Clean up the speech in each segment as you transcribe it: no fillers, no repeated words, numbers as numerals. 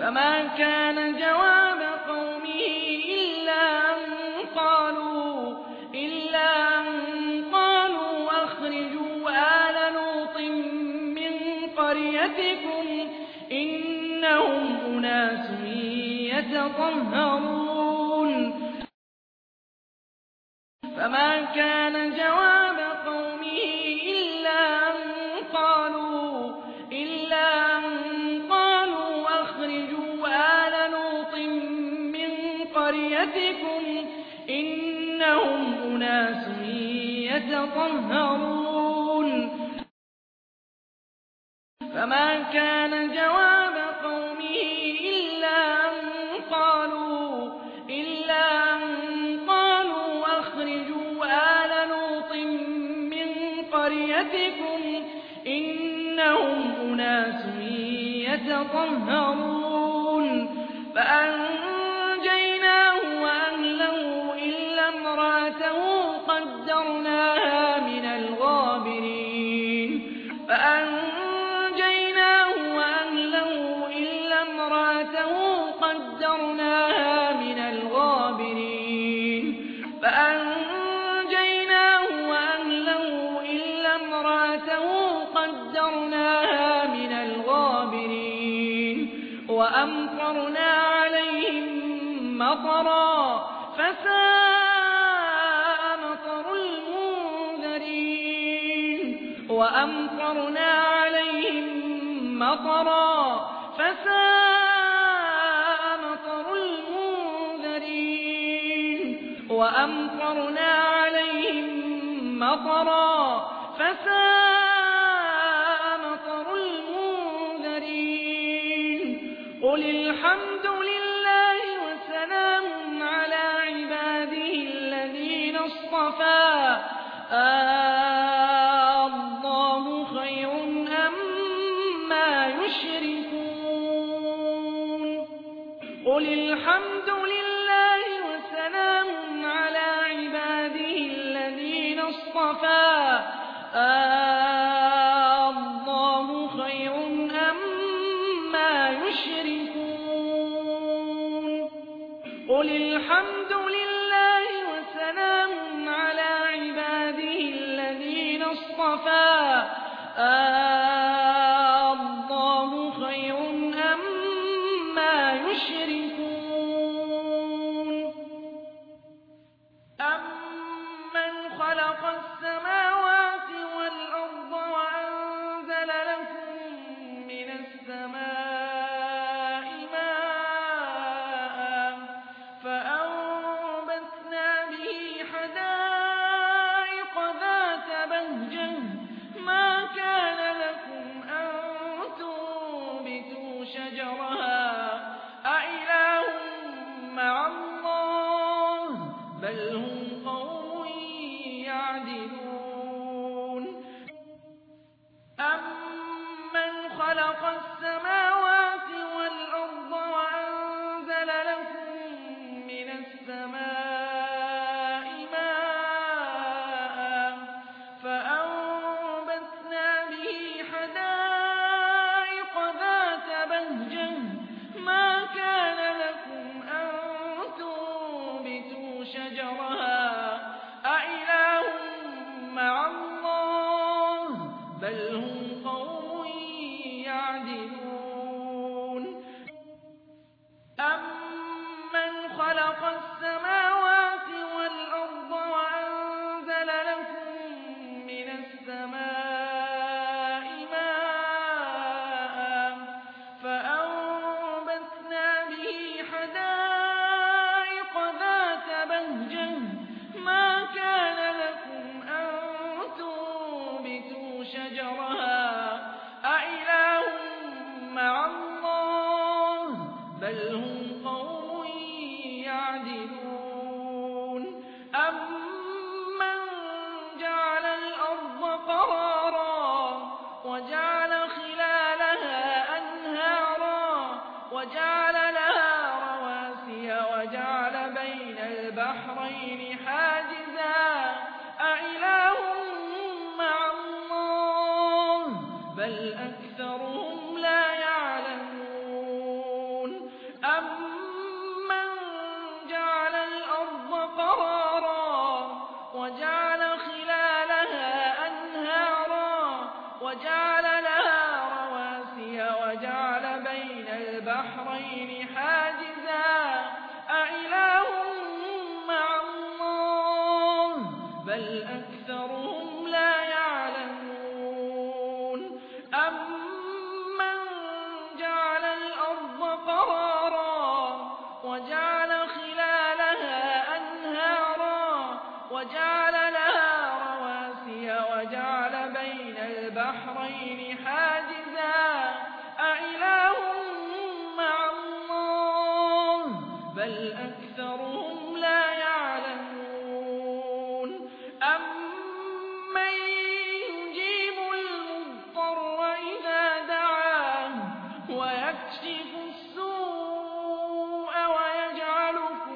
فما كان جواب قومه إلا أن قالوا أخرجوا آل لوط من قريتكم إنهم أناس يتطهرون فما كان جواب قومه إلا أن قالوا أخرجوا آل لوط من قريتكم إنهم أناس يتطهرون فما كان جواب قومه إلا أن قالوا أخرجوا آل لوط من قريتكم إنهم أناس يتطهرون فأنجيناه وأهله إلا امرأته قدرناها من الغابرين وأمطرنا عليهم مطرا فساء مطر المنذرين قل الحمد لله وسلام على عباده الذين اصطفى الله خير أما يشركون قل الحمد لله وسلام على عباده الذين اصطفى الله خير أما يشركون قل الحمد لله وسلام على عباده الذين اصطفى الله خير أما يشركون أمن خلق السماوات والأرض وأنزل لكم من السماء ماء فأنبتنا به حدائق ذات بهجة ما كان لكم أن تنبتوا شجرها أإله مع الله بل هم قوم يعدلون أمن خلق السماوات والأرض وأنزل لكم من السماء ماء فأنبتنا به حدائق ذات بهجة ما كان لكم أن تنبتوا شجرها أإله مع الله بل هم قوم يعدلون البحرين حاجزا أإله مع الله بل أكثرهم لا يعلمون أمن جعل الأرض قرارا وجعل خلالها أنهارا وجعل لها رواسي وجعل بين البحرين حاجزا أإله مع الله بل أكثرهم لا يعلمون أمن يجيب المضطر إذا دعاه ويكشف السوء ويجعلكم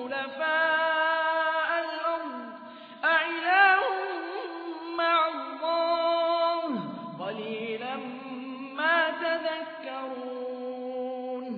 خلفاء الأرض أإله مع الله قليلا ما تذكرون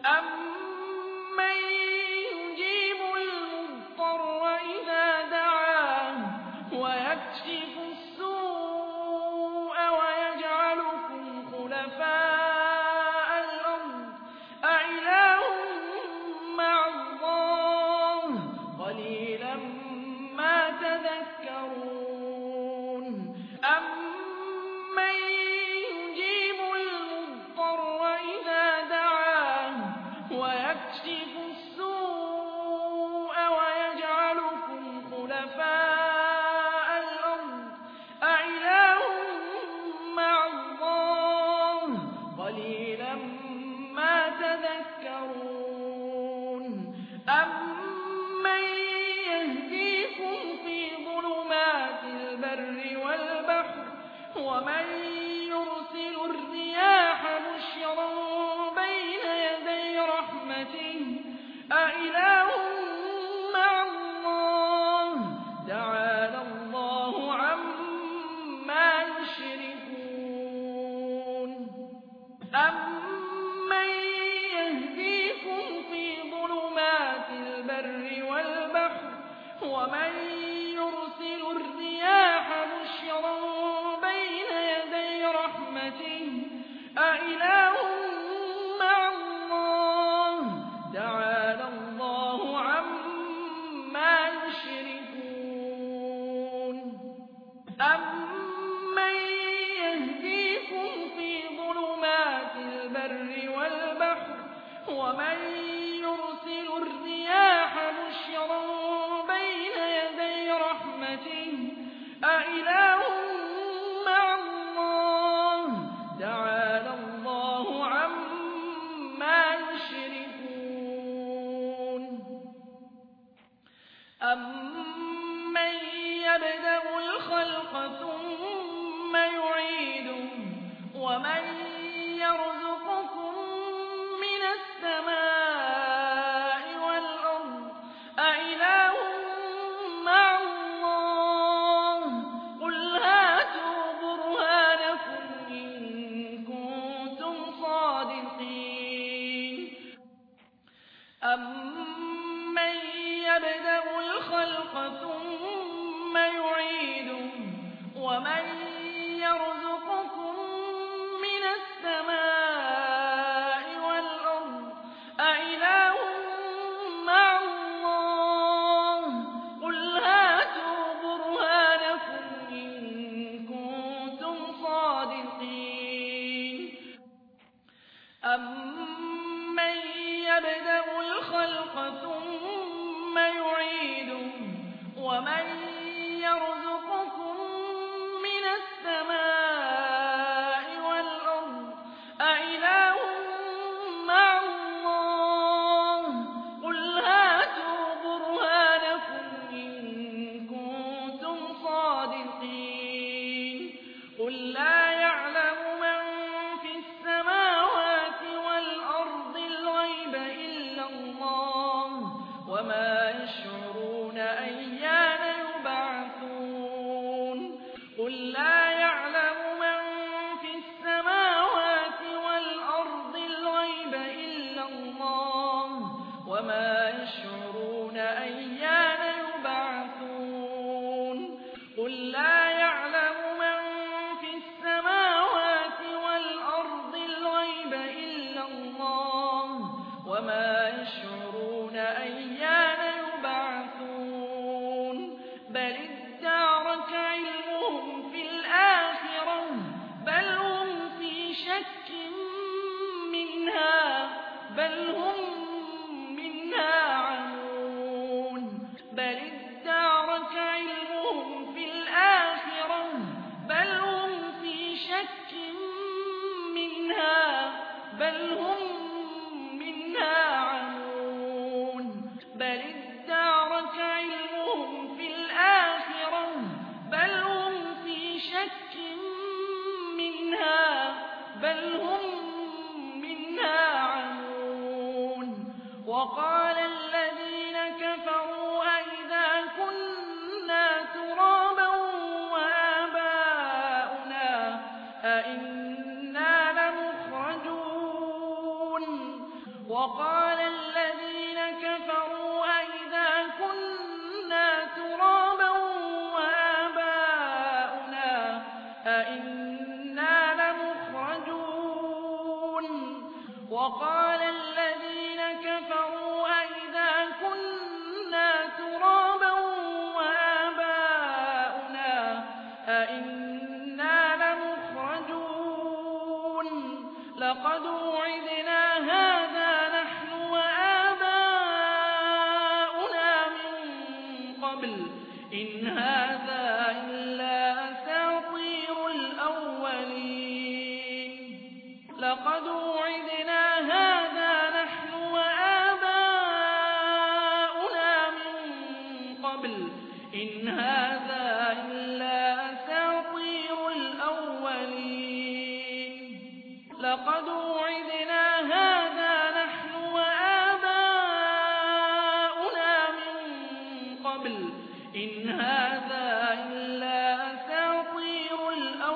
أمن يجيب المضطر إذا دعاه ويكشف السوء ويجعلكم خلفاء الأرض أإله مع الله قليلا ما تذكرون أمن يجيب المضطر إذا دعاه ويكشف السوء ويجعلكم خلفاء الأرض أإله مع الله قليلا ما تذكرون أمن يهديكم في ظلمات البر والبحر ومن يرسل الرياح بشرا بين يدي رحمته أإله مع الله تعالى الله عما يشركون أمن يهديكم في ظلمات البر والبحر ومن يرسل الرياح بشرا بين يدي رحمته أإله مع الله تعالى الله عما يشركون أمن يهديكم في ظلمات البر والبحر ومن يرسل الرياح بشرا بين يدي رحمته أإله مع الله تعالى الله عما يشركون أمن يبدأ الخلق ثم يعيده ومن يرزقكم من السماء والأرض أإله مع الله قل هاتوا برهانكم إن كنتم صادقين أمن يبدأ الخلق بل هم منها عمون بل ادارك علمهم في الآخرة بل هم في شك منها بل هم منها عمون بل ادارك علمهم في الآخرة بل هم في شك منها بل هم منها عمون وقال الذين كفروا أئذا كنا ترابا وآباؤنا أئنا لمخرجون وقال الذين كفروا أئذا كنا ترابا وآباؤنا أئنا لمخرجون وقال الذين كفروا أئذا كنا ترابا وآباؤنا أئنا لمخرجون لقد وعدنا هذا نحن وآباؤنا من قبل إن هذا إلا أساطير الأولين لقد وعدنا هذا نحن وآباؤنا من قبل إن هذا إلا أساطير الأولين لقد وعدنا هذا نحن وآباؤنا من قبل إن هذا إلا أساطير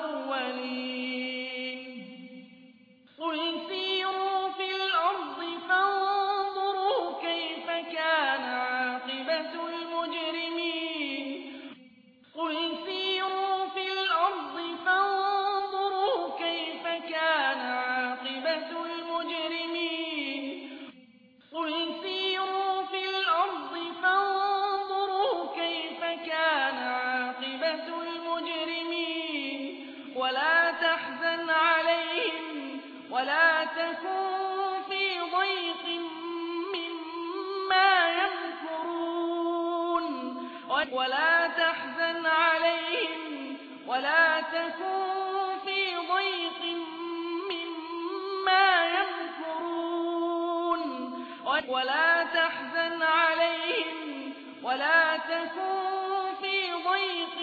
الأولين قل سيروا في الأرض فانظروا كيف كان عاقبة المجرمين قل سيروا في الأرض فانظروا كيف كان عاقبة المجرمين قل سيروا في الأرض فانظروا كيف كان عاقبة المجرمين ولا تحزن عليهم ولا تكن في ضيق مما يمكرون ولا تحزن عليهم ولا تكن في ضيق مما يمكرون ولا تحزن عليهم ولا تكن في ضيق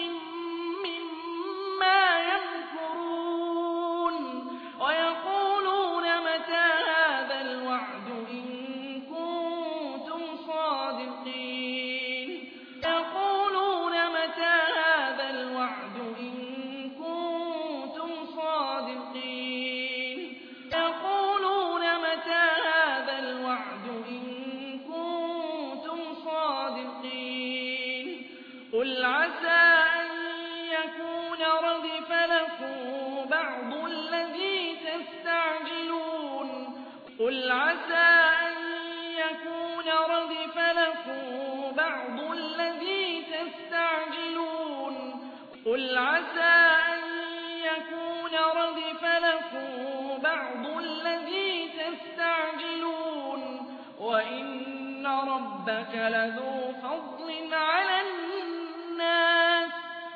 مما يمكرون ويقولون متى هذا الوعد إن كنتم صادقين يقولون متى هذا الوعد إن كنتم صادقين يقولون متى هذا الوعد إن كنتم صادقين قل عسى أن يكون ردف لكم بعض الذي تستعجلون قل عسى أن يكون ردف لكم بعض الذي تستعجلون قل عسى أن يكون ردف لكم بعض الذي تستعجلون وإن ربك لذو فضل على الناس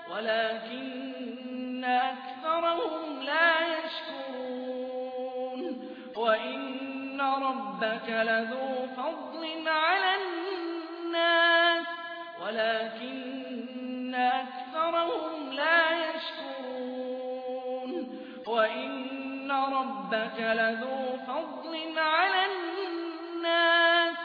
ولكن أكثرهم لا يشكرون وإن ربك لذو فضل على الناس ولكن أكثرهم لا يشكرون وإن ربك لذو فضل على الناس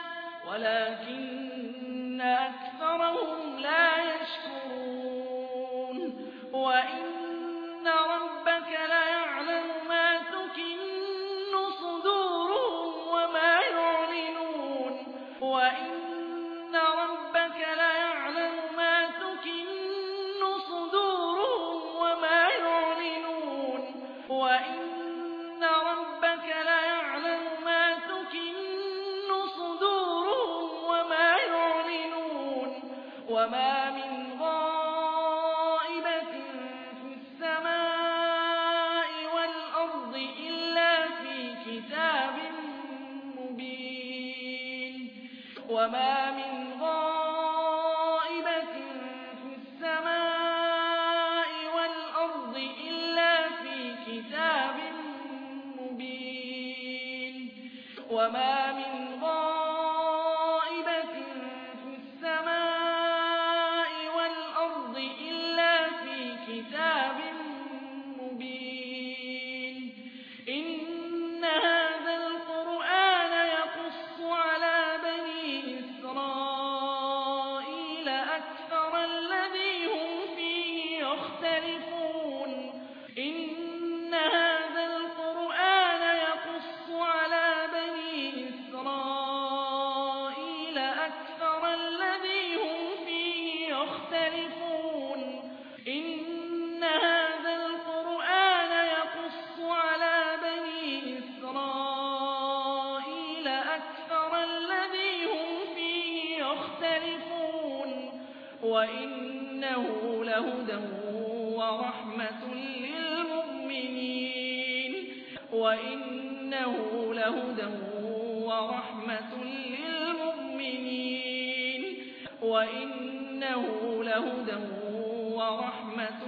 ولكن أكثرهم لا يشكرون وإن ربك ليعلم ما تكن صدورهم وما يعلنون وإن ربك ليعلم ما تكن صدورهم وما يعلنون وإن ربك ليعلم ما تكن صدورهم وما يعلنون وما من غائبة في السماء والأرض إلا في كتاب مبين وما من غائبة في السماء والأرض إلا في كتاب مبين وما من غائبة في السماء والأرض إلا في كتاب مبين إن هذا القرآن يقص على بني إسرائيل أكثر الذي هم فيه يختلفون إن هذا القرآن يقص على بني إسرائيل أكثر الذي هم فيه يختلفون إن هذا القرآن يقص على بني إسرائيل أكثر الذي هم فيه يختلفون وإنه لهدى ورحمة للمؤمنين وإنه لهدى ورحمة للمؤمنين وإنه لهدى ورحمة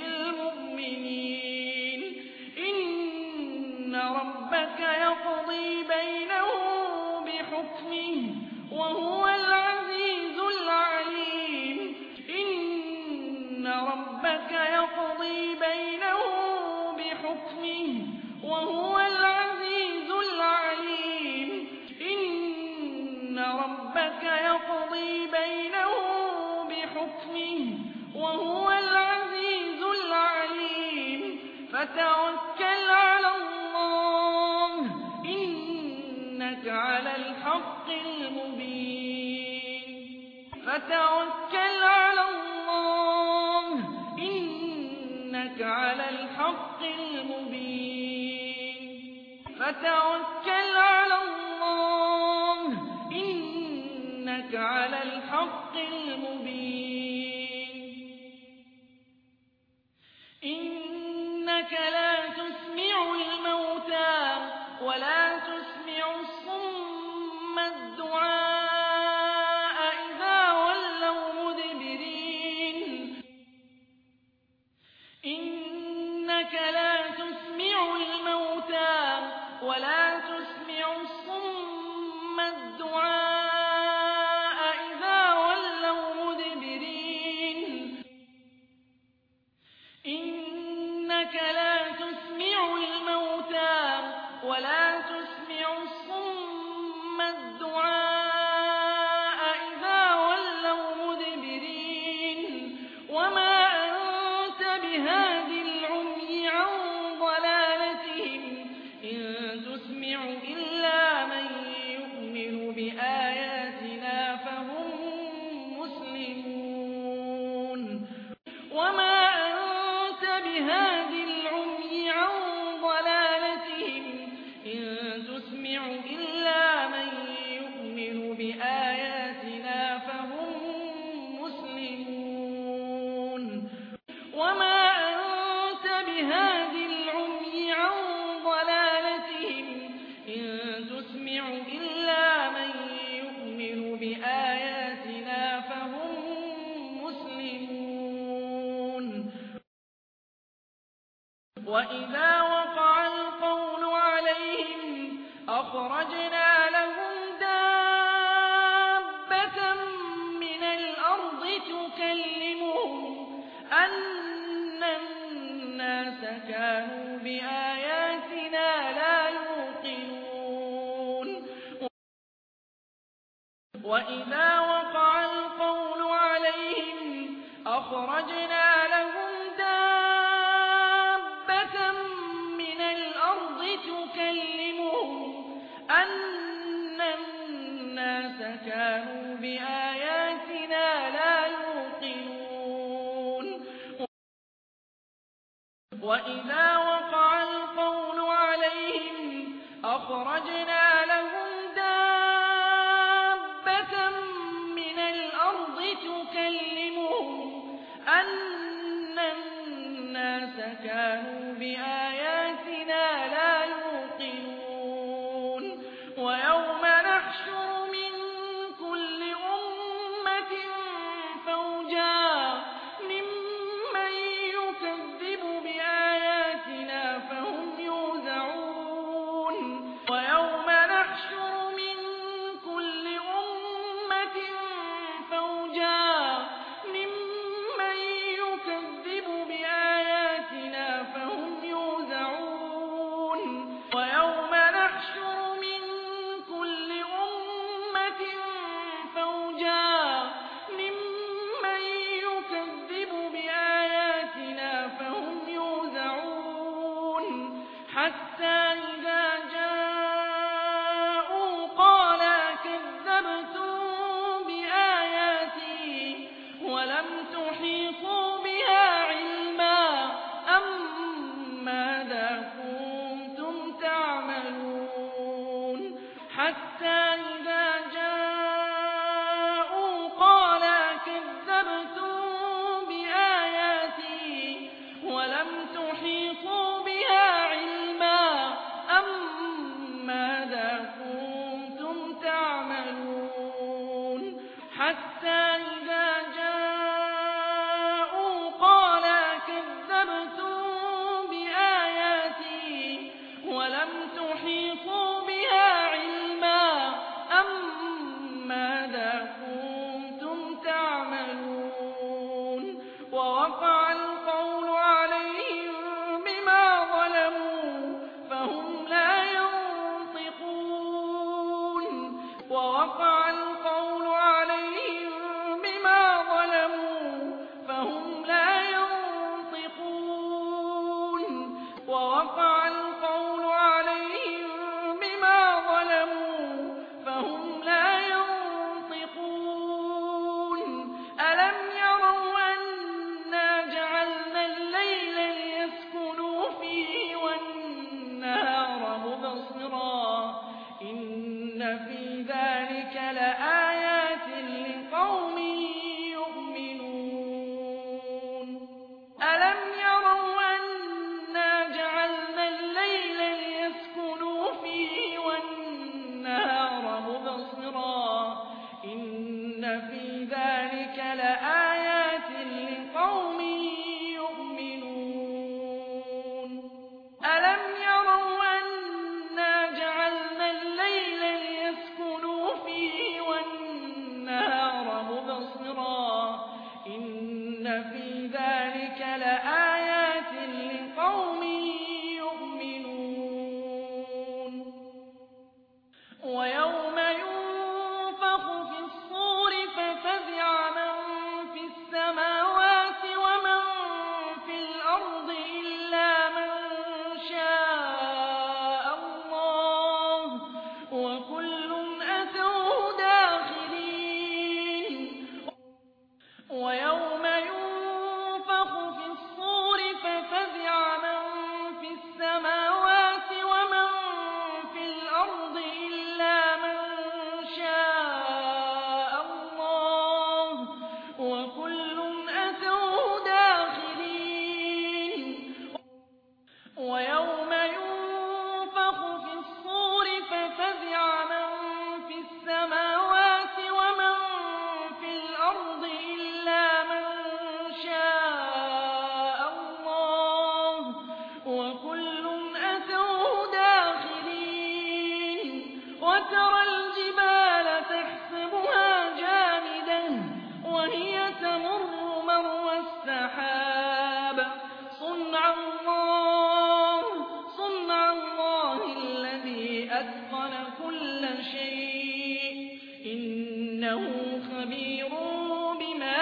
للمؤمنين إن ربك يقضي بينهم بحكمه وهو العزيز العليم إن ربك يقضي بينهم بحكمه وهو العزيز العليم إن ربك يقضي بينهم بحكمه وهو العزيز العليم فتوكل على الله إنك على الحق المبين فتوكل على الله إنك على الحق المبين فتوكل على الله إنك على الحق المبين إنك لا تسمع الموتى ولا تسمع الصم الدعاء إذا ولوا مدبرين إنك لا تسمع الموتى ولا تسمع الصم الدعاء إذا ولوا مدبرين إنك لا تسمع الموتى ولا تسمع الصم الدعاء إذا ولوا مدبرين وما أنت بهاد العمي عن ضلالتهم إن تسمع إلا من يؤمن بآياتنا فهم مسلمون وما أنت بهاد العمي عن ضلالتهم إن تسمع إلا من يؤمن بآياتنا فهم مسلمون وما أنت بهاد العمي عن ضلالتهم إن تسمع إلا من يؤمن بآياتنا فهم مسلمون وإذا وقع القول عليهم أخرجنا لهم دابة من الأرض تكلمهم أن الناس كانوا بآياتنا لا يوقنون وإذا وقع القول عليهم أخرجنا لهم دابة من الأرض تكلمهم أن الناس كانوا بآياتنا لا يوقنون وإذا وقع القول عليهم أخرجنا لهم دابة من الأرض تكلمهم أن الناس كانوا بآياتنا لا يوقنون ويوم نحشر من كل حتى إذا جاءوا قال كذبتم بآياتي ولم تحيطوا بها علما أم ماذا كنتم تعملون حتى إذا جاءوا قال كذبتم بآياتي ولم تحيطوا بها علما أم ماذا كنتم تعملون ووقع القول عليهم بما ظلموا فهم لا ينطقون ووقع القول عليهم بما ظلموا فهم لا ينطقون ووقع القول عليهم بما ظلموا فهم لا ينطقون ألم يروا أنا جعلنا الليل ليسكنوا فيه والنهار مبصرا إن في ذلك لآيات لقوم يؤمنون ألم يروا أنا جعلنا الليل ليسكنوا فيه والنهار مبصرا إن في ذلك لآيات لقوم يؤمنون ألم يروا أنا جعلنا الليل ليسكنوا فيه والنهار مبصرا إن في ذلك لآيات لقوم يؤمنون ويوم ينفخ في الصور ففزع من في السماوات ومن في الأرض إلا من شاء الله وكل أتوه داخرين ويوم ينفخ في الصور ففزع من في السماوات ومن في الأرض إلا من شاء الله وكل أتوه داخرين ويوم ينفخ في الصور ففزع من في السماوات ومن في الأرض إلا من شاء الله وكل أتوه داخرين وترى الجبال تحسبها جامدة وهي تمر مر السحاب صنع الله الذي أتقن كل شيء إنه خبير بما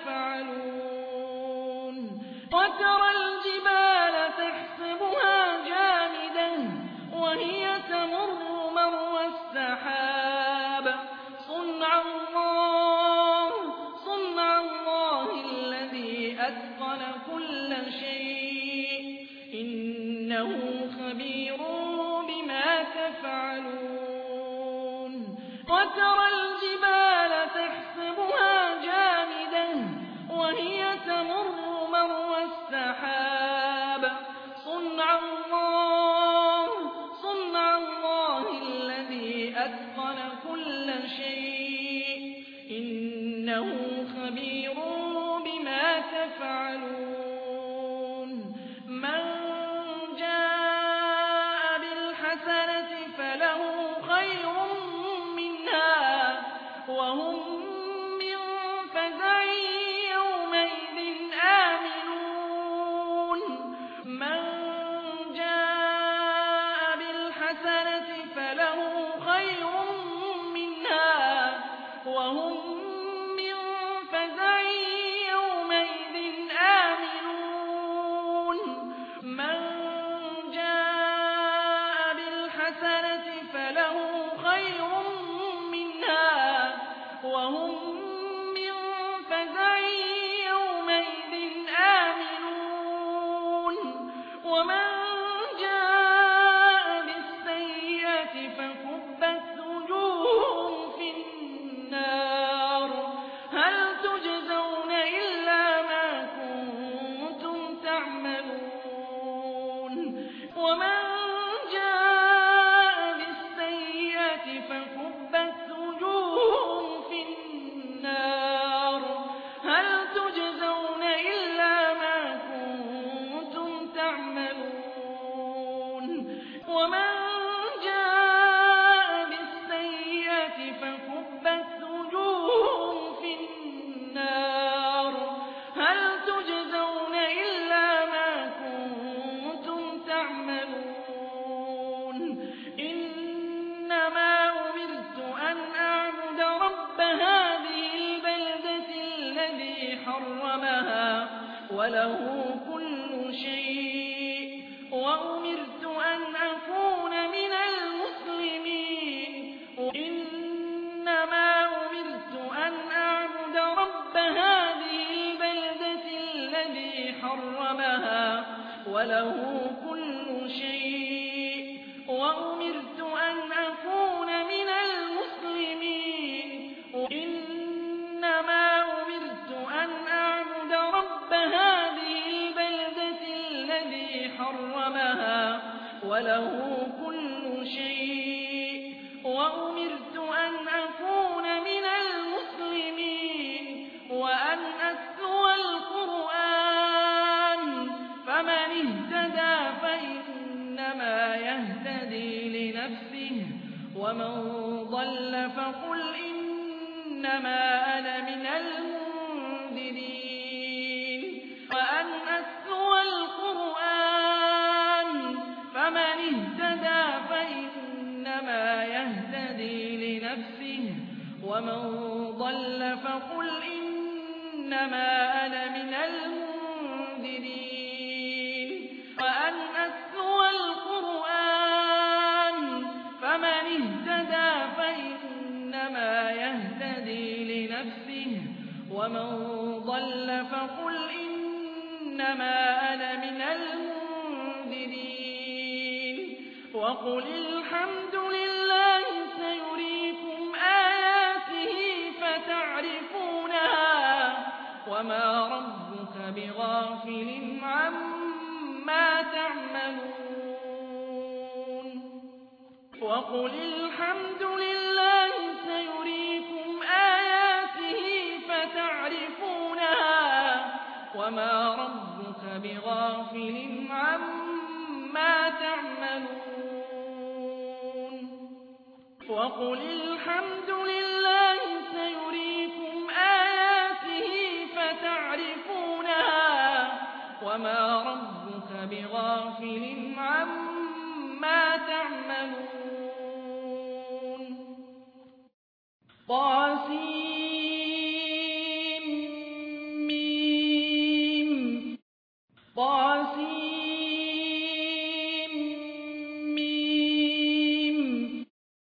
تفعلون وترى الجبال تحسبها جامدة وهي تمر مر السحاب صنع الله الذي أتقن كل شيء إنه خبير بما تفعلون وترى الجبال تحسبها جامدة وهي تمر مر السحاب صنع الله الذي أتقن كل شيء إنه خبير بما تفعلون من جاء بالحسنة فله خير منها وهم من فزع يومئذ آمنون من جاء بالحسنة فله خير منها وهم من فزع يومئذ آمنون من جاء بالحسنة فله خير منها وهم من فزع يومئذ آمنون ومن جاء بالسيئة فكبت وله كل شيء وأمرت أن أكون من المسلمين إنما أمرت أن أعبد رب هذه البلدة الذي حرمها وله كل شيء وأمرت أن أكون من المسلمين إنما أمرت أن أعبد رب هذه البلدة الذي حرمها وله كل شيء وأمرت أن أكون من المسلمين وأن أتلو القرآن فمن اهتدى فإنما يهتدي لنفسه ومن ضل فقل إنما أنا من المنذرين وأن أتلو القرآن فمن اهتدى فإنما يهتدي لنفسه ومن ضل فقل إنما أنا من المنذرين وأن أتلو القرآن فمن اهتدى فإنما يهتدي لنفسه ومن ضل فقل إنما أنا من المنذرين وقل الحمد لله سيريكم آياته فتعرفونها وما ربك بغافل عما تعملون وقل الحمد لله سيريكم آياته فتعرفونها وما ربك بغافل عما تعملون وقل الحمد لله سيريكم آياته فتعرفونها وما ربك بغافل عما تعملون طاسيم طاسيم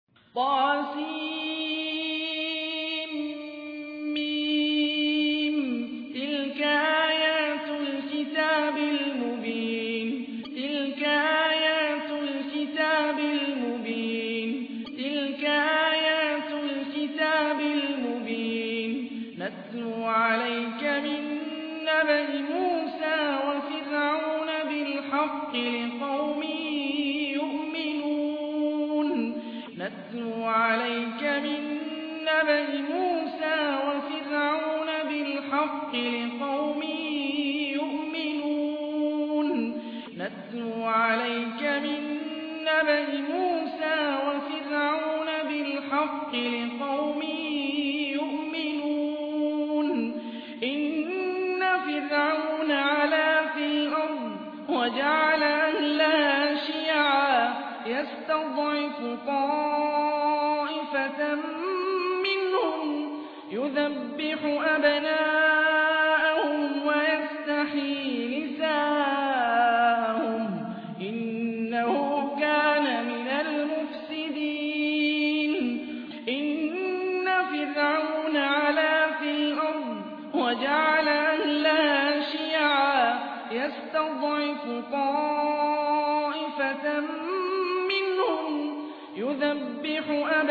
طاسيم تلك آيات الكتاب المبين تلك آيات الكتاب المبين تلك آيات الكتاب المبين نتلو عليك من نبأ موسى وفرعون بالحق لقوم يؤمنون نتلو عليك من نبأ موسى وفرعون بالحق لقوم يؤمنون نتلو عليك من نبأ موسى وفرعون بالحق لقوم يؤمنون إن فرعون علا في الأرض وجعل أهلها شيعا يستضعف طائفة منهم يذبح أبناءهم ويستحيي نساءهم إنه كان من المفسدين إن فرعون علا في الأرض وجعل أهلها شيعا يستضعف طائفة منهم يذبح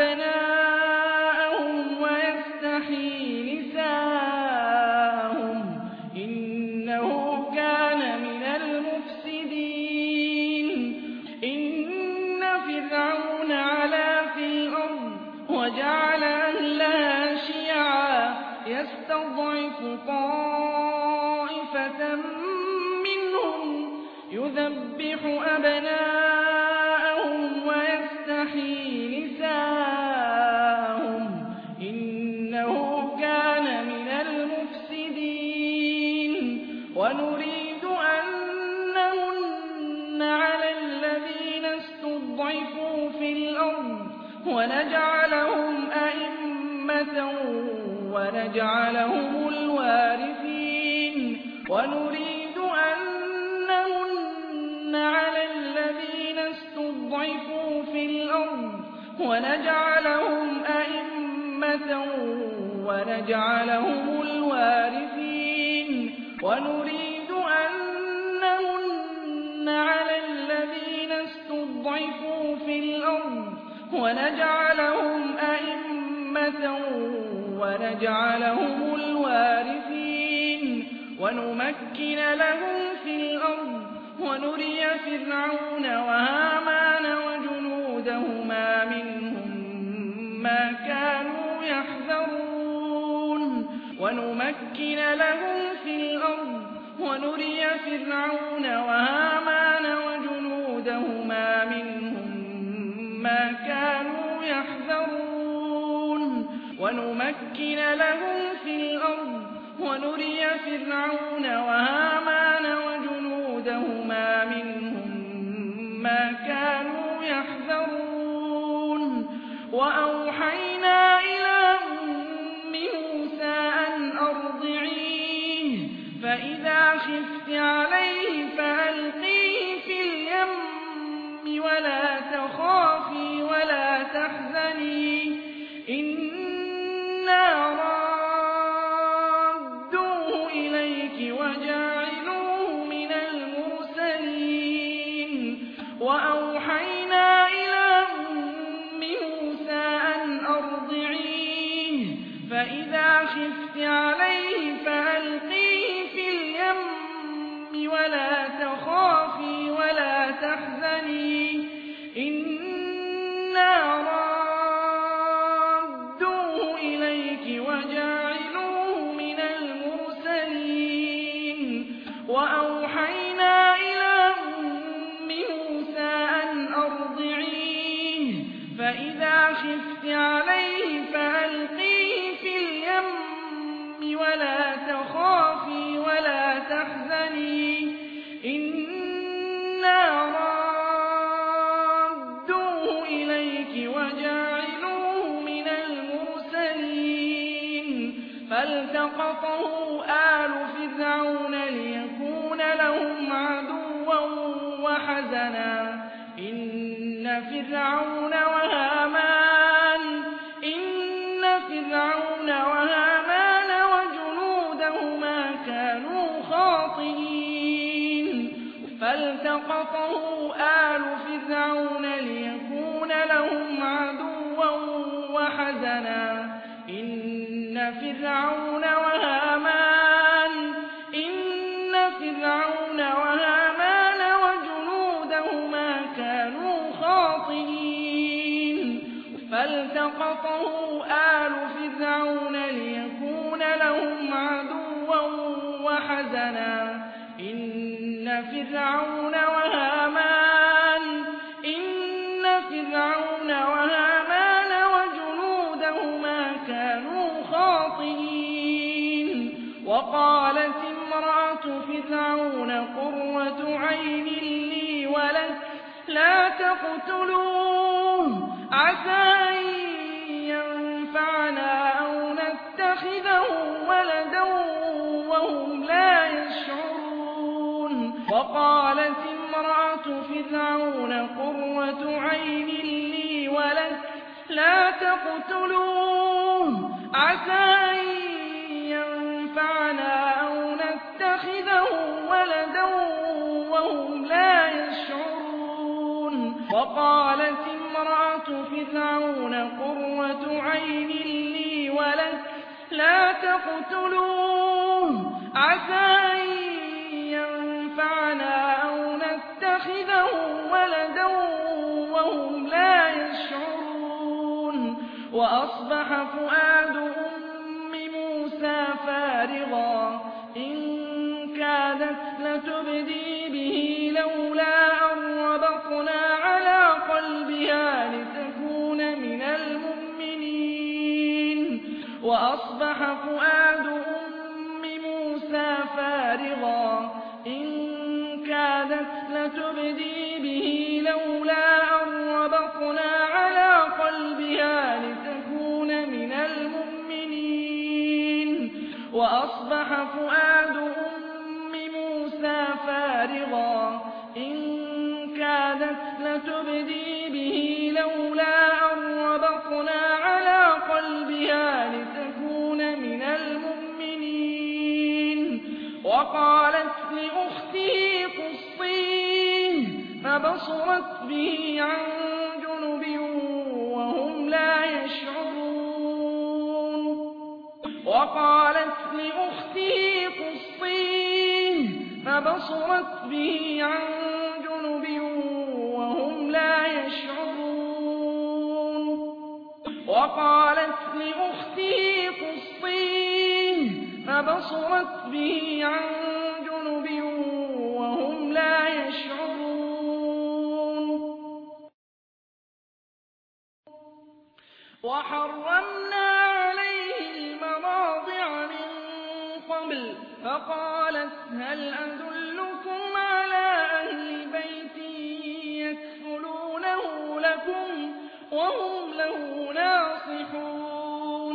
أبناءهم ويستحيي نساءهم إنه كان من المفسدين إن فرعون علا في الأرض وجعل أهلها شيعا يستضعف طائفة منهم يذبح أبناءهم ويستحيي نساءهم إنه كان من المفسدين ونريد أن نمن على الذين استضعفوا في الأرض ونجعلهم أئمة ونجعلهم الوارثين ونريد ونجعلهم أئمة ونجعلهم الوارثين ونريد أن نمن على الذين استضعفوا في الأرض ونجعلهم أئمة ونجعلهم الوارثين ونمكن لهم في الأرض ونري فرعون وهامان وجنودهما منهم ما كانوا يحذرون ونمكن لهم في الأرض ونري فرعون وهامان وجنودهما منهم ما كانوا يحذرون ونمكن لهم في الأرض ونري فرعون وهامان وجنودهما منهم ما كانوا يحذرون وأوحينا إلى أم موسى أن أرضعيه فإذا خفت عليه فألقيه في اليم ولا تخافي ولا تحزني إنا رادوه إليك وجاعلوه من المرسلين وأوحينا إلى أم موسى أن أرضعيه فإذا خفت عليه فألقيه في اليم ولا تخافي ولا تحزني إنا رادوه إليك وجاعلوه من المرسلين وأوحينا إلى أم موسى أن أرضعيه فإذا خفت عليه فألقيه في اليم ولا تخافي ولا تحزني إنا رادوه إليك وجاعلوه من المرسلين فالتقطه آل فرعون ليكون لهم عدوا وحزنا إن فرعون وهامان وجنودهما كانوا خاطئين فالتقطه آل فرعون ليكون لهم عدوا وحزنا إن فرعون وهامان وجنودهما كانوا خاطئين فالتقطه آل فرعون ليكون لهم عدوا وحزنا إن فرعون وهامان وجنودهما كانوا خاطئين وقالت امرأة فرعون قرة عين لي ولك لا تقتلوه عسى أن ينفعنا أو نتخذه ولدا وهم لا يشعرون وقالت امرأة فرعون قرة عين لي ولك لا تقتلوه عسى أن ينفعنا أو نتخذه ولدا وهم لا يشعرون وقالت امرأة فرعون قرة عين لي ولك لا تقتلوه عسى أن ينفعنا أو نتخذه ولدا وهم لا يشعرون وأصبح فؤاد أم موسى فارغا إن كادت لتبدي به لولا أن ربطنا على قلبها لتكون من المؤمنين وأصبح فؤاد أم موسى فارغا إن كادت لتبدي به لولا أن ربطنا على قلبها لتكون من المؤمنين وأصبح فؤاد أم موسى فارغا إن كادت لتبدي به لولا أن وقالت لأخته قصيه فبصرت به عن جنب وهم لا يشعرون وقالت لأخته قصيه فبصرت به عن جنب وهم لا يشعرون وقالت لأخته قصيه فبصرت به عن جنب وهم لا يشعرون وحرمنا عليه المراضع من قبل فقالت هل أدلكم على أهل بيت يكفلونه لكم وهم له ناصحون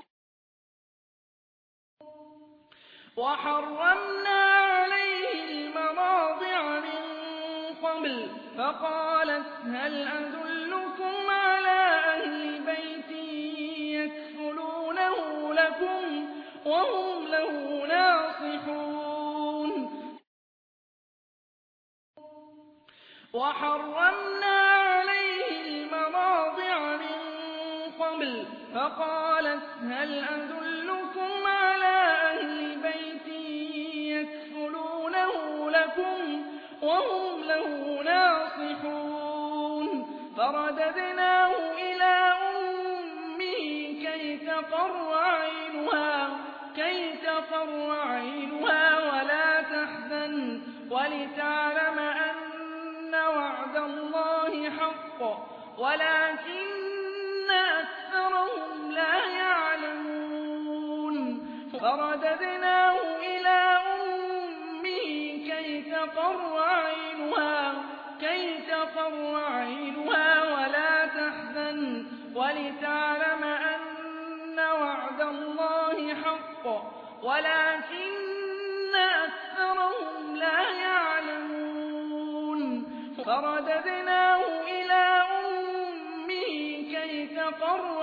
وحرمنا عليه المراضع من قبل فقالت هل أدلكم على أهل بيت يكفلونه لكم وهم له ناصحون وحرمنا عليه المراضع من قبل فقالت هل أدلكم على أهل بيت يكفلونه لكم وهم له ناصحون فرددناه إلى أمه كي تقر عينها ولا تحزن ولتعلم أن وعد الله حق ولكن أكثرهم لا يعلمون فرددناه إلى أمه كي تقر عينها ولا تحزن ولتعلم أن وعد الله حق ولكن أكثرهم لا يعلمون فرددناه إلى أمه كي تقر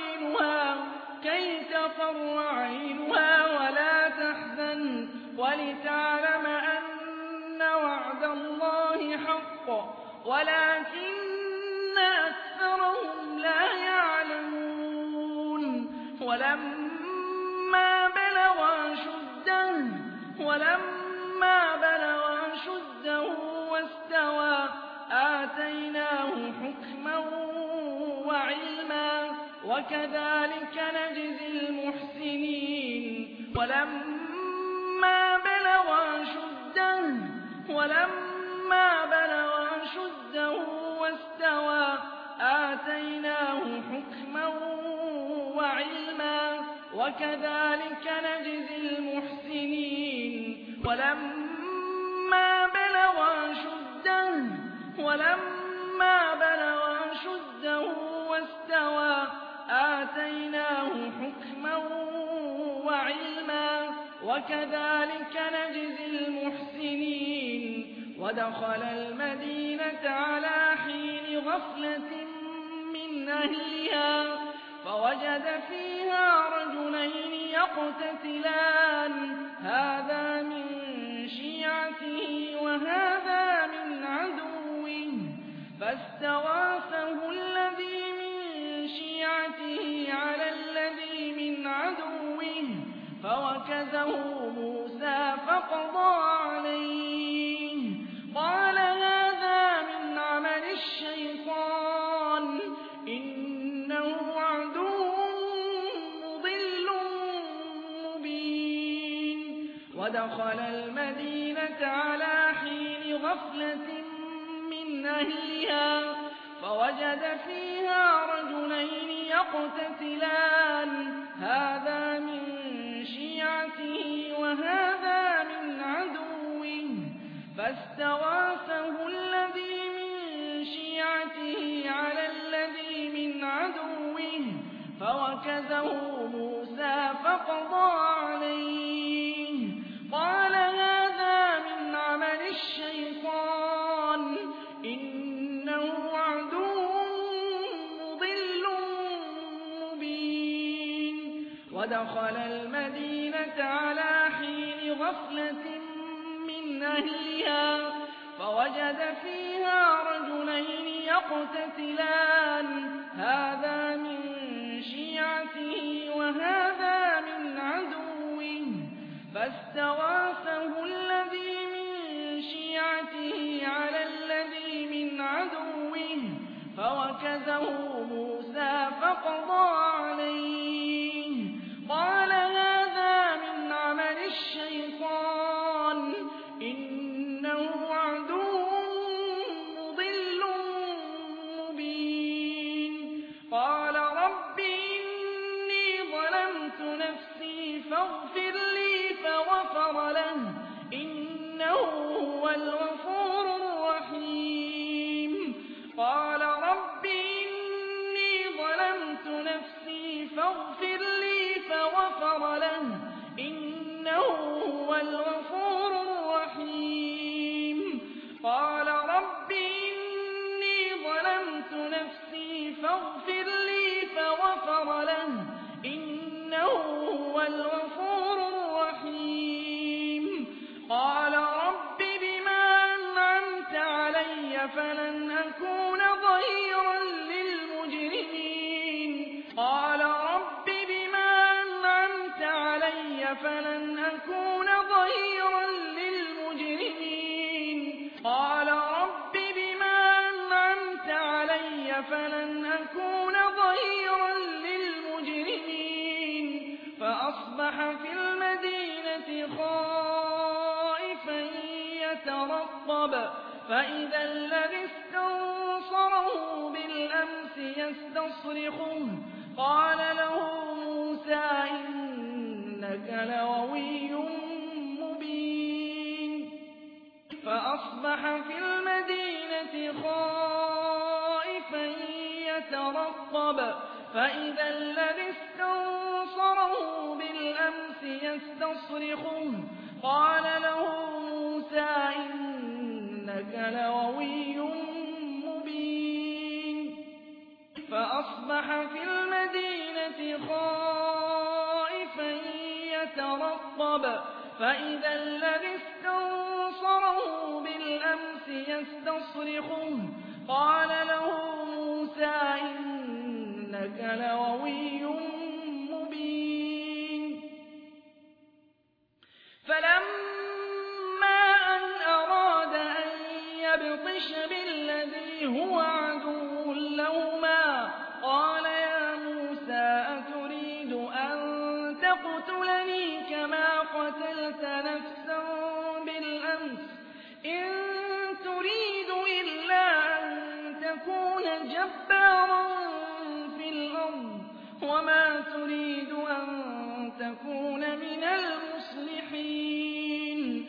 عينها ولا تحزن ولتعلم أن وعد الله حق ولكن أكثرهم لا يعلمون ولما بلغ أشده واستوى آتيناه حكما وعلما وكذلك نجزي المحسنين ولما بلغ أشده واستوى آتيناه حكما وعلما وكذلك نجزي المحسنين ولما بلغ أشده واستوى آتيناه حكما وعلما وكذلك نجزي المحسنين ودخل المدينة على حين غفلة من أهلها فوجد فيها رجلين يقتتلان هذا من شيعته وهذا من عدوه فاستغاثه الذي من شيعته على الذي من عدوه فوكزه موسى فقضى عليه قال هذا من عمل الشيطان إنه عدو مضل مبين ودخل المدينة على حين غفلة من أهلها فوجد فيها رجلين يقتتلان هذا من شيعته وهذا من عدوه فاستغاثه الذي من شيعته على الذي من عدوه فوكزه موسى فقضى عليه قال هذا من عمل الشيطان إنه عدو مضل مبين ودخل المدينة على حين غفلة من أهلها فوجد فيها رجلين يقتتلان هذا من شيعته وهذا من عدوه فاستغاثه الذي من شيعته على الذي من عدوه فوكزه موسى فقضى عليه قال هذا من عمل الشيطان إنه عدو مضل مبين قال رب إني ظلمت نفسي فاغفر لي فغفر له إنه هو الغفور الرحيم قال رب إني ظلمت نفسي فاغفر لي فغفر له إنه هو الغفور الرحيم قال رب إني ظلمت نفسي فاغفر لي فغفر له إنه هو الغفور الرحيم قال رب بما أنعمت علي فلن أكون ظهيرا للمجرمين قال رب بما أنعمت علي فلن أكون ظهيرا للمجرمين قال رب بما أنعمت علي فلن أكون ظهيرا للمجرمين فأصبح في المدينة خائفا يترقب فإذا الذي استنصره بالأمس يستصرخه قال له موسى إنك لغوي مبين فأصبح في المدينة خائفا يترقب فإذا الذي استنصره بالأمس يستصرخه قال له موسى إنك لغوي مبين فأصبح في المدينة خائفا يترقب فإذا الذي استنصره بالأمس يستصرخه قال له موسى إنك لغوي مبين فلما أن أراد أن يبطش بالذي هو عدو لهما قال يا موسى أتريد أن تقتلني كما قتلت نفسا بالأمس إن تريد إلا أن تكون جبارا في الأرض وما تريد أن تكون من المصلحين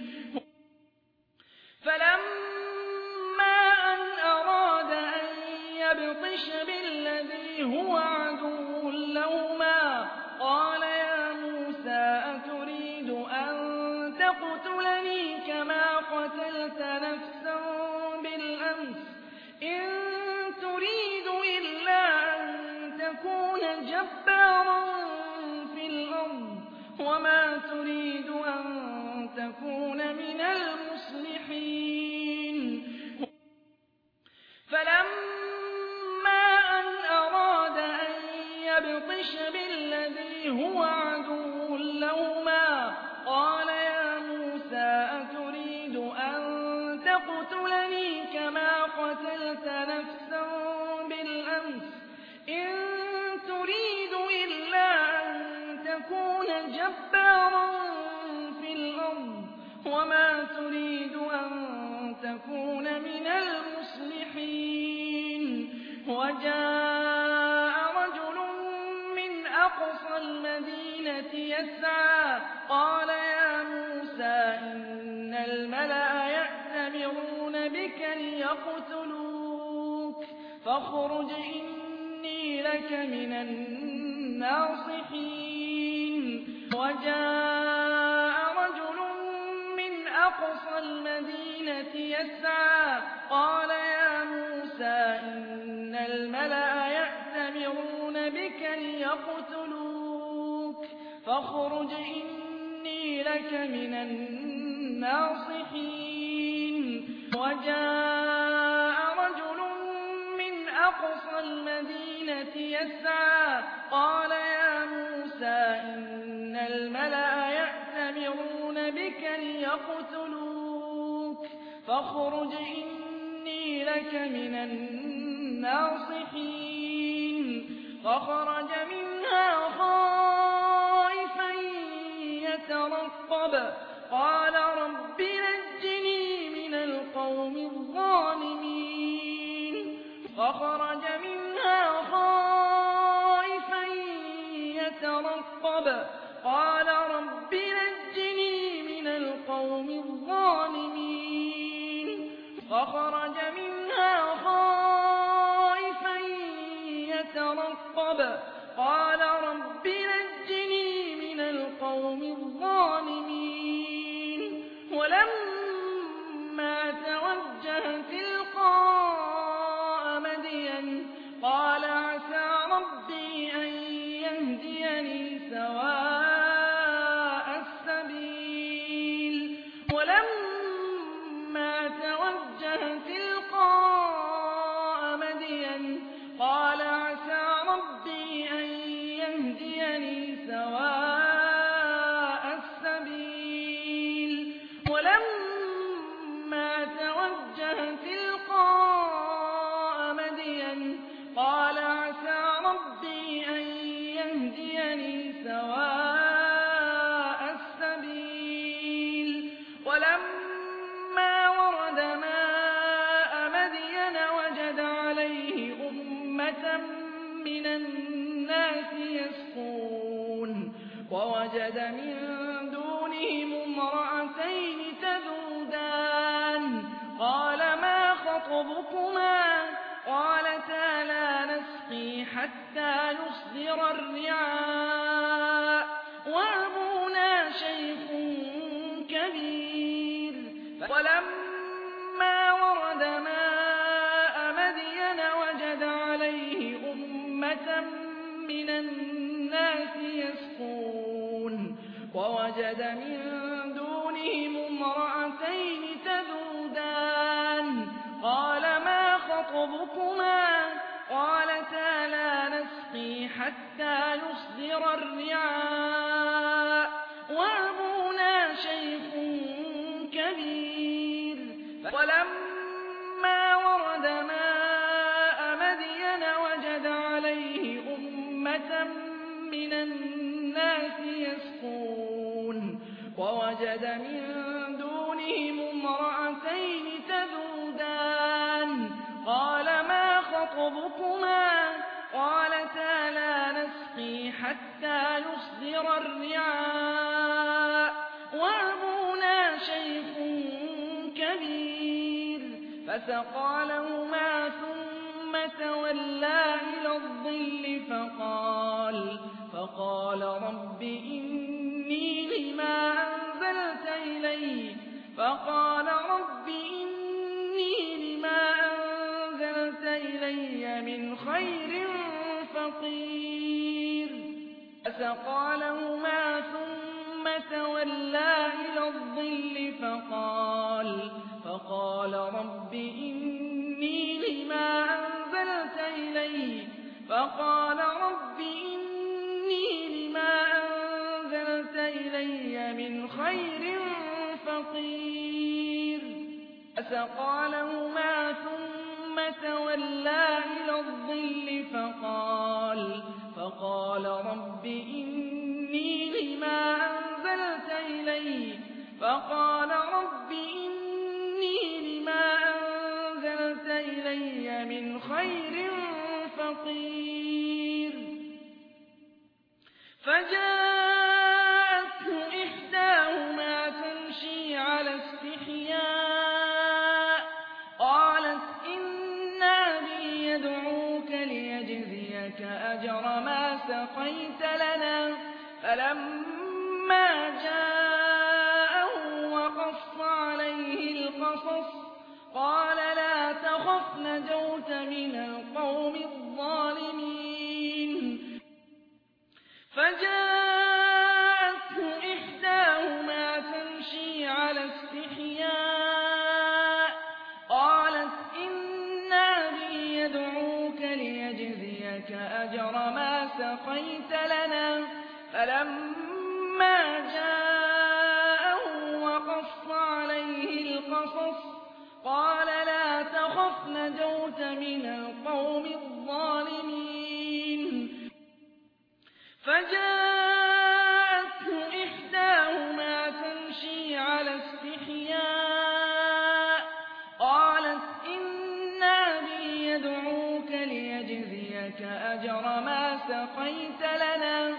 فلما أن أراد أن يبطش بالذي هو عدو لهما قال يا موسى أتريد أن تقتلني كما قتلت نفسا بالأمس إن تريد إلا أن تكون جبارا في الأرض وما تريد أن تكون من المصلحين فلما أن أراد أن يبطش بالذي هو عدو لهما قال يا موسى أتريد أن تقتلني كما قتلت نفسا بالأمس إن تريد إلا أن تكون جبارا في الأرض وما تريد أن تكون من المصلحين وجاء رجل من أقصى المدينة يسعى قال يا موسى إن الملأ يأتمرون بك ليقتلوك فاخرج إني لك من الناصحين وجاء رجل من أقصى المدينة يسعى قال يا موسى إن الملأ يأتمرون بك ليقتلوك فاخرج إني لك من الناصحين الناصحين وجاء رجل من أقصى المدينة يسعى قال يا موسى إن الملأ يأتمرون بك ليقتلوك فاخرج إني لك من الناصحين فخرج منها خائفا يترقب قال رب نجني من القوم الظالمين فخرج منها خائفا يترقب قال رب نجني من القوم الظالمين فخرج منها خائفا يترقب قال رب نجني من القوم الظالمين ولما توجه تلقاء مدين قال عسى ربي أن يهديني سواء السبيل ولما توجه تلقاء مدين قال عسى ربي أن يهديني سواء السبيل ولما توجه تلقاء مدين قال عسى ربي أن يهديني سواء السبيل ولما ورد ماء مدين وجد عليه أمة من الناس يسقون ووجد من دونهم امرأتين تذودان قال ما خطبكما قالتا لا نسقي حتى يصدر الرعاء وأبونا شيخ كبير ولما ورد ماء مدين وجد عليه أمة من الناس يسقون ووجد من دونهم امرأتين تذودان قال ما خطبكما قالتا لا نسقي حتى يصدر الرعاء وأبونا شيخ كبير ولما ورد ماء مدين وجد عليه أمة من الناس يسقون ووجد من دونهم امرأتين تذودان قال ما خطبكما قالتا لا نسقي حتى يصدر الرعاء وأبونا شيخ كبير فسقى لهما ثم تولى إلى الظل فقال رب إني لما أنزلت إلي من خير فقير فسقى لهما ثم تولى إلى الظل فقال رب إني لما أنزلت إلي من خير فقير فسقى لهما ثم تولى إلى الظل فقال رب إني لما أنزلت إلي من خير فقير فجاءته إحداهما تمشي على استحياء قالت إن أبي يدعوك ليجزيك أجر ما سقيت لنا فلما جاءه وقص عليه القصص قال لا تخف نجوت من القوم الظالمين فجاءته إحداهما تمشي على ما سقيت لنا فلما جاءه وقص عليه القصص قال لا تخف نجوت من القوم الظالمين فجاءته إحداهما تمشي على استحياء قالت إن أبي يدعوك ليجزيك أجر ما سقيت لنا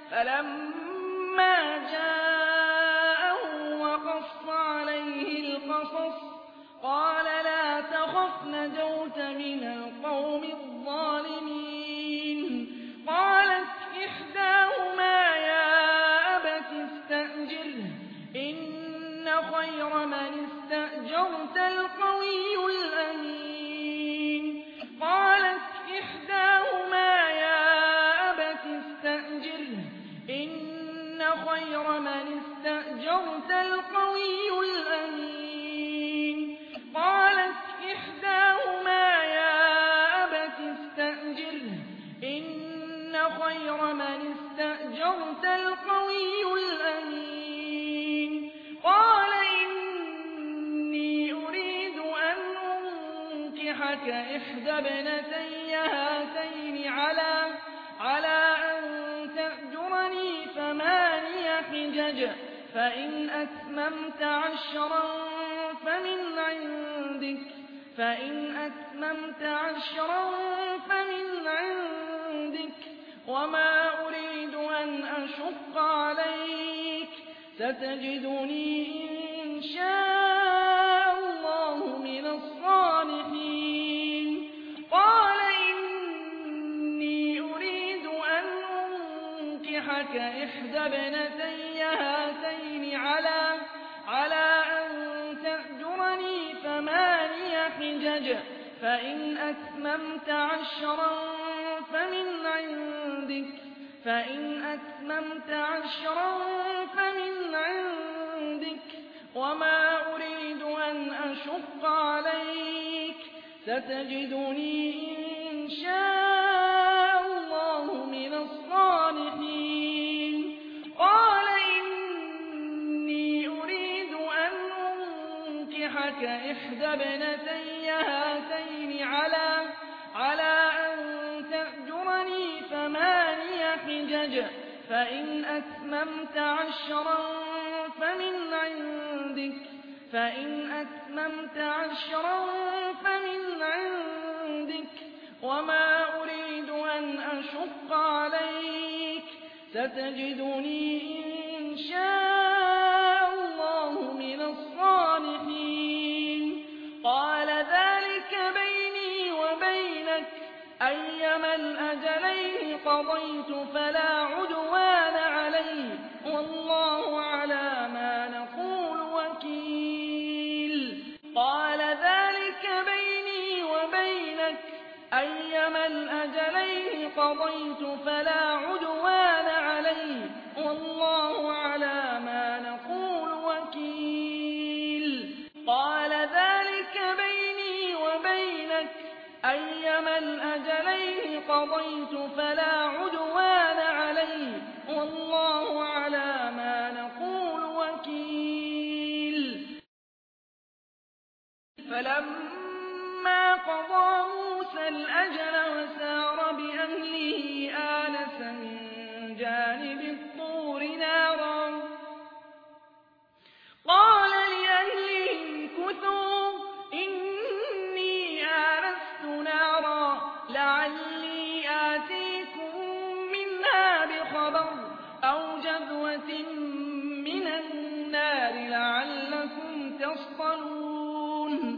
فلما جاءه وقص عليه القصص قال لا تخف نجوت من القوم الظالمين قالت إحداهما يا أبت استأجره إن خير من استأجرت القوي الأمين قالت إحداهما يا أبت استأجره إن خير من استأجرت القوي الأمين قالت إحداهما يا أبت استأجره إن خير من استأجرت القوي الأمين قال إني أريد أن أنكحك إحدى ابنتي هاتين على أن تأجرني 8 حجج فإن أتممت 10 فمن عندك وما أريد أن أشق عليك ستجدني إن شاء الله من الصالحين قال إني أريد أن أنكحك إحدى ابنتي هاتين على أن تأجرني 8 حجج فإن أتممت 10 فمن عندك وما أريد أن أشق عليك ستجدني إن شاء الله من الصالحين قال إني أريد أن أنكحك إحدى ابنتي هاتين على أن تأجرني 8 حجج فإن أتممت 10 فمن عندك وما أريد أن أشق عليك ستجدني إن شاء الله من الصالحين قال ذلك بيني وبينك أيما الأجلين قضيت فلا عدوان علي والله على ما نقول وكيل قال ذلك بيني وبينك أيما الأجلين قضيت فلا عدوان علي والله على ما نقول وكيل قال ذلك بيني وبينك أيما الأجلين قضيت فلا عدوان علي والله على ما نقول وكيل فلما قضى موسى الأجل وسار بأهله آنس من جانب الطور نارا قال لأهلهم كثوا إني آنست نارا لعلي آتيكم منها بخبر أو جذوة من النار لعلكم تصطلون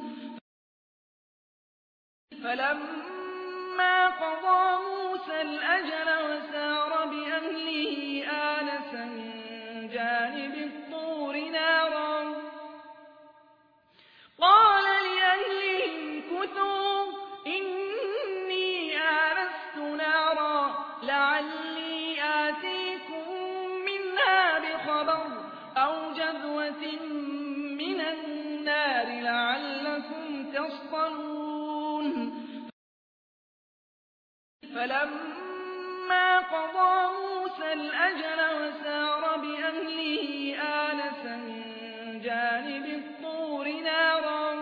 فلما قضى موسى الأجل وسار بأهله آنس من جانب الطور نارا قال لأهلهم كثوا إني آنست نارا لعلي آتيكم منها بخبر أو جذوة من النار لعلكم تصطلون فلما قضى موسى الأجل وسار بأهله آنس من جانب الطور نارا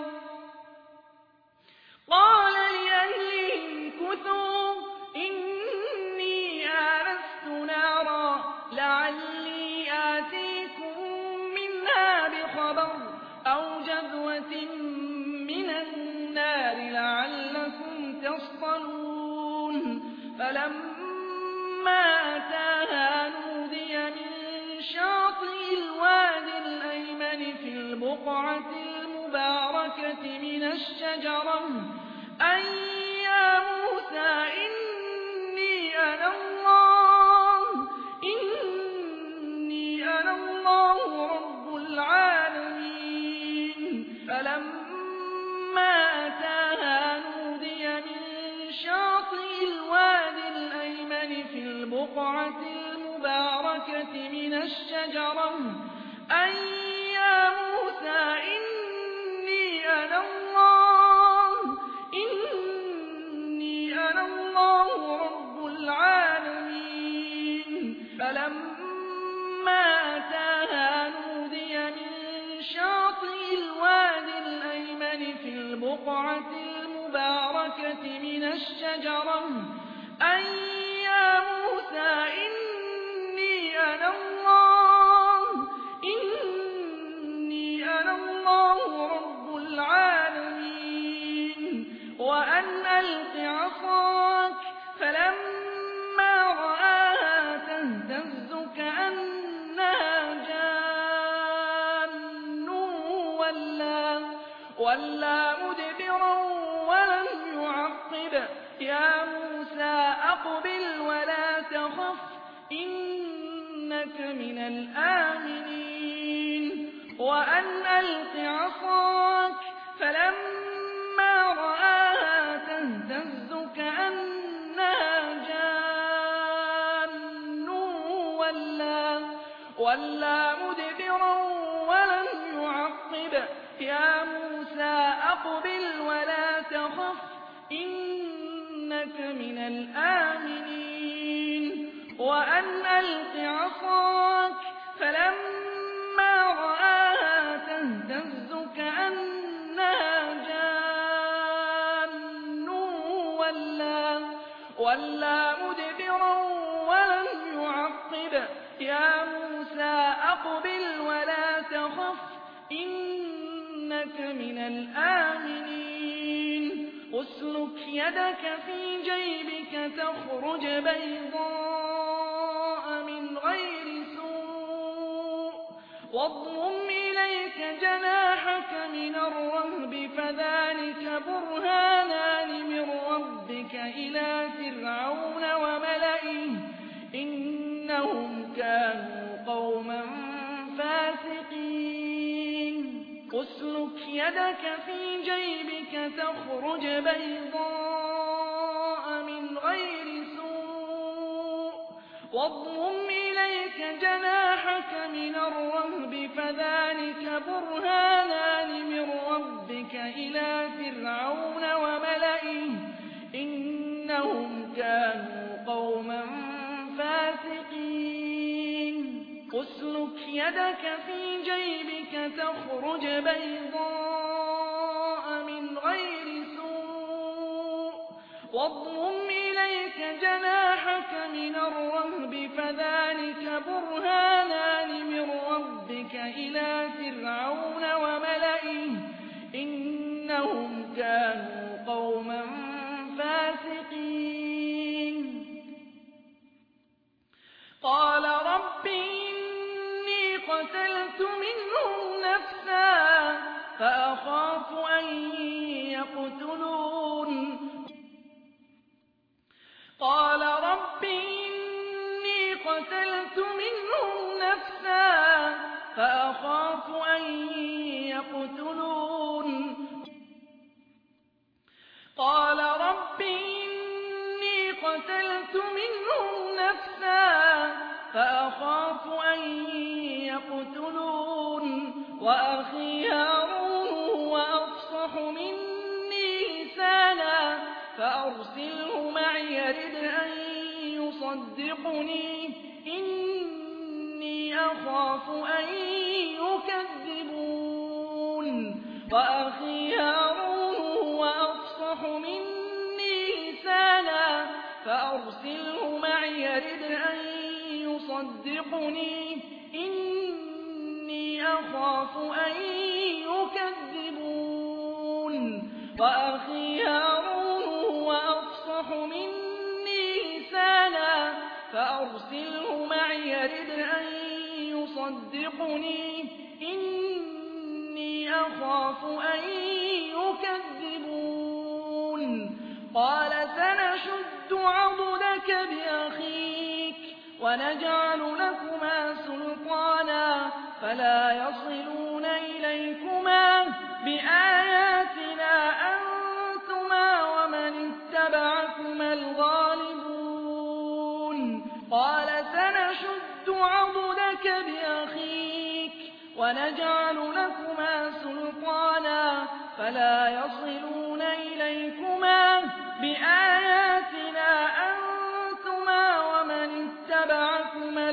قال لأهلهم كثوا إني آنست نارا لعلي آتيكم منها بخبر أو جذوة من النار لعلكم تصطلون فلما أتاها نودي من شاطئ الوادي الأيمن في البقعة المباركة من الشجرة أن يا موسى إني أنا الله رب العالمين فلما أتاها نودي من شاطئ الوادي الأيمن في البقعة المباركة من الشجرة أن يا موسى إني أنا الله رب العالمين فلما أتاها نودي من شاطئ الوادي الأيمن في البقعة المباركة من الشجرة أن يا موسى إني أنا الله رب العالمين وأن ألق عصاك فلما رآها تهتز كأنها جان ولا مدبرا ولم يعقب يا موسى أقبل ولا تخف إنك من الآمنين وأن ألق عصاك فلما رآها تهتز كأنها جان ولا مدبرا ولم يعقب يا موسى أقبل ولا تخف إنك من الآمنين وأن ألق عصاك فلما رآها تهتز كأنها جان ولا مدبرا ولم يعقب يا موسى أقبل ولا تخف إنك من الآمنين اسلك يدك في جيبك تخرج بيضاء من غير سوء واضمم إليك جناحك من الرهب فذلك برهانان من ربك إلى فرعون وملئه إنهم كانوا قوما فاسقين اسلك يدك في جيبك تخرج بيضاء من غير سوء واضمم إليك جناحك من الرهب فذلك برهانان من ربك إلى فرعون وملئه إنهم كانوا قوما فاسقين اسلك يدك في جيبك تخرج بيضاء من غير سوء واضمم إليك جناحك من الرهب فذلك برهانان من ربك إلى فرعون وملئه إنهم كانوا قوما فاسقين قال رب إني قتلت منهم نفسا فأخاف أن يقتلون قال رب إني قتلت منهم نفسا فأخاف أن يقتلون قال رب إني قتلت منهم نفسا فأخاف أن يقتلون وأخي هارون هو أفصح مني لسانا فأرسله معي يرد أن يصدقون يصدقني إني أخاف أن يكذبون وأخي هارون هو أفصح مني لسانا فأرسله معي يرد أن يصدقني إني أخاف أن يكذبون وأخي هارون هو أفصح مني لسانا فأرسله معي يرد أن يصدقني إني أخاف أن يكذبون قال سنشد عضدك بأخيك ونجعل لكما سلطانا فلا يصلون إليكما بآياتنا أنتما ومن اتبعكما الغالبون قال سنشد عضدك بأخيك ونجعل لكما سلطانا فلا يصلون إليكما بآياتنا أنتما ومن اتبعكما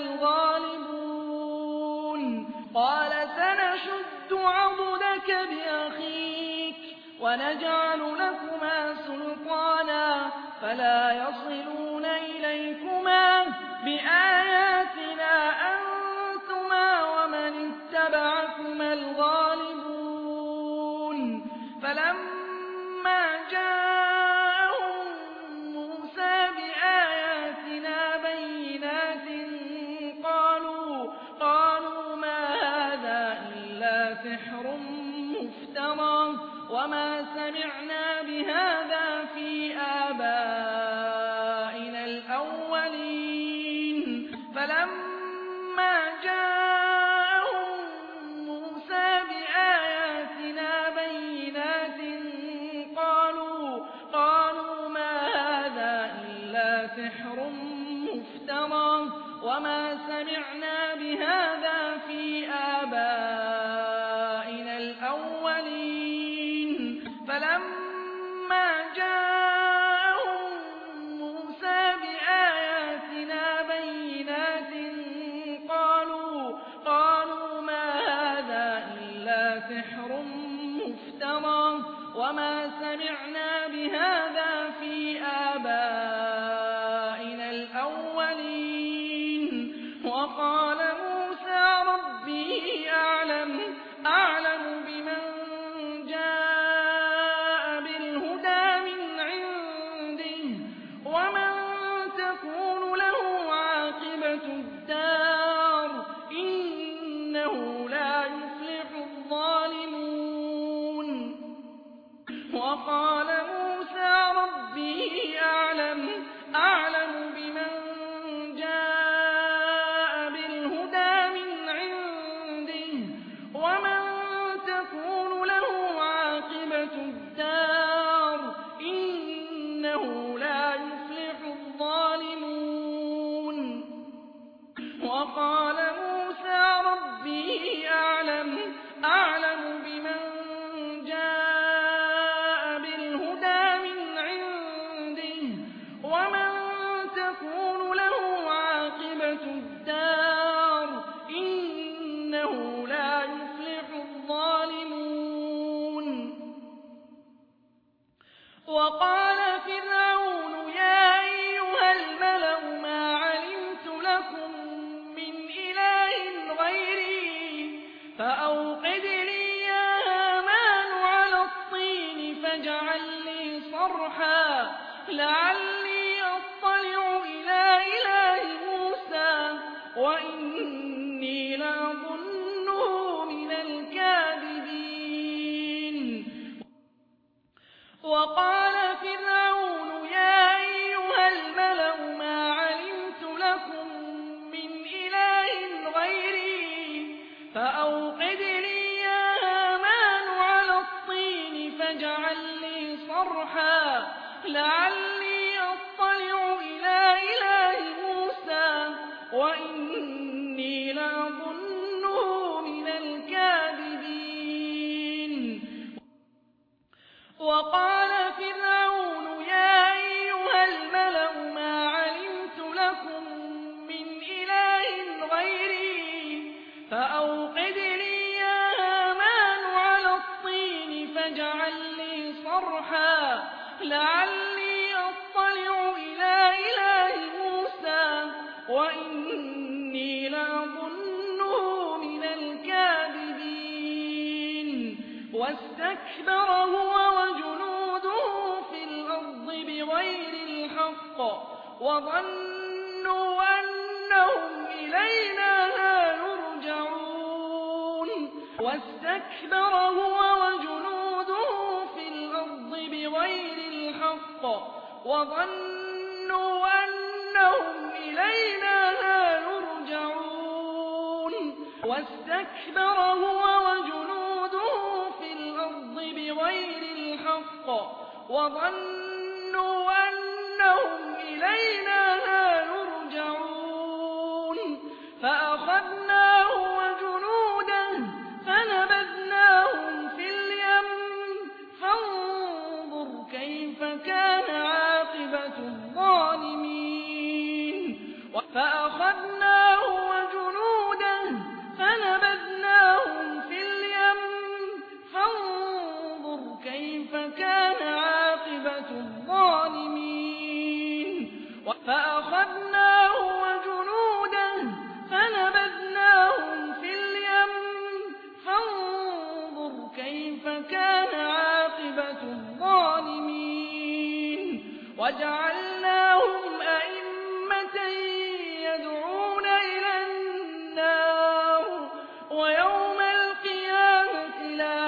الغالبون قال سنشد عضدك بأخيك ونجعل لكما سلطانا فلا يصلون إليكما بآياتنا أنتما ومن اتبعكما الغالبون فلما جاءهم موسى بآياتنا بينات قالوا ما هذا إلا سحر مفترى وما سمعنا بهذا في آبائنا الأولين فلما جاءهم موسى بآياتنا بينات قالوا ما هذا إلا سحر مفترى وما سمعنا بهذا في آبائنا الأولين فلما جاءهم موسى بآياتنا بينات قالوا ما هذا إلا سحر مفترى وما سمعنا بهذا في آبائنا الأولين وقال موسى ربي أعلم بمن جاء بالهدى من عنده ومن تكون له عاقبة الدار إنه لا يفلح الظالمون وقال موسى ربي أعلم بمن جاء بالهدى من عنده ومن تكون له عاقبة الدار إنه لا يفلح الظالمون وقال موسى ربي أعلم بمن جاء بالهدى من عنده ومن تكون له عاقبة الدار إنه لا يفلح الظالمون وقال فرعون يا أيها الملأ ما علمت لكم من إله غيري فأوقد لي يا هامان على الطين فاجعل لي صرحا لعلي أطلع إلى إله موسى وإني لأظنه من الكاذبين وقال فرعون يا أيها الملأ ما علمت لكم من إله غيري فأوقد لي يا هامان على الطين فاجعل لي صرحا لعلي أطلع إلى إله موسى وإني لأظنه من الكاذبين وقال فرعون يا أيها الملأ ما علمت لكم لعلي أطلع إلى إله موسى وإني لأظنه من الكاذبين واستكبر هو وجنوده في الأرض بغير الحق وظنوا أنهم إلينا لا يرجعون واستكبر هو وجنوده في الأرض بغير الحق وظنوا أنهم إلينا لا يرجعون واستكبر هو وجنوده في الأرض بغير الحق وظنوا أنهم إلينا لا يرجعون فأخذناه وجنوده فنبذناهم في اليم فانظر كيف كان عاقبة الظالمين فأخذناه وجنوده فنبذناهم في اليم فانظر كيف كان عاقبة الظالمين فأخذناه وجنوده فنبذناهم في اليم فانظر كيف كان عاقبة الظالمين وجعلناهم أئمة يدعون إلى النار ويوم القيامة لا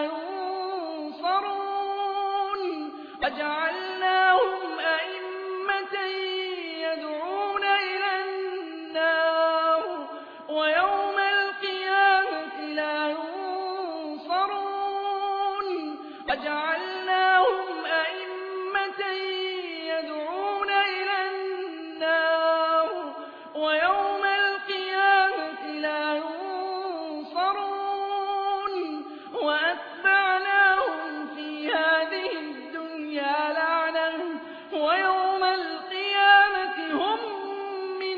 ينصرون وجعلناهم أئمة يدعون إلى النار ويوم القيامة لا ينصرون وجعلناهم أئمة يدعون إلى النار ويوم القيامة لا ينصرون وأتبعناهم في هذه الدنيا لعنة ويوم القيامة هم من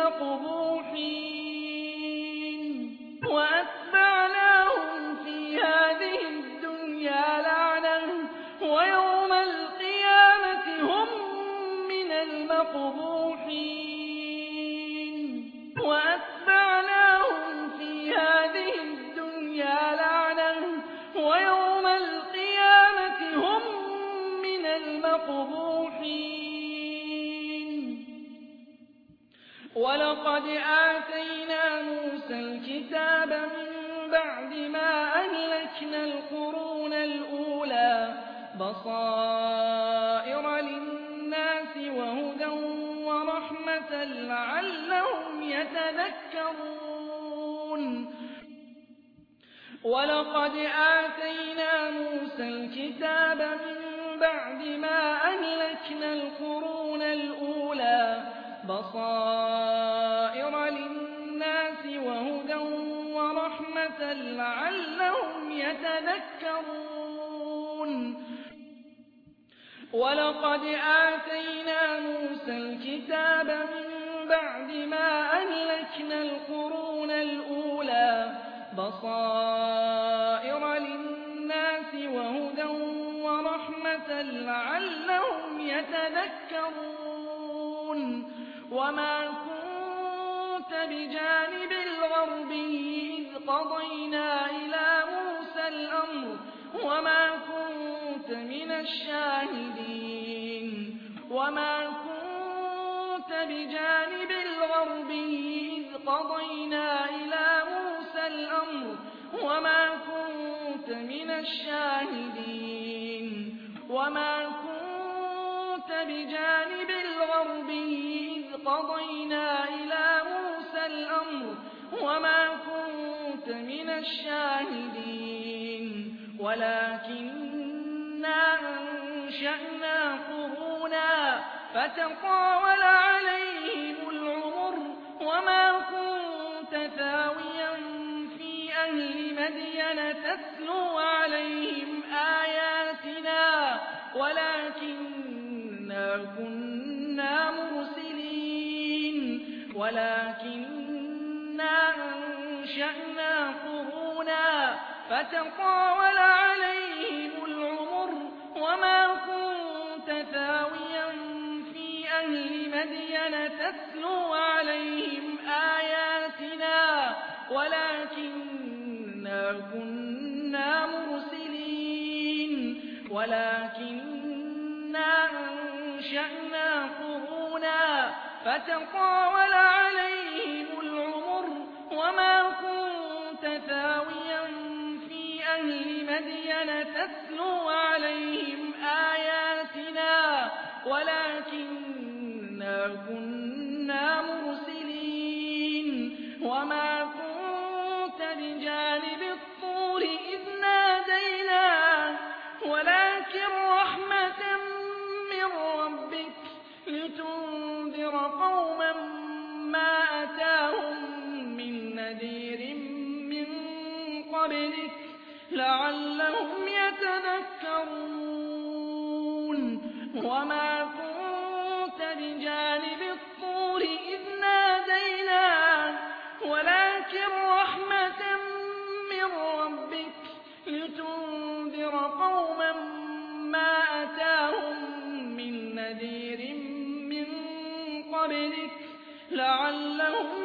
المقبوحين وأتبعناهم في هذه الدنيا لعنة ويوم القيامة هم من المقبوحين وأتبعناهم في هذه الدنيا لعنة ويوم القيامة هم من المقبوحين ولقد آتينا موسى الكتاب من بعد ما أهلكنا القرون الأولى بصائر للناس وهدى ورحمة لعلهم يتذكرون ولقد آتينا موسى الكتاب من بعد ما أهلكنا القرون الأولى بصائر للناس وهدى ورحمة لعلهم يتذكرون ولقد آتينا موسى الكتاب من بعد ما أهلكنا القرون الأولى بصائر للناس وهدى ورحمة لعلهم يتذكرون وما كنت بجانب الغربي إذ قضينا إلى موسى الأمر وما كنت من الشاهدين وما كنت بجانب الغربي إذ قضينا إلى موسى الأمر وما كنت من الشاهدين وما كنت بجانب الغربي إذ قضينا إلى موسى الأمر وما كنت من الشاهدين ولكننا أنشأنا قرونا فتطاول عليهم العمر وما كنت ثاويا في أهل مدين تتلو عليهم آياتنا ولكننا كنا مرسلين ولكننا أنشأنا قرونا فتطاول عليهم العمر وما كنت ولكننا كنا مرسلين ولكننا أنشأنا قرونا فتطاول عليهم العمر وما كنت ثاويا في أهل مدين تتلو عليهم آياتنا ولكننا كنا مرسلين وما كنت بجانب الطور إذ نادينا ولكن رحمة من ربك لتنذر قوما ما أتاهم من نذير من قبلك لعلهم يتذكرون وما كنت بجانب الطور إذ نادينا ولكن رحمة من ربك لتنذر قوما ما أتاهم من نذير من قبلك لعلهم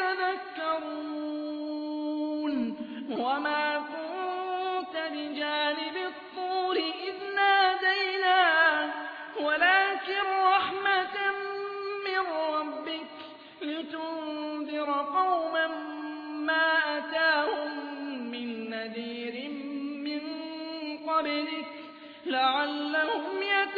يتذكرون وما كنت بجانب الطور إذ نادينا ولكن رحمة من ربك لتنذر قوما ما أتاهم من نذير من قبلك لعلهم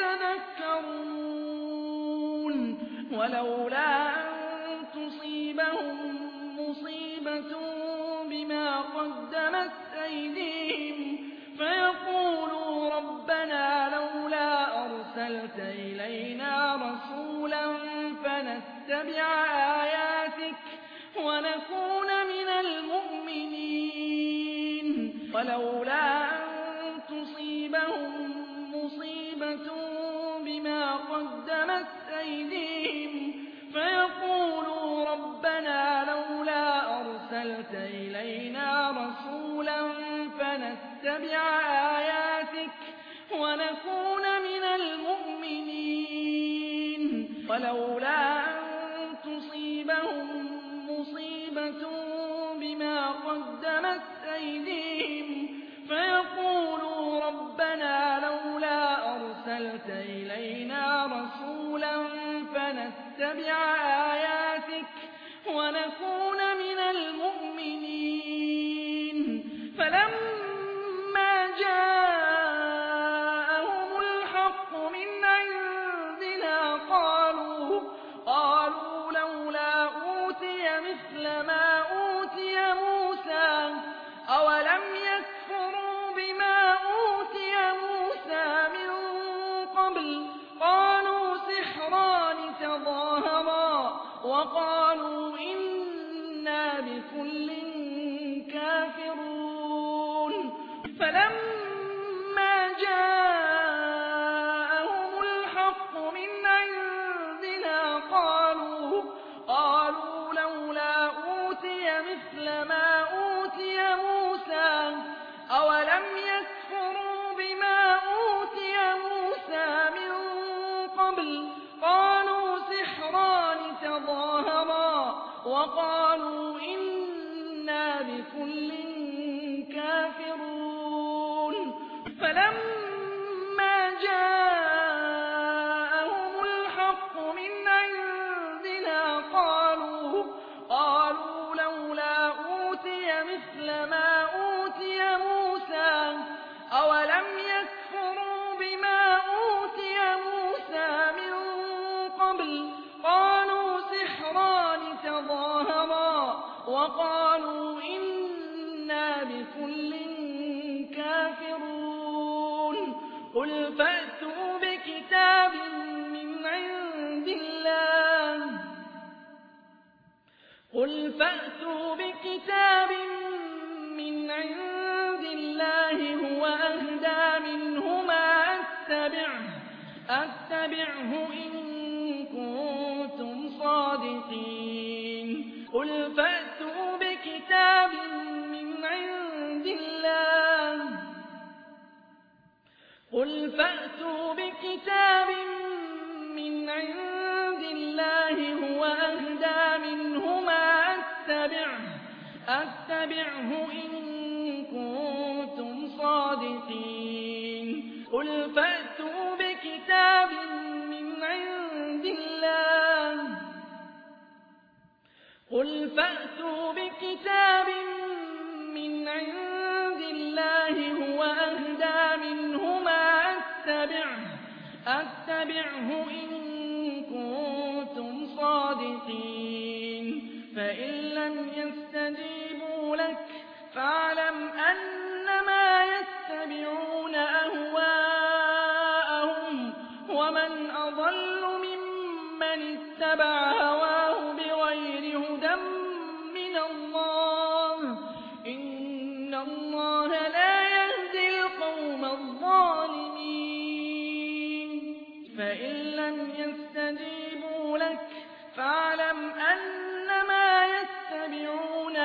يتذكرون ولولا أن تصيبهم مصيبة بما قدمت أيديهم فيقولوا ربنا لولا أرسلت إلينا رسولا فنتبع آياتك ونكون من المؤمنين ولولا أن تصيبهم مصيبة بما قدمت أيديهم فيقولوا ربنا لولا أرسلت إلينا رسولا فنتبع آياتك ونكون من المؤمنين ولولا أن تصيبهم مصيبة بما قدمت أيديهم فيقولوا ربنا لولا أرسلت إلينا رسولا فنتبع آياتك ونكون من المؤمنين فلما جاءهم الحق من عندنا قالوا لولا أوتي مثل ما أوتي موسى أولم يكفروا بما أوتي موسى من قبل قالوا سحران تظاهرا وقالوا إنا بكل كافرون فلما جاءهم الحق من عندنا قالوا لولا أوتي مثل ما أوتي موسى أولم يكفروا بما أوتي موسى من قبل قالوا سحران تظاهرا وقالوا إنا بكل كافرون فلما جاءهم الحق من عندنا قالوا لولا أوتي مثل ما أوتي موسى أولم يكفروا بما أوتي موسى من قبل قالوا سحران تظاهرا وقالوا إنا بكل كافرون قل فأتوا بكتاب من عند الله هو أهدى منهما أتبعه إن كنتم صادقين قل فأتوا بكتاب من عند الله هو أهدى منهما أتبعه إن كنتم صادقين قل فأتوا بكتاب من عند الله هو أهدى منهما أتبعه إن كنتم صادقين فإن لم يستجيبوا لك فاعلم أنما يتبعون أهواءهم ومن أضل ممن اتبع هواه بغير هدى من الله إن الله لا يهدي القوم الظالمين فإن لم يستجيبوا لك فاعلم أنما يتبعون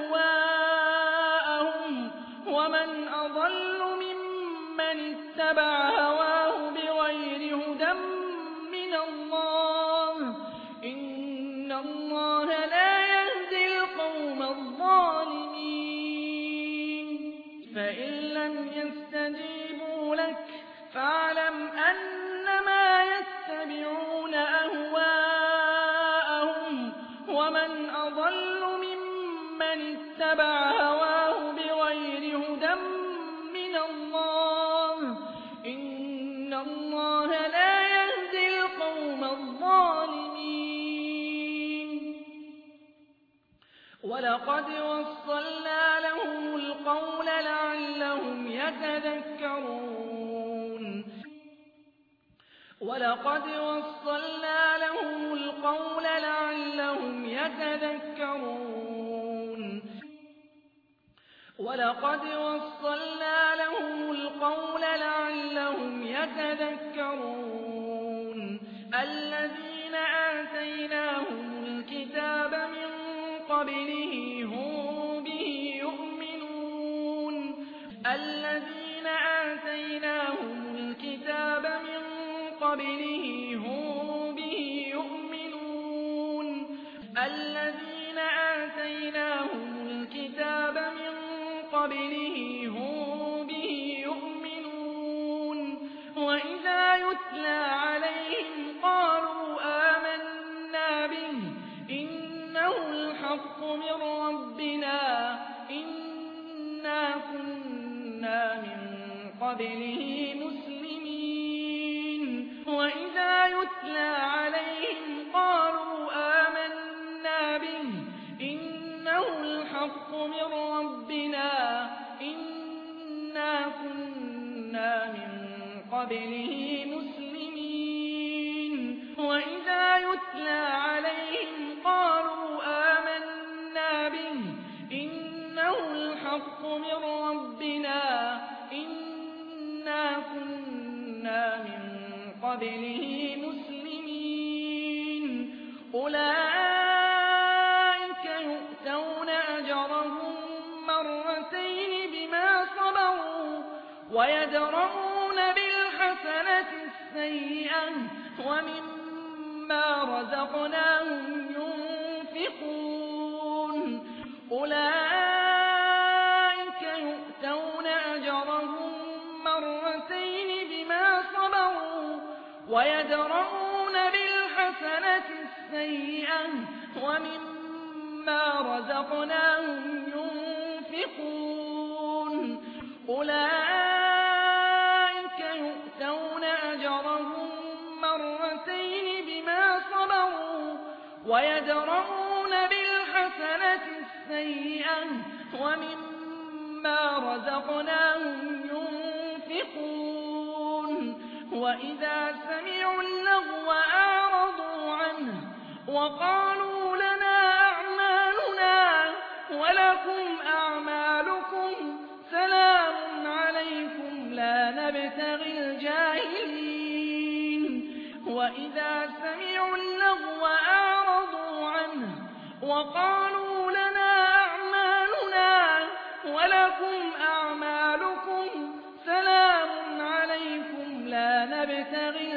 أهواءهم ومن أضل ممن اتبع هواه بغير هدى من الله إن الله لا يهدي القوم الظالمين فإن لم يستجيبوا لك فاعلم أنما يتبعون أهواءهم ومن أضل ممن اتبع هواه بغير هدى من الله إن الله لا يهدي القوم الظالمين ولقد وصلنا لهم القول لعلهم يتذكرون ولقد وصلنا لهم القول لعلهم يتذكرون ولقد وصلنا لهم القول لعلهم يتذكرون الذين آتيناهم الكتاب من قبله هم به يؤمنون الذين آتيناهم الكتاب من قبله هم به يؤمنون الذين آتيناهم الكتاب من قبله هم به يؤمنون وإذا يتلى عليهم قالوا آمنا به إنه الحق من ربنا إنا كنا من قبله مسلمين وإذا يتلى عليهم قالوا آمنا به إنه الحق من ربنا إنا كنا من قبله مسلمين وإذا يتلى عليهم قالوا آمنا به إنه الحق من ربنا إنا كنا من قبله مسلمين أولئك يؤتون أجرهم مرتين بما صبروا ويدرؤون بالحسنة السيئة ومما رزقناهم ينفقون أولئك يؤتون أجرهم مرتين بما صبروا ويدرؤون بالحسنة السيئة ومما رزقناهم ينفقون أولئك يؤتون أجرهم مرتين بما صبروا ويدرؤون بالحسنة السيئة ومما رزقناهم ينفقون وإذا سمعوا اللغو أعرضوا عنه وقالوا لنا أعمالنا ولكم أعمالكم سلام عليكم لا نبتغي الجاهلين وإذا سمعوا اللغو أعرضوا عنه وقالوا لنا أعمالنا ولكم أعمالكم سلام عليكم لا نبتغي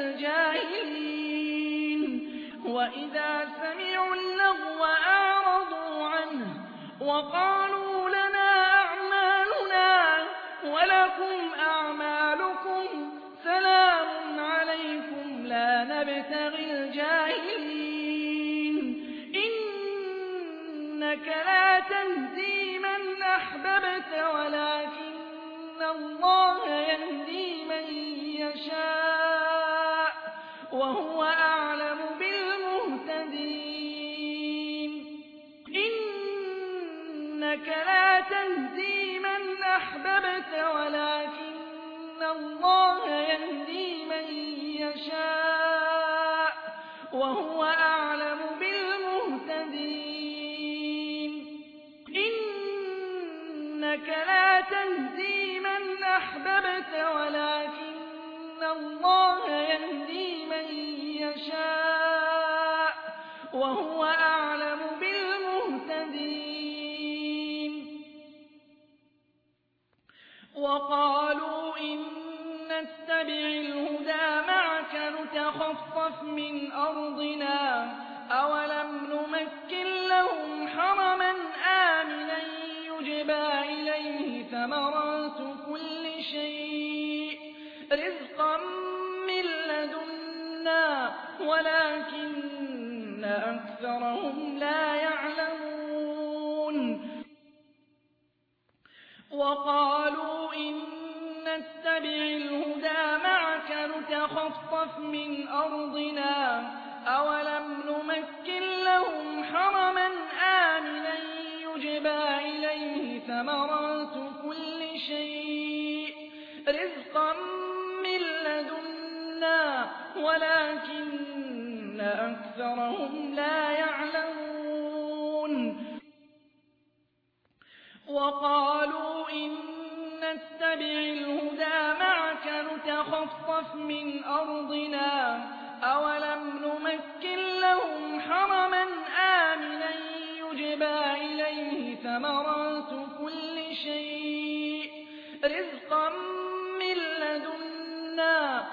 الجاهلين وإذا سمعوا اللغو أعرضوا عنه وقالوا لنا أعمالنا ولكم أعمالكم سلام عليكم لا نبتغي الجاهلين إنك لا تهدي من أحببت ولكن الله يهدي من يشاء وهو أعلم بالمهتدين إنك لا تهدي من أحببت ولكن الله يهدي من يشاء وهو أعلم بالمهتدين إنك لا تهدي من أحببت ولكن الله يهدي من يشاء وهو أعلم بالمهتدين وقالوا إن نتبع الهدى معك نتخطف من أرضنا أولم نمكن لهم حرما آمنا يجبى إليه ثمرات كل شيء رزقا من لدنا ولكن أكثرهم لا يعلمون وقالوا إن نتبع الهدى معك نتخطف من أرضنا أولم نمكن لهم حرما آمنا يجبى إليه ثمرات كل شيء رزقا من لدنا ولكن أكثرهم لا يعلمون وقالوا إن نتبع الهدى معك نتخطف من أرضنا أولم نمكن لهم حرما آمنا يجبى إليه ثمرات كل شيء رزقا من لدنا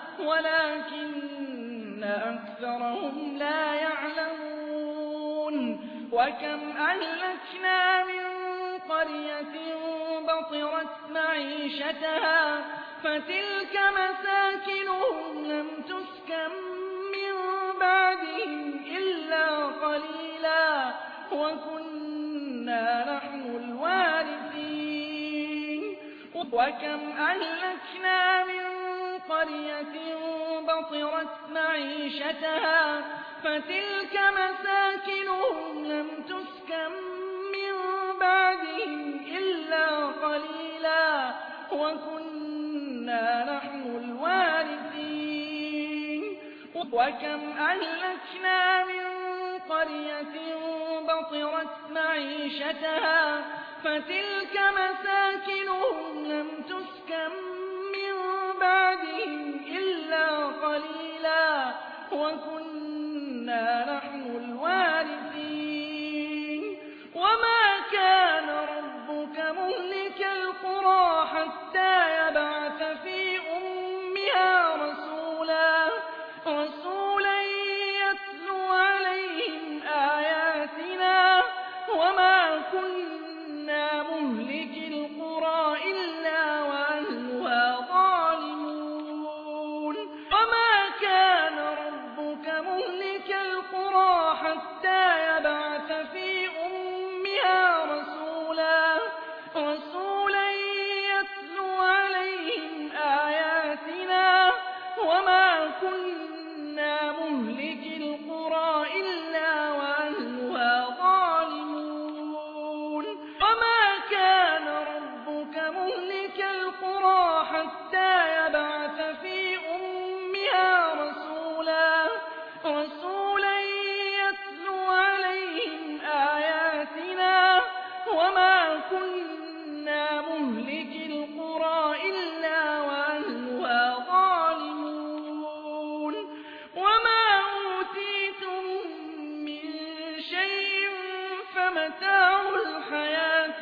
ولكن أكثرهم لا يعلمون وكم أهلكنا من قرية بطرت معيشتها فتلك مساكنهم لم تسكن من بعدهم إلا قليلا وكنا نحن الوارثين وكم أهلكنا من قرية بطرت معيشتها فتلك مساكنهم لم تسكن من بعدهم إلا قليلا وكنا نحن الوارثين وكم أهلكنا من قرية بطرت معيشتها فتلك مساكنهم لم تسكن من بعدهم إلا قليلا وكنا نحن الوارثين وما كان ربك مهلك القرى حتى يبعث في أمها رسولا يتلو عليهم آياتنا وما كنا مهلك القرى إلا وأهلها ظالمون وما كان ربك مهلك القرى حتى يبعث في أمها رسولا يتلو عليهم آياتنا وما كنا مهلك القرى إلا وأهلها ظالمون وما كان ربك مهلك القرى حتى يبعث في أمها رسولا يتلو عليهم آياتنا وما كنا مهلك القرى إلا وأهلها ظالمون وما أوتيتم من شيء فمتاع الحياة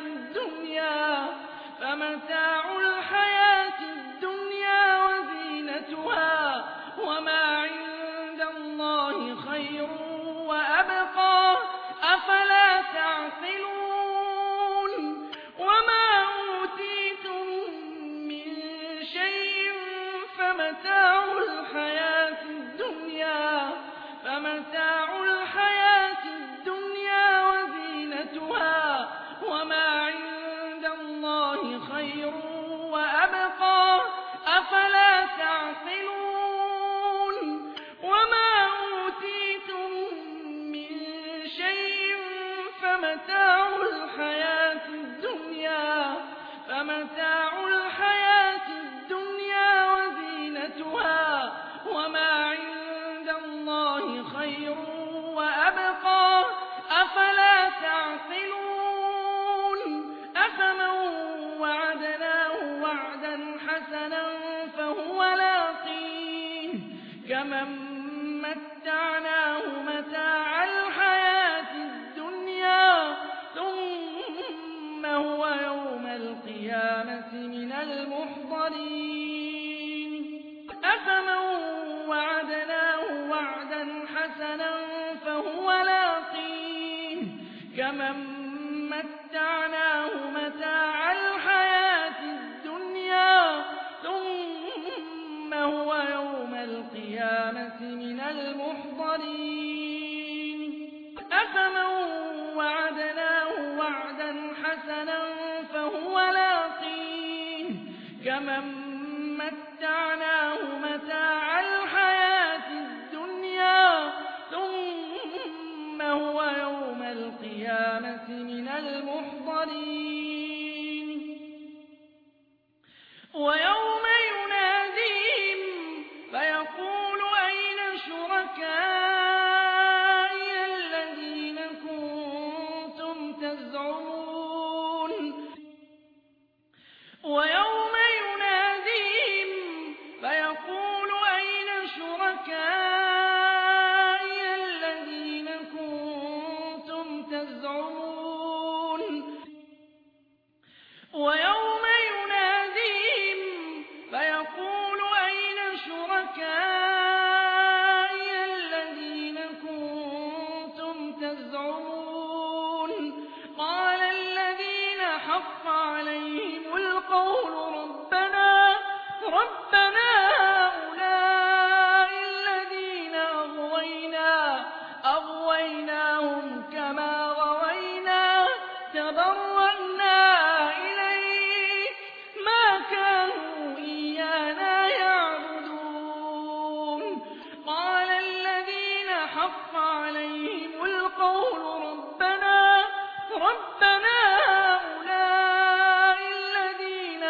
الدنيا وزينتها وما عند الله خير وأبقى أفلا تعقلون فمتاع الحياة الدنيا وزينتها وما عند الله خير وأبقى أفلا تعقلون أفمن وعدناه وعدا حسنا فهو لاقيه كمن متعناه متاع الحياة الدنيا ثم هو يوم القيامة من المحضرين أفمن وعدناه وعدا حسنا فهو لاقيه كمن متعناه متاع الحياة الدنيا ثم هو يوم القيامة من المحضرين أفمن وعدناه وعدا حسنا فهو لاقيه كمن متعناه متاع الحياة الدنيا ثم هو يوم القيامة من المحضرين ويوم يناديهم فيقول أين شركائي الذين كنتم تزعمون ويوم يناديهم فيقول أين شركائي الذين كنتم تزعمون ويوم يناديهم فيقول أين شركائي الذين كنتم تزعمون قال الذين حق عليهم القول ربنا هؤلاء الذين أغويناهم كما غوينا تبرأنا إليك ما كانوا إيانا يعبدون قال الذين حق عليهم القول ربنا هؤلاء الذين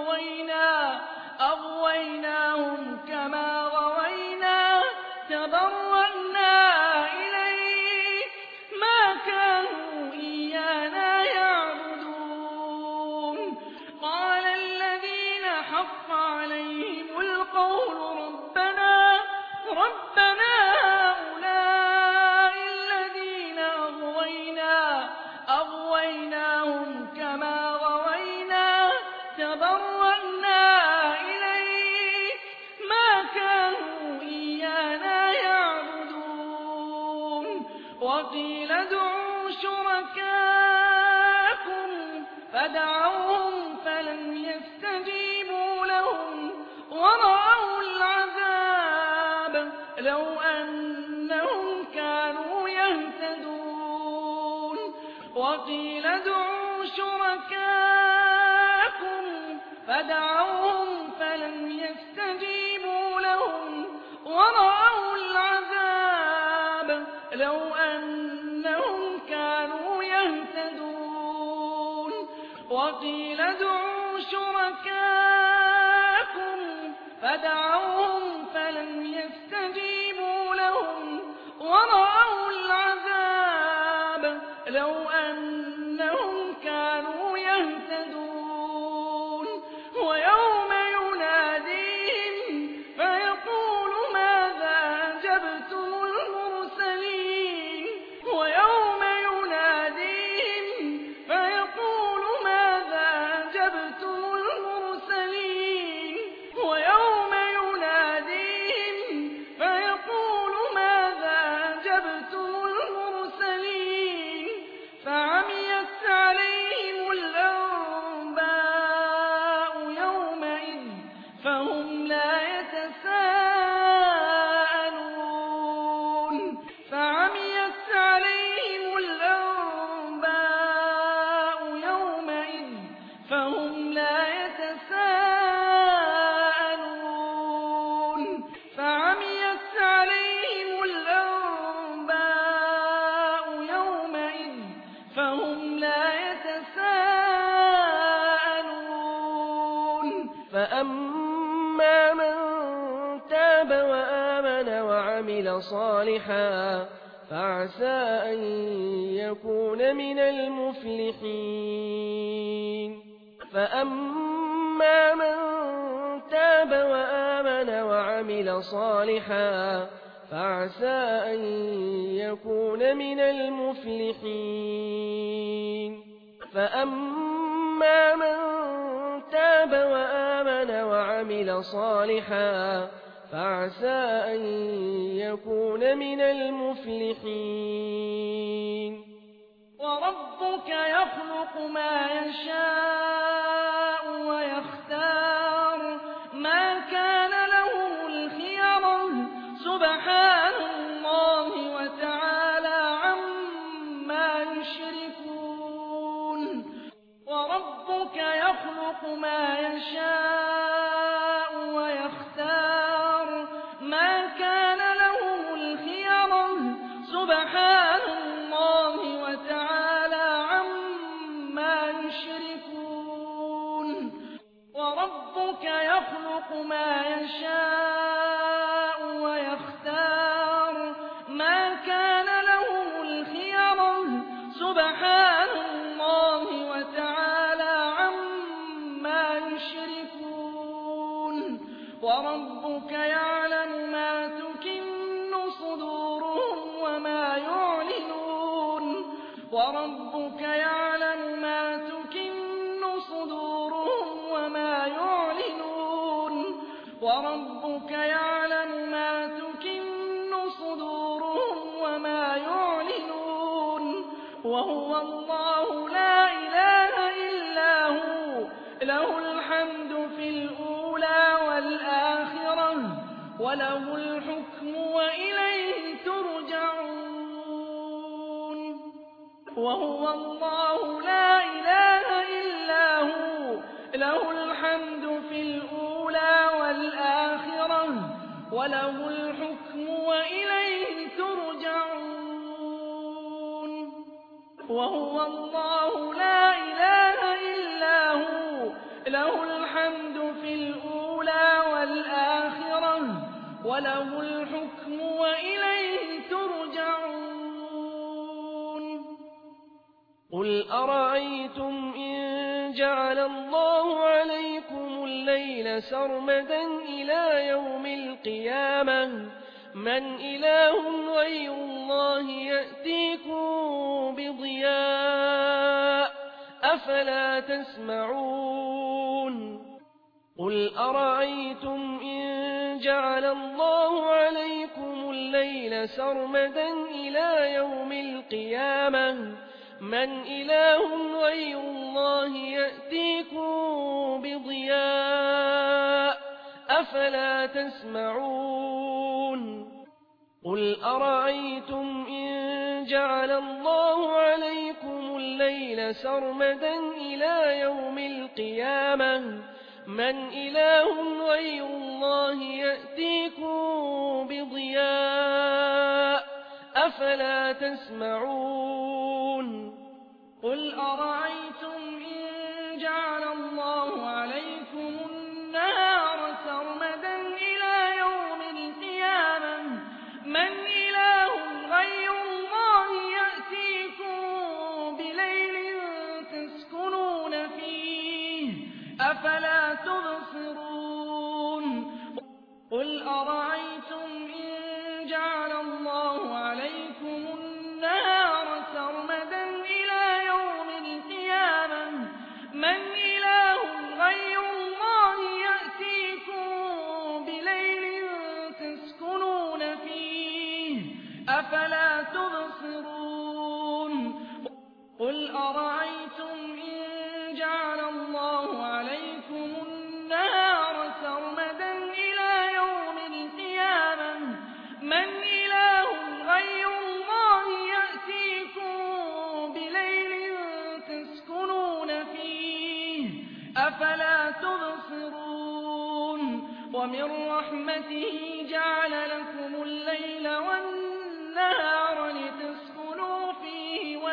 أغويناهم كما غوينا تبرأنا إليك ما كانوا إيانا يعبدون قال الذين حق عليهم القول ربنا هؤلاء الذين أغويناهم كما غوينا تبرأنا إليك ما كانوا إيانا يعبدون وقيل ادعوا شركاءكم فدعوهم فلم يستجيبوا لهم ورأوا العذاب لو أنهم كانوا يهتدون وقيل ادعوا شركاءكم فدعوهم فلم يستجيبوا لهم ورأوا العذاب لو أنهم كانوا يهتدون وقيل ادعوا شركاءكم فدعوهم فلم يستجيبوا لهم ورأوا العذاب لو أنهم كانوا يهتدون ويوم يناديهم فيقول ماذا أجبتم المرسلين ويوم يناديهم فيقول ماذا أجبتم المرسلين ويوم يناديهم فيقول ماذا أجبتم المرسلين فعميت عليهم الأنباء فهم لا يتساءلون فأما من تاب وآمن وعمل صالحا فعسى أن يكون من المفلحين فأما من تاب وآمن وعمل صالحا فعسى أن يكون من المفلحين فأما من تاب وآمن وعمل صالحا فعسى أن يكون من المفلحين وربك يخلق ما يشاء ويختار ما كان لهم الخيرة سبحان الله وتعالى عما يشركون وربك يخلق ما يشاء ويختار ما كان لهم الخيرة سبحان الله وتعالى عما يشركون وربك يخلق ما يشاء ويختار ما كان لهم الخيرة سبحان الله وتعالى عما يشركون وربك يعلم ما تكن صدورهم وما يعلنون وربك يعلم ما تكن صدورهم وما يعلنون وربك يعلم ما تكن صدورهم وما يعلنون وهو الله لا إله إلا هو له الحمد في الأولى والآخرة وله الحكم وإليه ترجعون وهو الله لا إله إلا هو له الحمد في الأولى والآخرة وله الحكم وإليه ترجعون وهو الله لا إله إلا هو له الحمد في الأولى والآخرة وله الحكم وإليه ترجعون قل أرأيتم إن جعل الله عليكم الليل سرمدا إلى يوم القيامة من إله غير الله يأتيكم بضياء أفلا تسمعون قل أرأيتم إن جعل الله عليكم الليل سرمدا إلى يوم القيامة من إله غير الله يأتيكم بضياء أفلا تسمعون قل أرأيتم إن جعل الله عليكم الليل سرمدا إلى يوم القيامة من إله غير الله يأتيكم بضياء أفلا تسمعون قل أرأيتم إن جعل الله عليكم النهار سرمدا إلى يوم القيامة من إله غير الله يأتيكم بليل تسكنون فيه أفلا تبصرون قل أرأيتم إن جعل الله عليكم النهار سرمدا إلى يوم القيامة من إله غير الله يأتيكم بليل تسكنون فيه أفلا تبصرون قل أرأيتم إن جعل الله عليكم النهار سرمدا إلى يوم القيامة من إله غير الله يأتيكم بليل تسكنون فيه أفلا تبصرون ومن رحمته جعل لكم الليل والنهار لتسكنوا فيه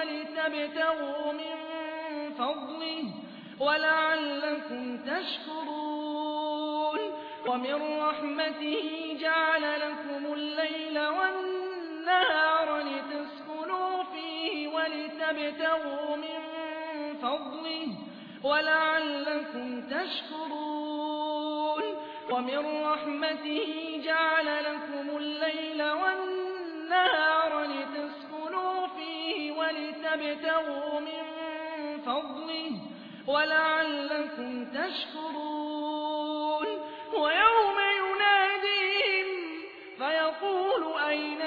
ولتبتغوا من فضله ولعلكم تشكرون ومن رحمته جعل لكم الليل والنهار لتسكنوا فيه ولتبتغوا من فضله ولعلكم تشكرون ومن رحمته جعل لكم الليل والنهار لتسكنوا فيه ولتبتغوا من فضله ولعلكم تشكرون ويوم يناديهم فيقول أين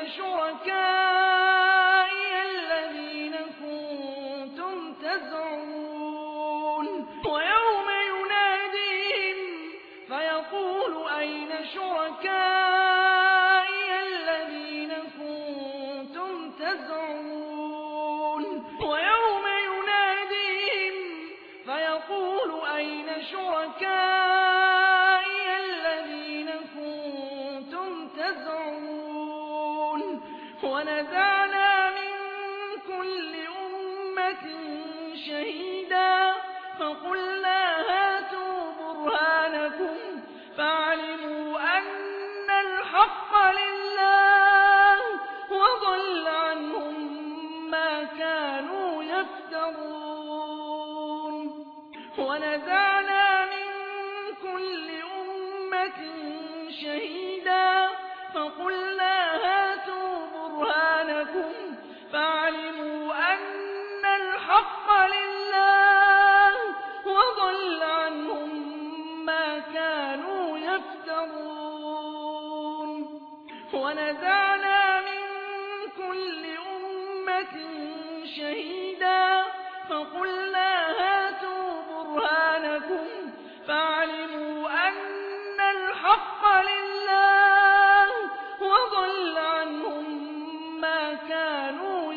شركائي الذين كنتم تزعمون ويوم يناديهم فيقول أين شركائي الذين كنتم تزعمون ويوم يناديهم فيقول أين شركائي الذين كنتم تزعمون ونزعنا من كل أمة شهيدا فقلنا هاتوا برهانكم فعلموا أن الحق لله وضل عنهم ما كانوا يفترون ونزعنا من كل أمة شهيدا فقلنا هاتوا برهانكم فعلموا أن الحق لله وضل عنهم ما كانوا يفترون ونزعنا من كل أمة شهيدا فقلنا هاتوا برهانكم فعلموا أن الحق لله وضل عنهم ما كانوا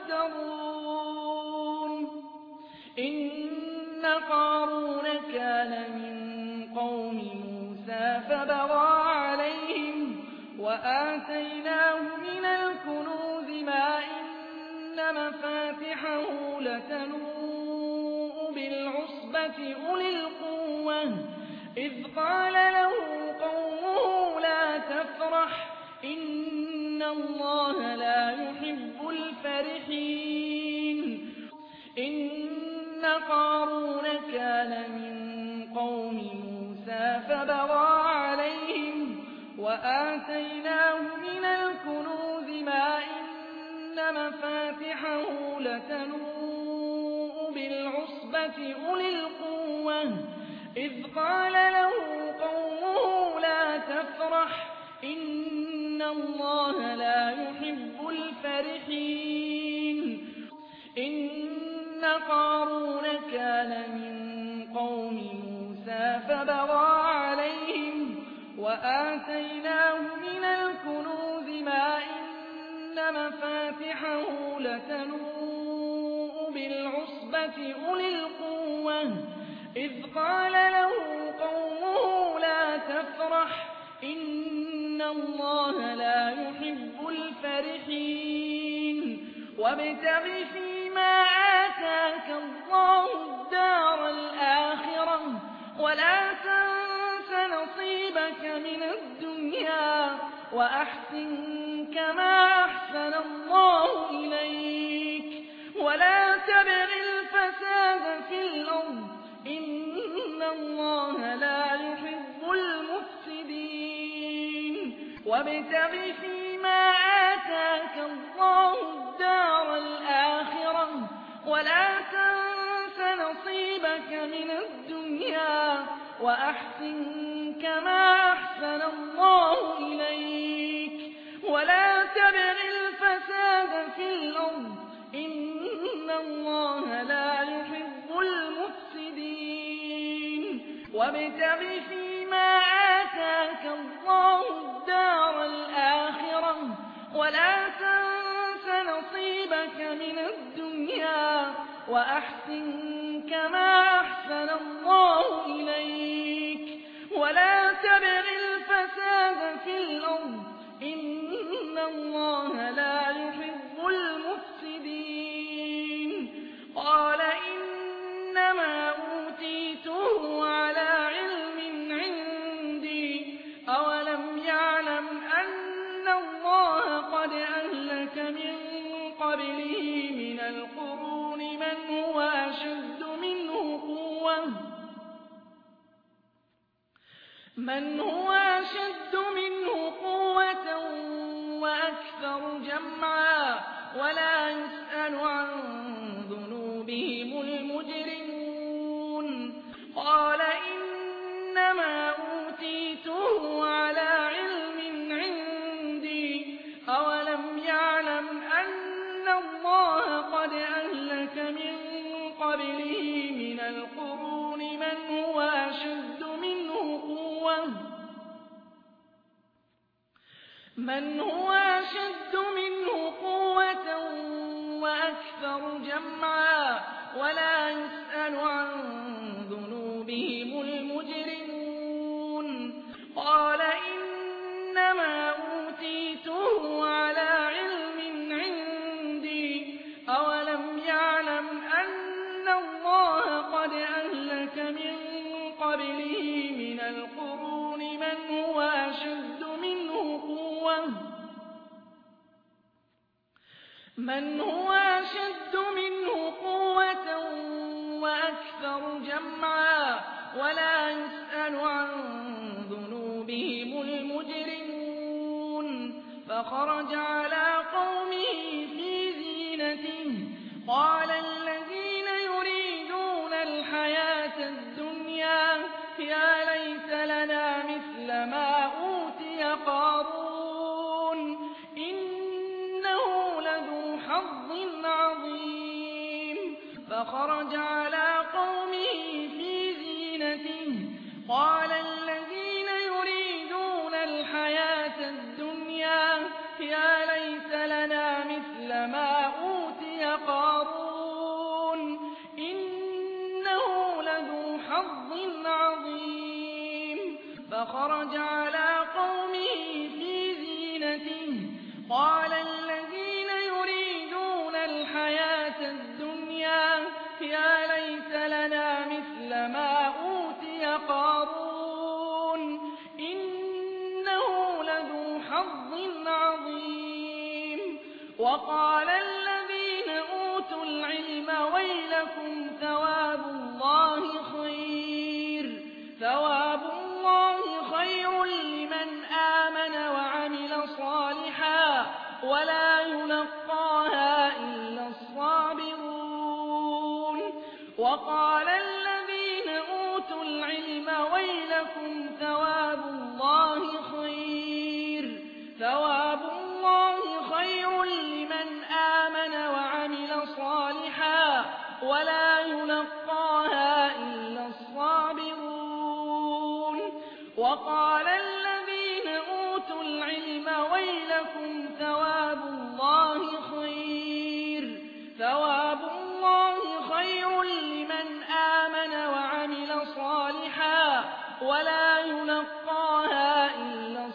يفترون إن قارون كان من قوم موسى فبغى عليهم وآتيناه من الكنوز ما إن مفاتحه لتنوء بالعصبة أولي القوة إذ قال له قومه لا تفرح إن الله لا يحب الفرحين إن قارون كان من قوم موسى فبغى عليهم وآتيناه من الكنوز ما إن مفاتحه لتنوء بالعصبة أولي القوة إذ قال له قومه لا تفرح إن الله لا يحب الفرحين إن قارون كان من قوم موسى فبغى عليهم وآتيناه من الكنوز ما إن مفاتحه لتنوء بالعصبة أولي القوة إذ قال له قومه لا تفرح إن الله لا يحب الفرحين وابتغ فيما آتاك الله الدار الآخرة ولا تنس نصيبك من الدنيا وأحسن كما أحسن الله إليك ولا تبغ الفساد في الأرض إن الله لا يحب المفسدين وابتغ فيما آتاك الله الدار الآخرة ولا تنس نصيبك من الدنيا وأحسن كما أحسن الله إليك ولا تبغ الفساد في الأرض إن الله لا يحب المفسدين وابتغ فيما آتاك الله الدار الآخرة ولا تنس نصيبك من الدنيا وأحسن كما أحسن الله إليك ولا تبغ الفساد في الأرض إن الله لا يحب المفسدين من هو أشد منه قوة وأكثر جمعا ولا يسأل عن ذنوبهم المجرمون قال إنما أوتيته على علم عندي أولم يعلم أن الله قد أهلك من قبله من القرون من هو أشد منه قوة وأكثر جمعا ولا يسأل عن ذنوبهم المجرمون قال إنما أوتيته على علم عندي أولم يعلم أن الله قد أهلك من قبله من القرون من هو أشد منه قوة وأكثر جمعا ولا يسأل عن ذنوبهم المجرمون فخرج على قومه في زينته قال الذين يريدون الحياة الدنيا يا ليت لنا مثل ما أوتي قارون إنه لذو حظ عظيم فخرج على قومه في زينته قال الذين يريدون الحياة الدنيا يا ليت لنا مثل ما أوتي قارون إنه لذو حظ عظيم فخرج على قومه في زينته قال الذين يريدون الحياة الدنيا يا ليت لنا مثل ما أوتي قارون إنه لذو حظ عظيم وقال الذين أوتوا العلم ويلكم ثواب الله خير لمن آمن وعمل صالحا ولا يلقاها إلا الصابرون وقال الذين أوتوا العلم ويلكم ثواب الله خير لمن آمن وعمل صالحا ولا يلقاها إلا الصابرون وقال الذين أوتوا العلم ويلكم ثواب الله خير لمن آمن وعمل صالحا ولا يلقاها إلا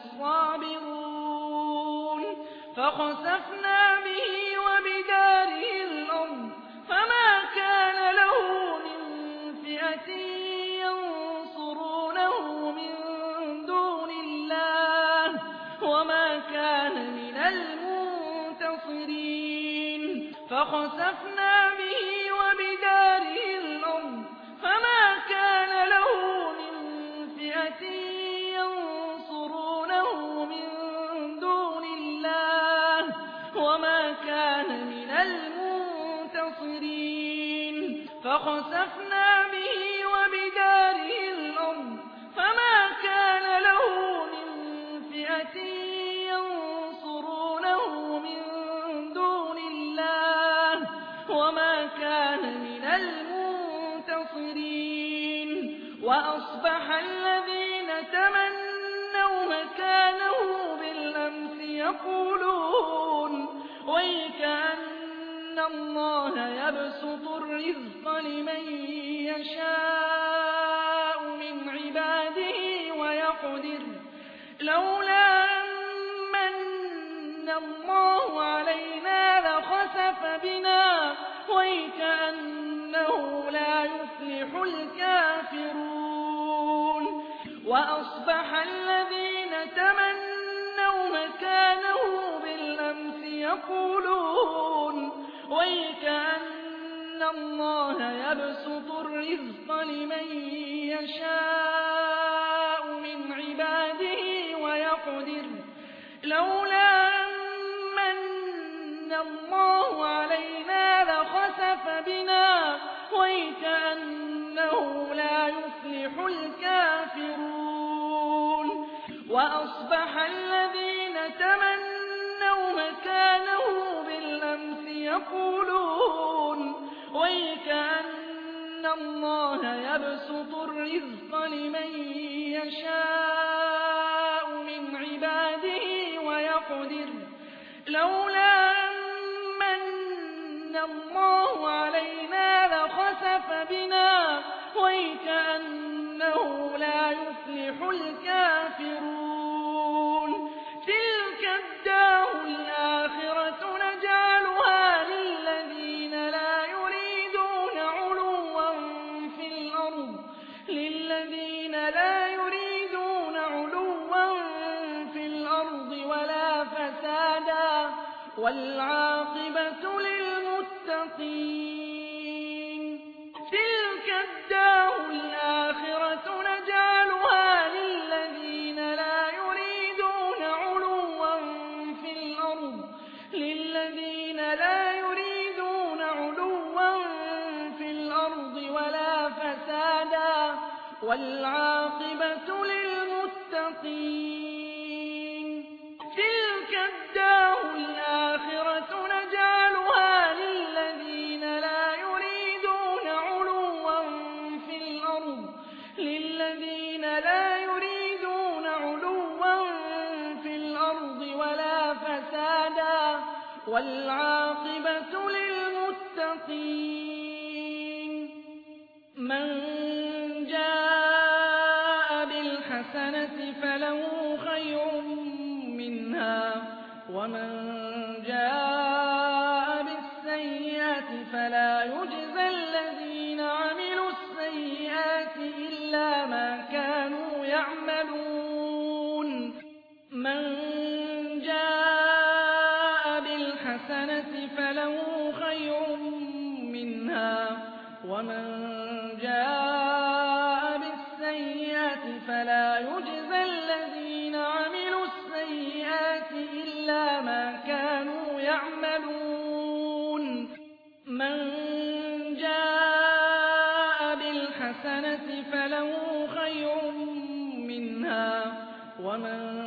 الصابرون فخسفنا به وبداره الأرض فما كان له من فئة ينصرونه من دون الله وما كان من المنتصرين فخسفنا به وبداره الأرض فما كان له من فئة ينصرونه من دون الله وما كان من المنتصرين فخسفنا به وبداره الأرض فما كان له من فئة ينصرونه من دون الله وما كان من المنتصرين وأصبح الذين تمنوا مكانه بالأمس يقولون ويكأن الله يبسط الرزق لمن يشاء من عباده ويقدر لولا أن الله علينا لخسف بنا ويكأنه لا يفلح الكافرون وأصبح الذين تمنوا مكانه بالأمس يقولون ويكأن الله يبسط الرزق لمن يشاء من عباده ويقدر لولا أن من الله علينا لخسف بنا وكأنه لا يفلح الكافرون وأصبح الذين تمنوا مكانه بالأمس يقولون وكأن الله يبسط الرزق لمن يشاء من عباده ويقدر لولا أن من الله علينا لخسف بنا وكأنه لا يفلح الكافرون تلك الدار الآخرة نجعلها للذين لا يريدون علوا في الأرض ولا فسادا والعاقبة للمتقين تلك الدار الآخرة نجعلها للذين لا يريدون علوا في الأرض ولا فسادا والعاقبة للمتقين تلك الدار الآخرة نجعلها للذين لا يريدون علوا في الأرض ولا فسادا والعاقبة للمتقين من جاء بالحسنة فله خير منها ومن جاء بالسيئة فلا يجزى الذين عملوا السيئات إلا ما كانوا يعملون من جاء بالحسنة فله خير منها ومن جاء بالسيئة فلا يجزى الذين عملوا السيئات إلا ما كانوا يعملون من جاء بالحسنة فله خير منها ومن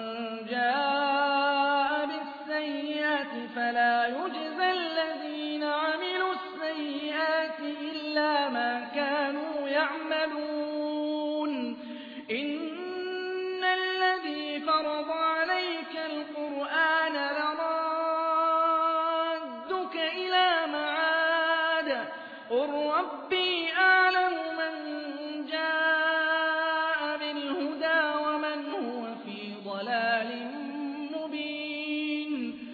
جاء بالسيئة فلا يجزى الذين عملوا السيئات إلا ما كانوا يعملون إن الذي فرض عليك القرآن لرادك إلى معاد قل ربي أعلم من جاء بالهدى ومن هو في ضلال مبين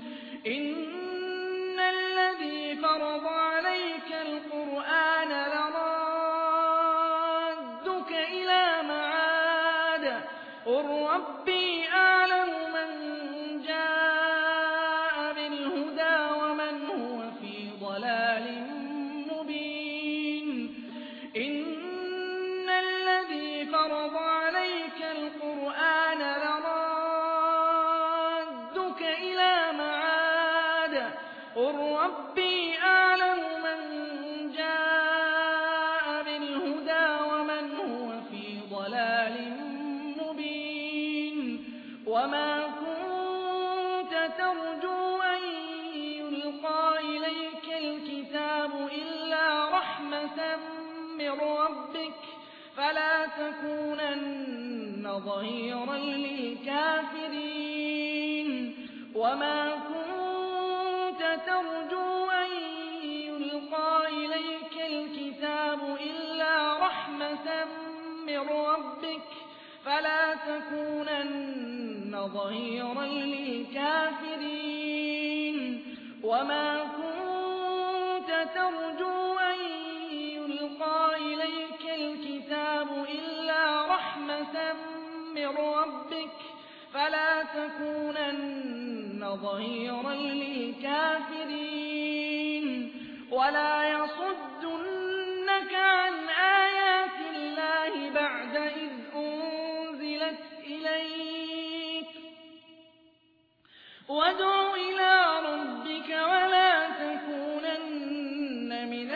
إن الذي فرض عليك القرآن لرادك إلى معاد قل ربي أعلم من جاء بالهدى ومن هو في ضلال مبين إن الذي فرض عليك القرآن لرادك إلى معاد قل ربي أعلم من جاء بالهدى ومن هو في ضلال مبين وما كنت ترجو أن يلقى إليك الكتاب إلا رحمة من ربك فلا تكونن ظهيرا للكافرين وما كنت ترجو أن يلقى إليك الكتاب إلا رحمة من ربك فلا تكونن ظهيرا للكافرين وما كنت ترجو أن يلقى إليك الكتاب إلا رحمة من ربك فلا تكونن ظهيرا للكافرين ولا يصدنك عن آيات الله بعد إذ أنزلت إليك وادع إلى ربك ولا تكونن من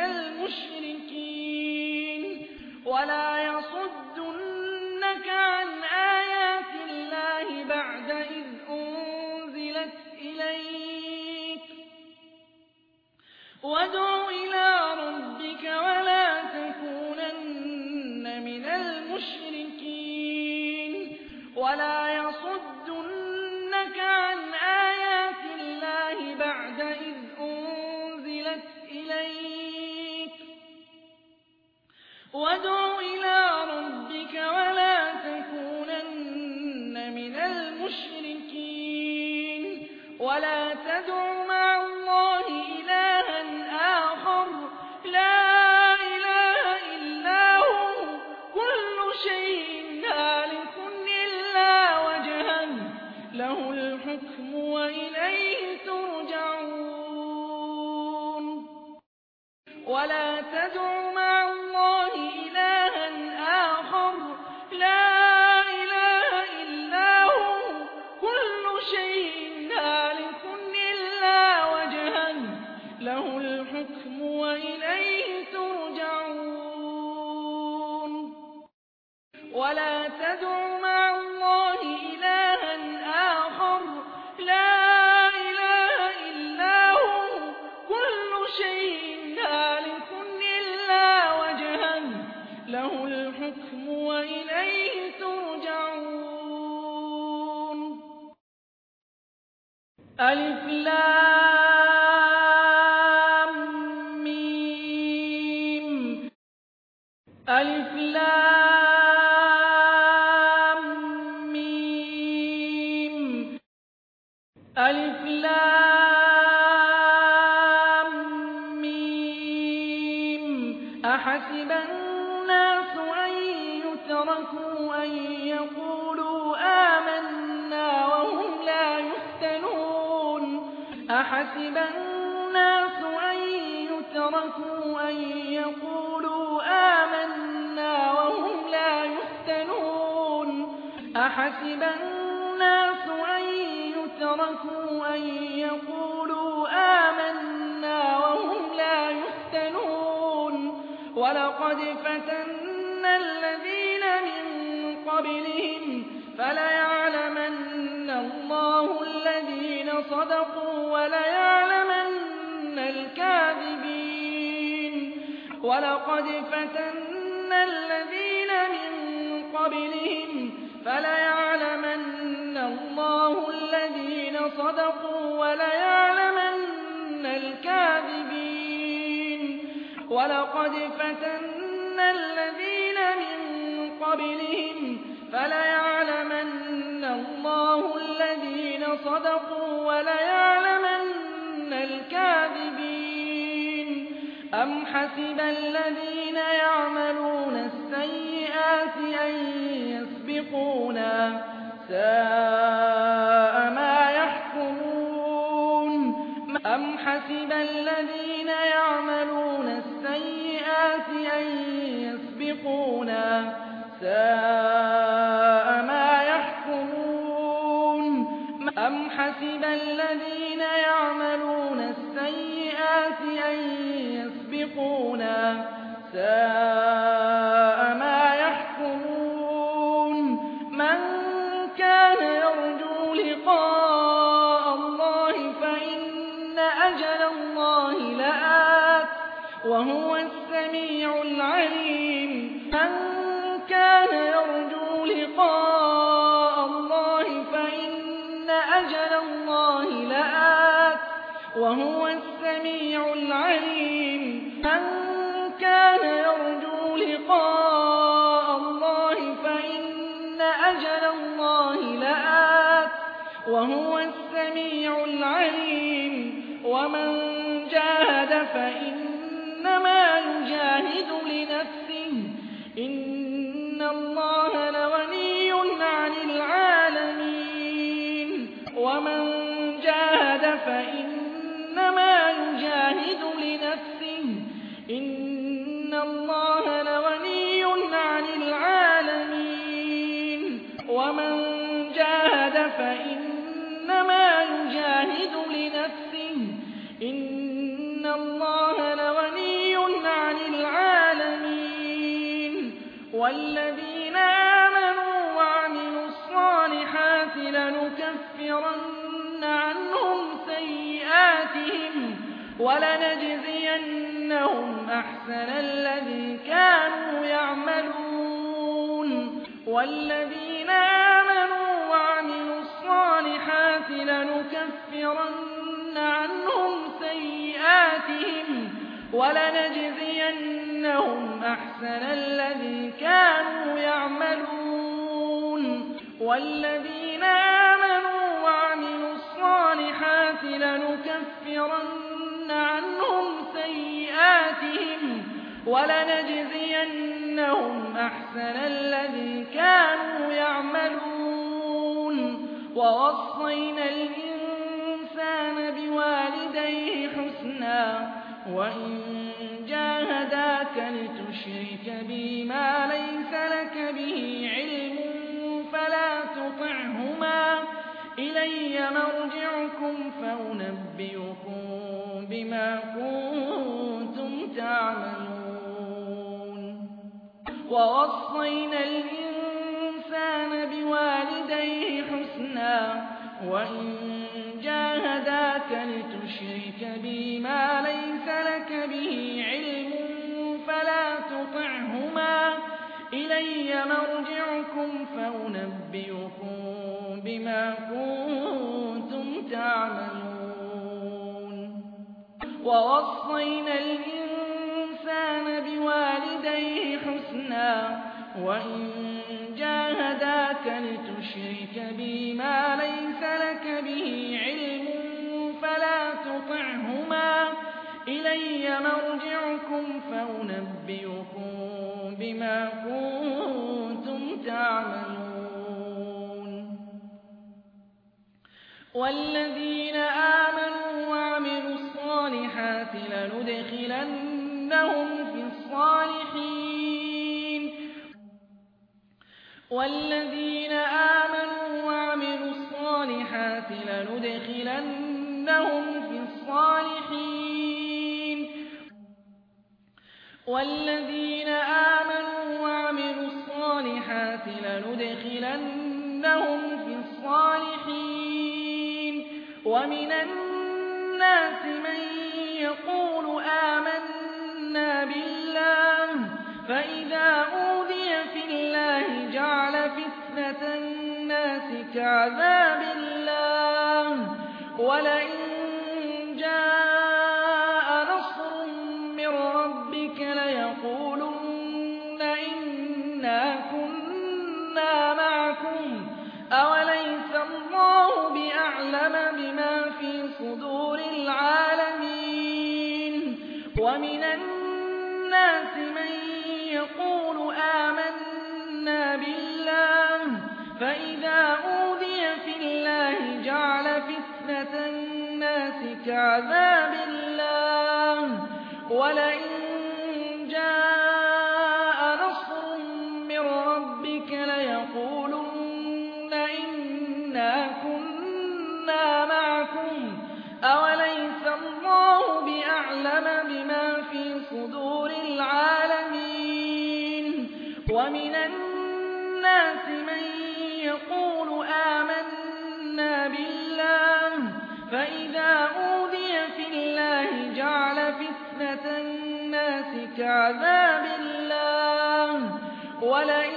المشركين ولا يصدنك عن آيات الله بعد إذ أنزلت إليك وادع إلى ربك ولا تكونن من المشركين ولا يصدنك عن آيات الله بعد إذ أنزلت إليك وادع إلى ربك ولا تكونن من المشركين ولا تدع مع الله إلها آخر لا إله إلا هو كل شيء هالك إلا وجهه له الحكم وإليه ترجعون ولا تدع مع الله إلها آخر لا إله إلا هو كل شيء هالك إلا وجهه له الحكم وإليه ترجعون ولا تدع مع الله إلها آخر لا إله إلا هو كل شيء هالك إلا وجهه له الحكم وإليه ترجعون ألف لام ميم ألف لام ميم ألف لام ميم أحسب الناس أن يتركوا أن يقولوا آمنا وهم لا يفتنون أحسب الناس أن يتركوا أن يقولوا آمنا وهم لا يفتنون أحسب الناس أن يتركوا أن يقولوا آمنا وهم لا يفتنون ولقد فتنا الذين من قبلهم فليعلمن الله الذين صدقوا وليعلمن الكاذبين ولقد فتنا الذين من قبلهم فليعلمن الله الذين صدقوا وليعلمن الكاذبين ولقد فتنا الذين من قبلهم فليعلمن الله الذين صدقوا وليعلمن الكاذبين أم حسب الذين يعملون السيئات أن يسبقونا ساء ما يحكمون أم حسب الذين يعملون السيئات أن يسبقونا ساء ما يحكمون أم حسب الذين يعملون السيئات أن يسبقونا ساء ما يحكمون من كان يرجو لقاء الله فإن أجل الله لآت وهو السميع العليم من كان يرجو لقاء الله فإن أجل الله لآت وهو السميع العليم من كان يرجو لقاء الله فإن أجل الله لآت وهو السميع العليم ومن جاهد فإنما يجاهد لنفسه إن الله لغني عن العالمين ومن جاهد فإنما يجاهد لنفسه إن الله لغني عن العالمين ومن جاهد فإنما يجاهد والذين آمنوا وعملوا الصالحات لنكفرن عنهم سيئاتهم ولنجزينهم أحسن الذي كانوا يعملون والذين آمنوا وعملوا الصالحات لنكفرن عنهم سيئاتهم ولنجزينهم أحسن الذي كانوا يعملون والذين آمنوا وعملوا الصالحات لنكفرن عنهم سيئاتهم ولنجزينهم أحسن الذي كانوا يعملون ووصينا الإنسان بوالديه حسنا وإن جاهداك لتشرك بي ما ليس لك به علم فلا تطعهما إلي مرجعكم فأنبئكم بما كنتم تعملون ووصينا الإنسان بوالديه حسنا وإن جاهداك لتشرك بي ما ليس لك به علم فلا تطعهما إلي مرجعكم فأنبئكم بما كنتم تعملون ووصينا الإنسان بوالديه حسنا وإن جاهداك لتشرك بي ما ليس لك به علم فلا تطعهما إلي مرجعكم فأنبئكم بما كنتم تعملون والذين آمنوا وعملوا الصالحات لندخلنهم في الصالحين والذين آمنوا وعملوا الصالحات لندخلنهم في الصالحين والذين آمنوا وعملوا الصالحات لندخلنهم في الصالحين ومن الناس من يقول آمنا بالله فإذا أوذي في الله جعل فتنة الناس كعذاب الله ولئن جاء نصر من ربك ليقولن إنا كنا معكم أوليس الله بأعلم بما في صدور العالمين ومن الناس من يقول آمنا بالله فإذا أوذي في الله جعل فتنة الناس كعذاب الله ولئن جاء نصر من ربك ليقولن إنا كنا معكم أوليس الله بأعلم بما في صدور العالمين ومن الناس من يقول آمنا بالله فإذا أوذي في الله جعل فتنة الناس كعذاب الله ولئن